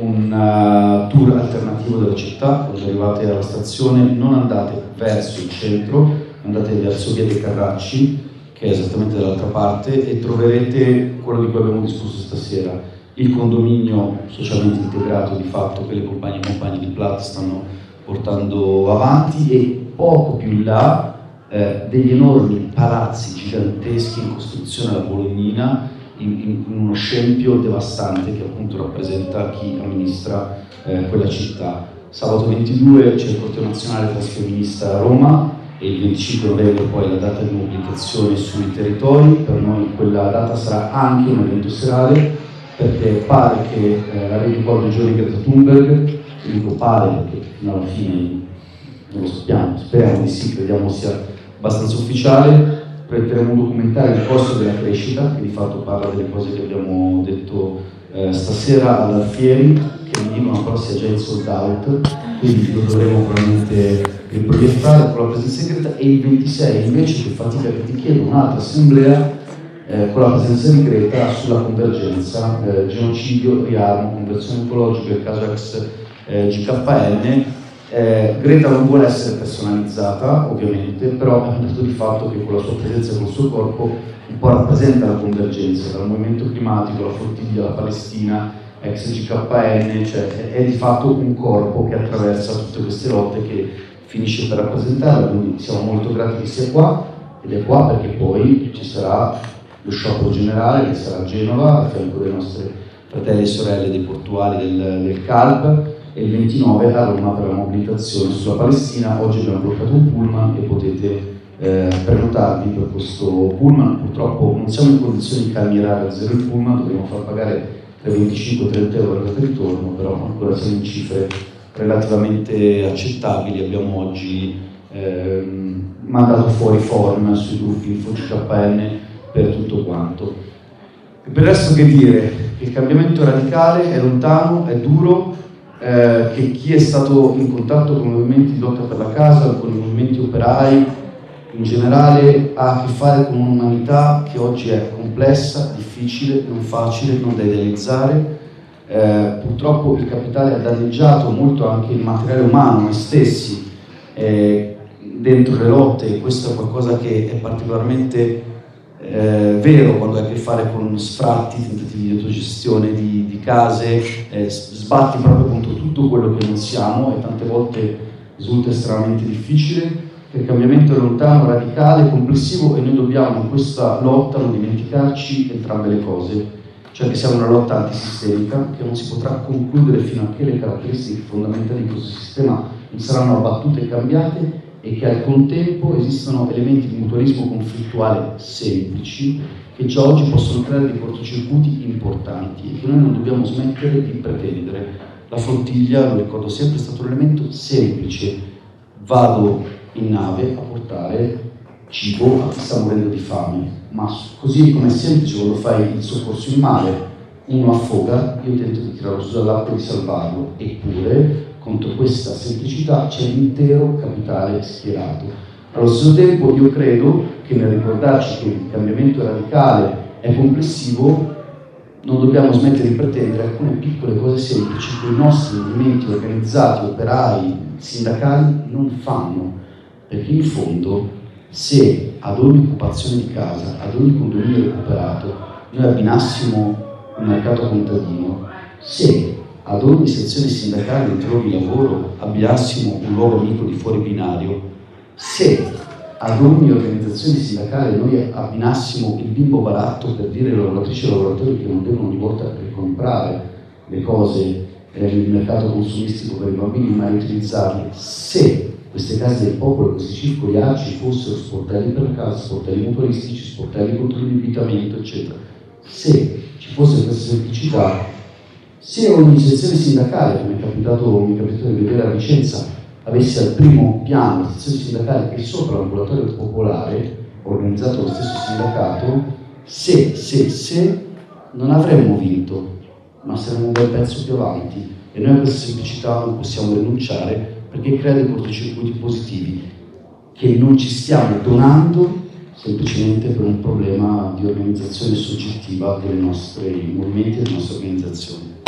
un tour alternativo della città. Quando arrivate alla stazione non andate verso il centro, andate verso via dei Carracci, che è esattamente dall'altra parte, e troverete quello di cui abbiamo discusso stasera, il condominio socialmente integrato di fatto che le compagne e compagni di Plat stanno portando avanti, e poco più in là degli enormi palazzi giganteschi in costruzione alla Bolognina, in uno scempio devastante che appunto rappresenta chi amministra quella città. Sabato 22 c'è il corteo nazionale transfemminista a Roma, e il 25 novembre poi la data di mobilitazione sui territori. Per noi quella data sarà anche un evento serale, perché pare che ricordo i giorni Greta Thunberg, dico pare perché fino alla fine non lo sappiamo, speriamo di sì, crediamo sia abbastanza ufficiale. Prenderemo un documentario Il costo della crescita, che di fatto parla delle cose che abbiamo detto stasera all'Alfieri, che mi dicono però sia già in sold out, quindi lo dovremo probabilmente riproiettare con la presenza segreta. E il 26 invece, che fatica che ti chiedo, un'altra assemblea con la presenza di Greta sulla convergenza, genocidio, riarmo, conversione ecologica, il caso ex GKN. Greta non vuole essere personalizzata, ovviamente, però è un dato di fatto che con la sua presenza e col suo corpo un po' rappresenta la convergenza dal movimento climatico, la flottiglia, la Palestina, ex GKN, cioè è di fatto un corpo che attraversa tutte queste lotte, che finisce per rappresentarla. Quindi siamo molto grati che sia qua, ed è qua perché poi ci sarà lo sciopero generale che sarà a Genova, a fianco dei nostri fratelli e sorelle dei portuali del CALB, e il 29 a Roma per la mobilitazione sulla Palestina. Oggi abbiamo bloccato un pullman e potete prenotarvi per questo pullman. Purtroppo non siamo in condizioni di calmierare a zero il pullman, dobbiamo far pagare tra 25 e 30 euro per il ritorno, però ancora siamo in cifre relativamente accettabili. Abbiamo oggi mandato fuori form sui gruppi InfoGKN per tutto quanto. per il resto che dire? Che il cambiamento radicale è lontano, è duro, che chi è stato in contatto con i movimenti di lotta per la casa, con i movimenti operai in generale, ha a che fare con un'umanità che oggi è complessa, difficile, non facile, non da idealizzare. Purtroppo il capitale ha danneggiato molto anche il materiale umano, noi stessi, dentro le lotte, e questo è qualcosa che è particolarmente vero quando hai a che fare con sfratti, tentativi di autogestione di case, sbatti proprio contro tutto quello che non siamo e tante volte risulta estremamente difficile. Il cambiamento è lontano, radicale, complessivo e noi dobbiamo in questa lotta non dimenticarci entrambe le cose, cioè che siamo una lotta antisistemica che non si potrà concludere fino a che le caratteristiche fondamentali di questo sistema non saranno abbattute e cambiate, e che al contempo esistono elementi di mutualismo conflittuale semplici che già oggi possono creare dei cortocircuiti importanti e che noi non dobbiamo smettere di pretendere. La flottiglia, lo ricordo sempre, è stato un elemento semplice: vado in nave a portare cibo a chi sta morendo di fame, ma così come è semplice quando fai il soccorso in mare, uno affoga, io tento di tirarlo su dall'acqua e di salvarlo, eppure contro questa semplicità c'è l'intero capitale schierato. Allo stesso tempo io credo che nel ricordarci che il cambiamento radicale è complessivo non dobbiamo smettere di pretendere alcune piccole cose semplici che i nostri movimenti organizzati, operai, sindacali non fanno, perché in fondo se ad ogni occupazione di casa, ad ogni condominio recuperato noi abbinassimo un mercato contadino, se ad ogni sezione sindacale dentro luoghi di lavoro abbinassimo un luogo amico di fuori binario, se ad ogni organizzazione sindacale noi abbinassimo il bimbo baratto per dire alle lavoratrici e ai lavoratori che non devono ogni volta per comprare le cose nel mercato consumistico per i bambini ma riutilizzarle, se queste case del popolo, questi circoli ACI fossero sportelli per la casa, sportelli mutualistici, sportelli contro l'indebitamento, eccetera, se ci fosse questa semplicità, se ogni sezione sindacale, come mi è capitato di vedere a Vicenza, avesse al primo piano la sezione sindacale e sopra l'ambulatorio popolare, organizzato dallo stesso sindacato, se non avremmo vinto, ma saremmo un bel pezzo più avanti. E noi a questa semplicità non possiamo rinunciare perché crea dei cortocircuiti positivi che non ci stiamo donando semplicemente per un problema di organizzazione soggettiva dei nostri movimenti e delle nostre organizzazioni.